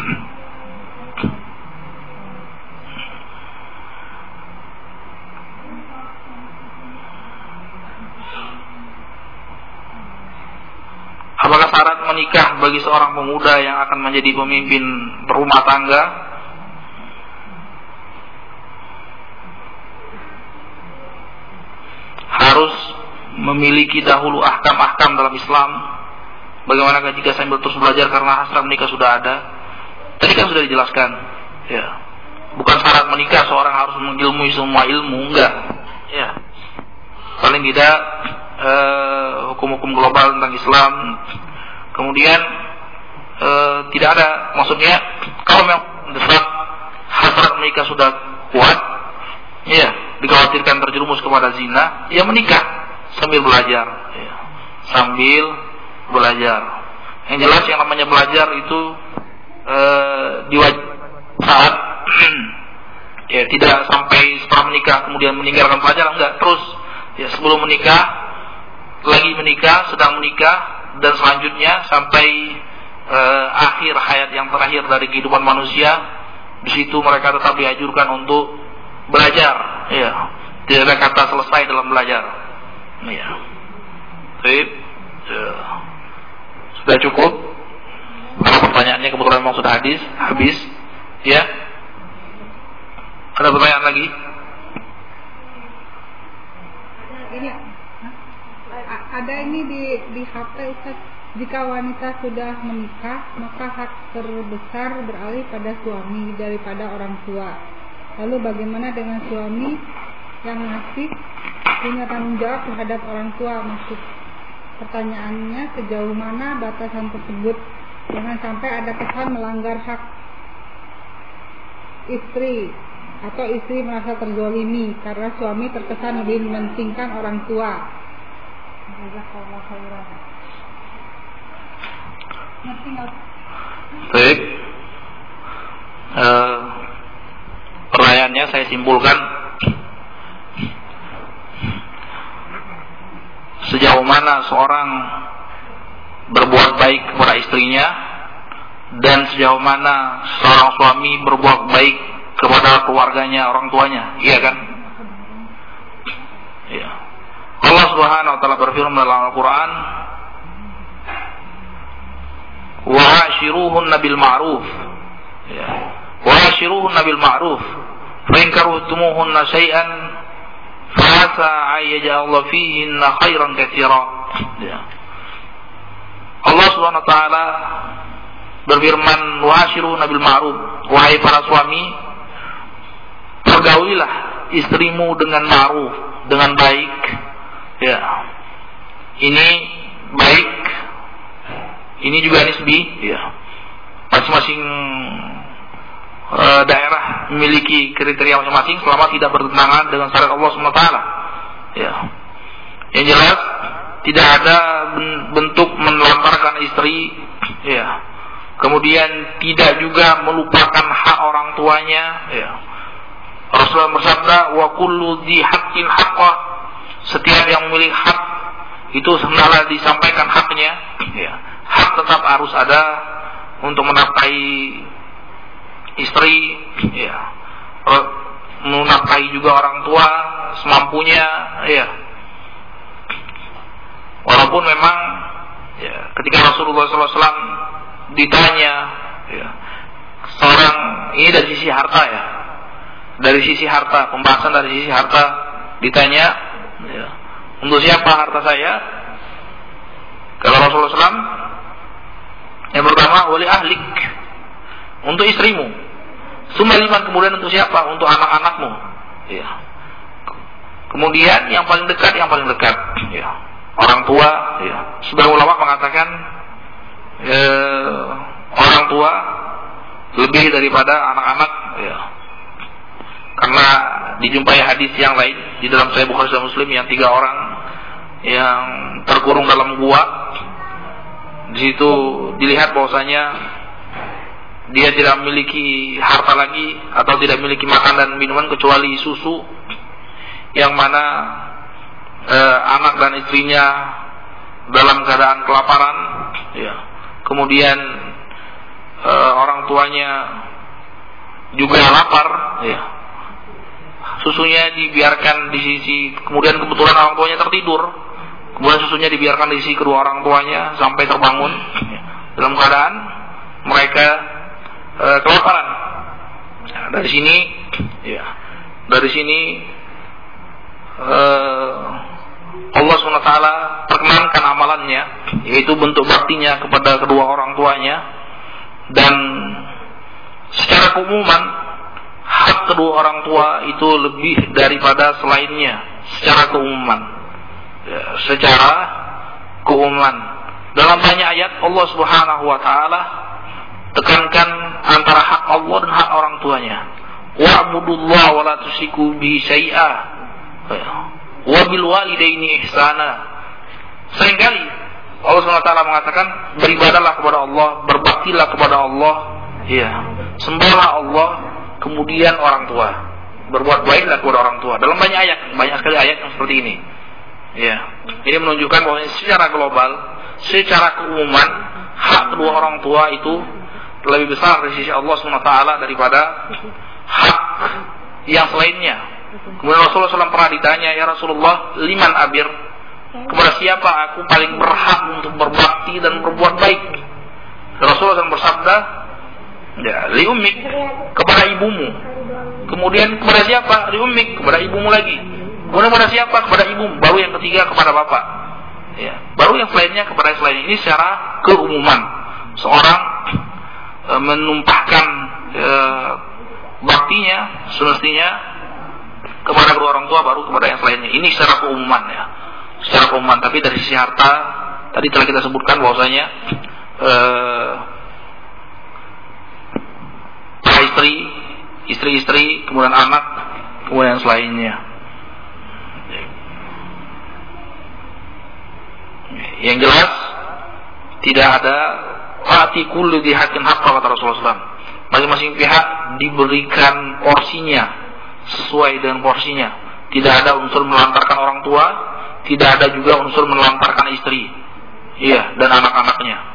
Apakah syarat menikah bagi seorang pemuda yang akan menjadi pemimpin berumah tangga? Harus memiliki dahulu ahkam-ahkam dalam Islam. Bagaimana jika sambil terus belajar karena hasrat menikah sudah ada? Tadi kan sudah dijelaskan. Ya. Bukan syarat menikah seorang harus mengilmui semua ilmu, enggak. Ya. Paling tidak hukum-hukum global tentang Islam. Kemudian tidak ada, maksudnya kalau memang mendesak hasrat menikah sudah kuat, ya, dikhawatirkan terjerumus kepada zina, ya menikah sambil belajar, ya. Sambil belajar. Yang jelas yang namanya belajar itu saat ya, tidak sampai setelah menikah kemudian meninggalkan pelajaran, enggak, terus ya, sebelum menikah, lagi menikah, sedang menikah, dan selanjutnya sampai akhir hayat yang terakhir dari kehidupan manusia. Di situ mereka tetap dianjurkan untuk belajar, ya. Tidak ada kata selesai dalam belajar, ya. Baik, ya. Sudah cukup. Kalau pertanyaannya kebetulan memang sudah habis, ya. Ada pertanyaan lagi? Ini ada ini di HP, Ustaz. Jika wanita sudah menikah, maka hak terbesar beralih pada suami daripada orang tua. Lalu bagaimana dengan suami yang masih punya tanggung jawab terhadap orang tua? Maksud pertanyaannya, sejauh mana batasan tersebut? Jangan sampai ada kesan melanggar hak istri, atau istri merasa terzolimi karena suami terkesan lebih mementingkan orang tua. Baik. Pertanyaannya saya simpulkan, sejauh mana seorang berbuat baik kepada istrinya, dan sejauh mana seorang suami berbuat baik kepada keluarganya, orang tuanya, iya kan? Iya. Allah Subhanahu wa taala berfirman dalam Al-Qur'an, "Wa ashiruhunna bil ma'ruf." Ya. "Wa ashiruhunna bil ma'ruf. Fa in karuhtumuhunna syai'an fa asa ay yaj'ala fihinna khairan katsira." Ya. Allah Subhanahu wa taala berfirman, "Wa'ashiruna bil ma'ruf." Wahai para suami, pergaulilah istrimu dengan ma'ruf, dengan baik. Ya. Ini baik. Ini juga nisbi, ya. Masing-masing daerah memiliki kriteria masing-masing selama tidak bertentangan dengan syariat Allah Subhanahu wa taala. Ya. Yang jelas tidak ada bentuk menelantarkan istri, ya. Kemudian tidak juga melupakan hak orang tuanya, ya. Rasulullah bersabda, "Wa kullu dzi haqqin haqqah." Setiap yang memiliki hak itu hendaklah disampaikan haknya, ya. Hak tetap harus ada untuk menafkahi istri, ya. Menafkahi juga orang tua semampunya, ya. Walaupun memang, ya, ketika Rasulullah SAW ditanya, ya, seorang ini dari sisi harta, ya, dari sisi harta, pembahasan dari sisi harta, ditanya, ya, untuk siapa harta saya? Kalau Rasulullah SAW, yang pertama, wali ahlik, untuk istrimu. Sumaliman, kemudian untuk siapa? Untuk anak-anakmu. Ya. Kemudian yang paling dekat, ya, orang tua. Ya. Sebagian ulama mengatakan orang tua lebih daripada anak-anak. Ya. Karena dijumpai hadis yang lain di dalam Sahih Bukhari dan Muslim yang 3 orang yang terkurung dalam gua. Di situ dilihat bahwasanya dia tidak memiliki harta lagi atau tidak memiliki makan dan minuman kecuali susu, yang mana anak dan istrinya dalam keadaan kelaparan, ya. Kemudian orang tuanya juga lapar, ya. Susunya dibiarkan di sisi, kemudian kebetulan orang tuanya tertidur, kemudian susunya dibiarkan di sisi kedua orang tuanya sampai terbangun, ya. Dalam keadaan mereka kelaparan. Nah, dari sini, ya, dari sini Allah SWT perkenankan amalannya, yaitu bentuk baktinya kepada kedua orang tuanya, dan secara keumuman hak kedua orang tua itu lebih daripada selainnya secara keumuman, ya, secara keumuman. Dalam banyak ayat Allah Subhanahu wa taala tekankan antara hak Allah dan hak orang tuanya. Wa'budullaha wa la tusyriku bihi syai'a. Wa bil walidaini ihsana. Seringkali Allah SWT mengatakan beribadahlah kepada Allah, berbaktilah kepada Allah, ya. Sembahlah Allah, kemudian orang tua. Berbuat baiklah kepada orang tua. Dalam banyak sekali ayat yang seperti ini. Ya. Ini menunjukkan bahwa secara global, secara keumuman, hak kedua orang tua itu lebih besar dari sisi Allah SWT daripada hak yang selainnya. Kemudian Rasulullah SAW pernah ditanya, "Ya Rasulullah, liman abir?" Kepada siapa aku paling berhak untuk berbakti dan berbuat baik? Rasulullah SAW bersabda, ya, li ummik, kepada ibumu. Kemudian kepada siapa? Li ummik, kepada ibumu lagi. Kemudian kepada siapa? Kepada ibumu. Baru yang ketiga kepada bapak. Ya, baru yang selainnya kepada yang selainnya. Ini secara keumuman. Seorang menumpahkan baktinya semestinya kepada kedua orang tua, baru kepada yang selainnya. Ini secara keumuman, ya, secara keumuman. Tapi dari sisi harta tadi telah kita sebutkan bahwasanya istri, kemudian anak, kemudian yang selainnya. Yang jelas tidak ada fati kulli dzi haqqin haqqa, kata Rasulullah SAW. Masing-masing pihak diberikan porsinya sesuai dengan porsinya. Tidak ada unsur menelantarkan orang tua, tidak ada juga unsur menelantarkan istri, iya, dan anak-anaknya.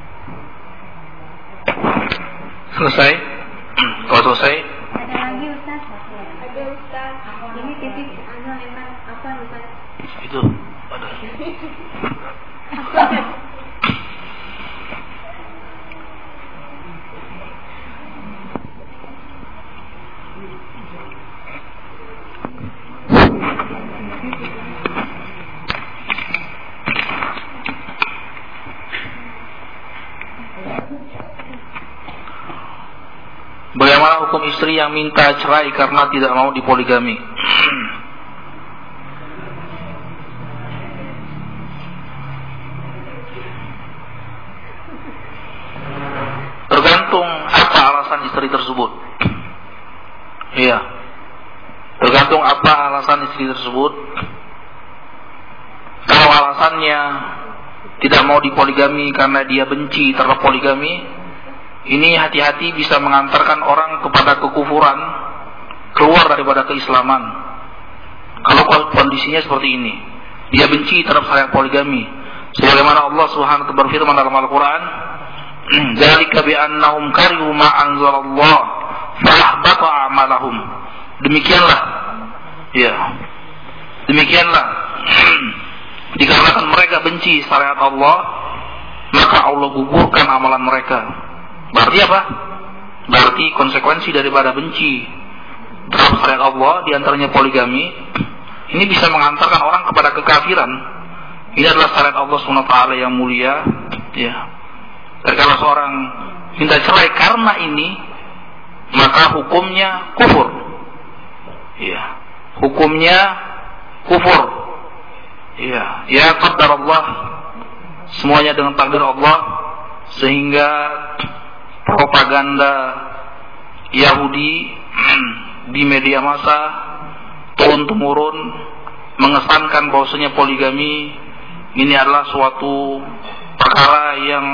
Selesai? Kalau selesai, ada lagi Ustaz? Ada Ustaz. Ini titik emang apa Ustaz? Itu ada. Bagaimana hukum istri yang minta cerai karena tidak mau dipoligami? Tergantung apa alasan istri tersebut. Iya. Tergantung apa alasan istri tersebut. Kalau alasannya tidak mau dipoligami karena dia benci terhadap poligami, ini hati-hati bisa mengantarkan orang kepada kekufuran, keluar daripada keislaman. Kalau kondisinya seperti ini, dia benci terhadap syariat poligami, sebagaimana Allah Subhanahu wa taala berfirman dalam Al-Qur'an, "Dzalika bi annahum karihu ma anzalallah fa ahbata a'malahum." Demikianlah. Ya. Demikianlah. Dikarenakan mereka benci syariat Allah, maka Allah gugurkan amalan mereka. Berarti apa? Berarti konsekuensi daripada benci terhadap syariat Allah, diantaranya poligami, ini bisa mengantarkan orang kepada kekafiran. Ini adalah syariat Allah SWT yang mulia. Ya. Dan kalau seorang minta cerai karena ini, maka hukumnya kufur. Ya. Hukumnya kufur. Ya. Ya qadar Allah, semuanya dengan takdir Allah, sehingga propaganda Yahudi di media massa turun-temurun mengesankan bahwasanya poligami ini adalah suatu perkara yang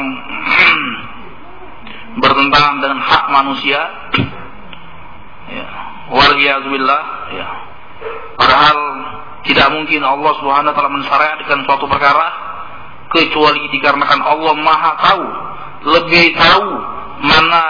bertentangan dengan hak manusia. Ya, waliyadzubillah. Ya. Padahal tidak mungkin Allah Subhanahu wa taala mensyariatkan suatu perkara kecuali dikarenakan Allah Maha tahu, lebih tahu mana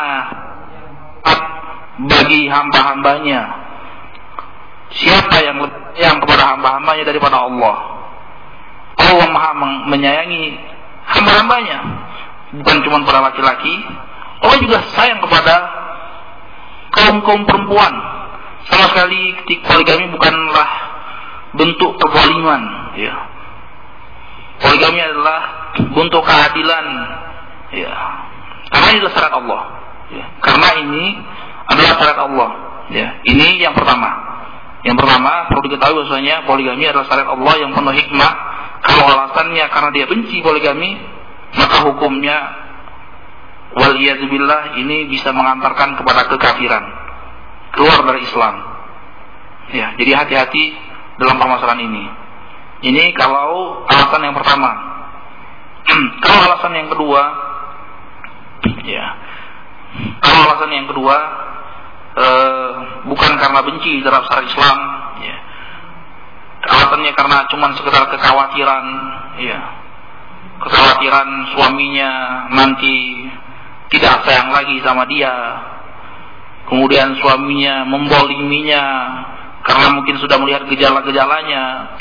bagi hamba-hambanya, siapa yang kepada hamba-hambanya daripada Allah. Allah Maha menyayangi hamba-hambanya, bukan cuma pada laki-laki. Allah juga sayang kepada kaum perempuan. Sama sekali poligami bukanlah bentuk kezaliman. Ya. Poligami adalah bentuk keadilan. Ya. Karena ini adalah syariat Allah. Ya. Karena ini adalah syariat Allah. Ya. Ini yang pertama. Yang pertama perlu diketahui bahwasanya poligami adalah syariat Allah yang penuh hikmah. Kalau alasannya karena dia benci poligami, maka hukumnya waliyadzubillah ini bisa mengantarkan kepada kekafiran, keluar dari Islam. Ya, jadi hati-hati dalam permasalahan ini. Ini kalau alasan yang pertama. Kalau alasan yang kedua, ya, kalau alasan yang kedua bukan karena benci terhadap syariat Islam, ya, alasannya karena cuma sekedar kekhawatiran, ya, kekhawatiran suaminya nanti tidak sayang lagi sama dia, kemudian suaminya memboliminya karena mungkin sudah melihat gejala-gejalanya,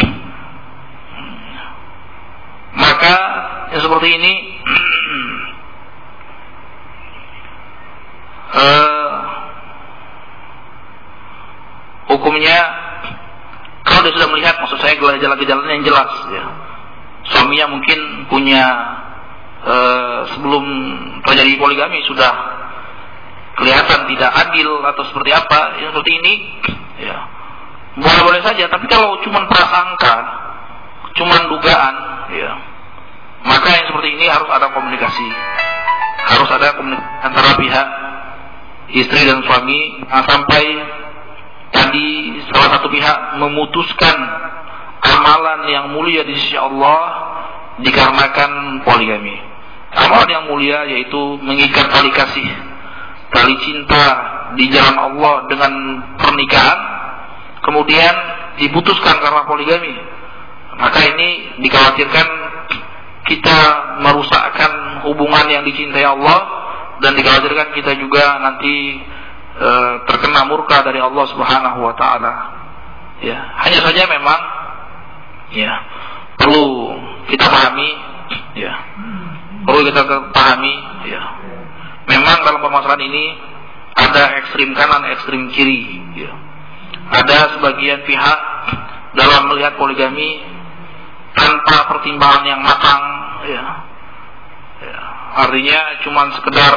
maka yang seperti ini hukumnya kalau dia sudah melihat, maksud saya gejala-gejalanya yang jelas, ya. Suaminya mungkin punya sebelum terjadi poligami sudah kelihatan tidak adil atau seperti apa, yang seperti ini, ya, boleh-boleh saja. Tapi kalau cuma prasangka, cuma dugaan, ya, maka yang seperti ini harus ada komunikasi, harus ada komunikasi antara pihak istri dan suami, sampai tadi salah satu pihak memutuskan amalan yang mulia di sisi Allah dikarenakan poligami. Amalan yang mulia yaitu mengikat tali kasih, tali cinta di jalan Allah dengan pernikahan, kemudian diputuskan karena poligami. Maka ini dikhawatirkan kita merusakkan hubungan yang dicintai Allah, dan dikhawatirkan kita juga nanti terkena murka dari Allah Subhanahu wa taala. Ya, hanya saja memang ya perlu kita pahami ya. Perlu kita pahami ya. Memang dalam permasalahan ini ada ekstrim kanan, ekstrim kiri ya. Ada sebagian pihak dalam melihat poligami tanpa pertimbangan yang matang ya. Ya, artinya cuma sekedar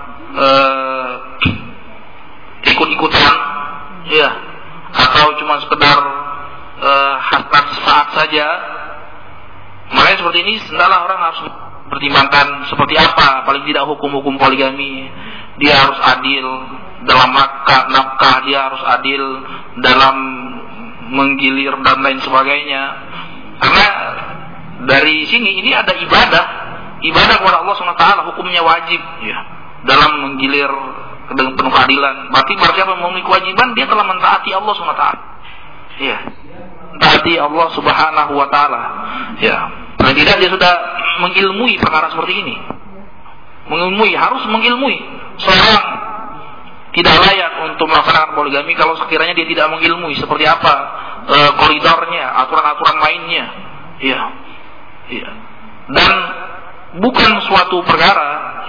ikut-ikutan ya, atau cuma sekedar hasrat sesaat saja. Makanya seperti ini hendaklah orang harus pertimbangkan seperti apa paling tidak hukum-hukum poligami. Dia harus adil dalam nafkah, dia harus adil dalam menggilir dan lain sebagainya. Karena dari sini ini ada ibadah kepada Allah SWT, hukumnya wajib ya dalam menggilir dengan penuh keadilan. Berarti siapa yang memiliki kewajiban, dia telah mentaati Allah SWT. Ya, mentaati Allah Subhanahu wa taala. Ya. Dan tidak dia sudah mengilmui perkara seperti ini. Harus mengilmui. Seorang tidak layak untuk melaksanakan poligami kalau sekiranya dia tidak mengilmui seperti apa koridornya, aturan-aturan mainnya. Ya. Ya. Dan bukan suatu perkara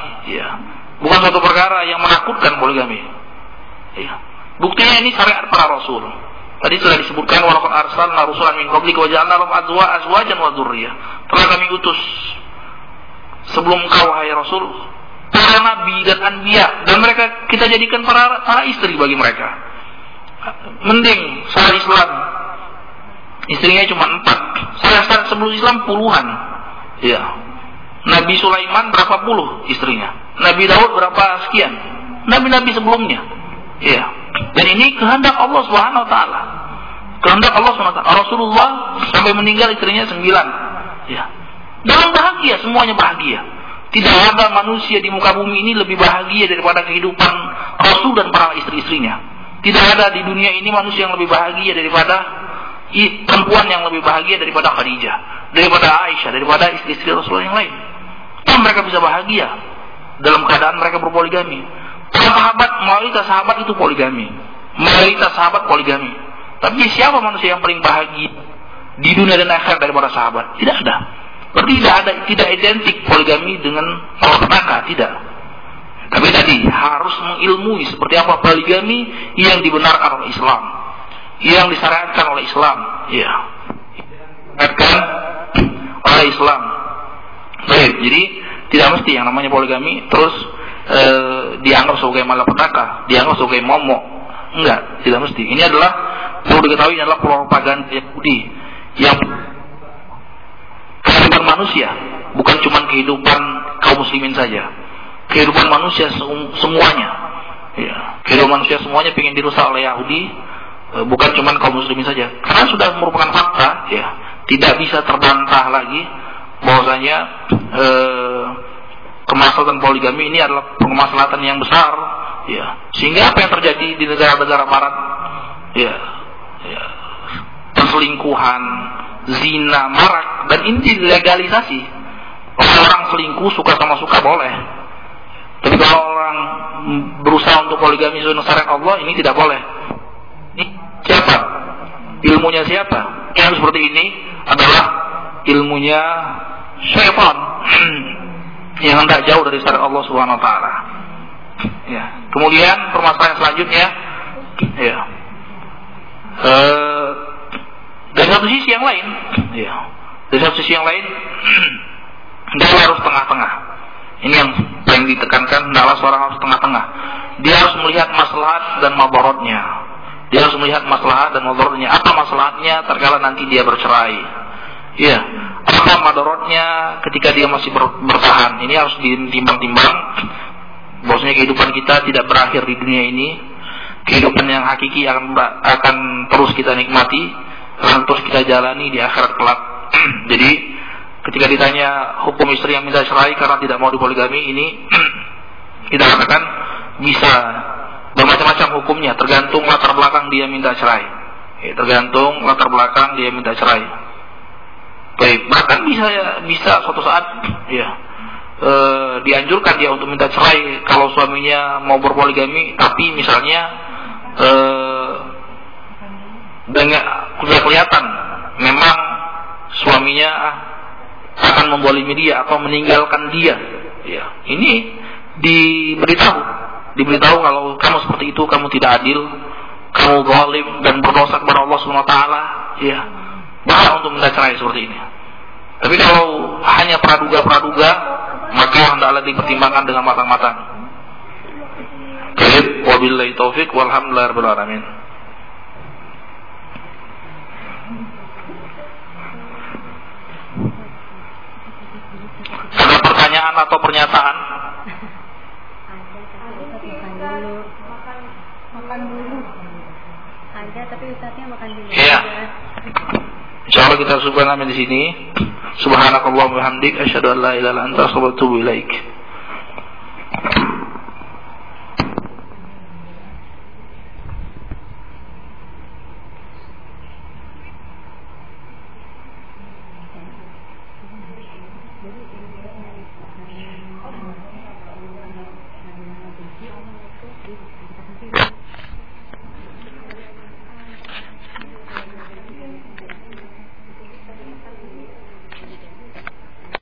yang menakutkan poligami. Ya. Buktinya ini syariat para rasul. Tadi sudah disebutkan walaqad arsalna rusulan min qablika wa ja'alna lahum azwajan wa dzurriyyah. Telah kami utus sebelum engkau wahai rasul para nabi dan anbiya, dan mereka kita jadikan para istri bagi mereka. Mending seorang Islam istrinya cuma 4. Saya sebelum Islam puluhan. Ya. Nabi Sulaiman berapa puluh istrinya. Nabi Daud berapa sekian. Nabi-nabi sebelumnya. Ya. Dan ini kehendak Allah Subhanahu wa taala. Kehendak Allah Subhanahu wa taala. Rasulullah sampai meninggal istrinya 9. Ya. Dalam bahagia, semuanya bahagia. Tidak ada manusia di muka bumi ini lebih bahagia daripada kehidupan Rasul dan para istri-istrinya. Tidak ada di dunia ini manusia yang lebih bahagia daripada perempuan yang lebih bahagia daripada Khadijah, daripada Aisyah, daripada istri-istri Rasulullah yang lain. Dan mereka bisa bahagia dalam keadaan mereka berpoligami. Mayoritas sahabat itu poligami. Mayoritas sahabat poligami. Tapi siapa manusia yang paling bahagia di dunia dan akhirat daripada sahabat? Tidak ada. Berarti tidak identik poligami dengan malapetaka, tidak. Tapi tadi harus mengilmui seperti apa poligami yang dibenarkan oleh Islam, yang disyariatkan oleh Islam, ya, disyariatkan oleh Islam. Baik, jadi tidak mesti yang namanya poligami terus dianggap sebagai malapetaka, dianggap sebagai momok. Enggak, tidak mesti. Ini adalah perlu diketahui, ini adalah propaganda Yahudi yang kehidupan manusia, bukan cuma kehidupan kaum muslimin saja. Kehidupan manusia semuanya. Ya, kehidupan manusia semuanya ingin dirusak oleh Yahudi, bukan cuma kaum muslimin saja. Karena sudah merupakan fakta, ya, tidak bisa terbantah lagi bahwasanya kemaslahatan poligami ini adalah kemaslahatan yang besar, ya. Sehingga apa yang terjadi di negara-negara barat, ya, perselingkuhan, zina marak, dan ini dilegalisasi. Orang selingkuh suka sama suka boleh, tapi kalau orang berusaha untuk poligami sesuai syariat Allah, ini tidak boleh. Ini siapa? Ilmunya siapa? Yang seperti ini adalah ilmunya syaitan yang hendak jauh dari syariat Allah Subhanahu wa taala. Ya. Kemudian permasalahan selanjutnya, ya. Dari satu sisi yang lain, ya. Dari satu sisi yang lain, dia harus tengah-tengah. Ini yang paling ditekankan, adalah seorang harus tengah-tengah. Dia harus melihat maslahat dan madaratnya. Dia harus melihat maslahat dan madaratnya. Apa maslahatnya terkala nanti dia bercerai? Ya. Apa madaratnya ketika dia masih bertahan? Ini harus ditimbang-timbang. Bahwasanya kehidupan kita tidak berakhir di dunia ini. Kehidupan yang hakiki akan terus kita nikmati, akan terus kita jalani di akhirat kelak. Jadi ketika ditanya hukum istri yang minta cerai karena tidak mau dipoligami, ini kita katakan bisa bermacam-macam hukumnya, tergantung latar belakang dia minta cerai. Tergantung latar belakang dia minta cerai. Baik, bahkan bisa suatu saat, ya, dianjurkan dia untuk minta cerai kalau suaminya mau berpoligami, tapi misalnya dengan sudah kelihatan memang suaminya akan membolimi dia atau meninggalkan dia, ya, ini diberitahu kalau kamu seperti itu, kamu tidak adil, kamu zalim dan berdosa kepada Allah Subhanahu wa taala, ya, berhak untuk minta cerai seperti ini. Tapi kalau hanya praduga, maka hendaklah dipertimbangkan dengan matang-matang. Baik, wabillahi taufik walhamdulillahi rabbil alamin. Ada pertanyaan atau pernyataan? Makan dulu. Ada, tapi Ustaznya makan dulu. Iya. Insyaallah kita subhanallah di sini. Subhanakallahumma wa bihamdik asyhadu an la ilaha illa anta astaghfiruka wa atubu ilaik.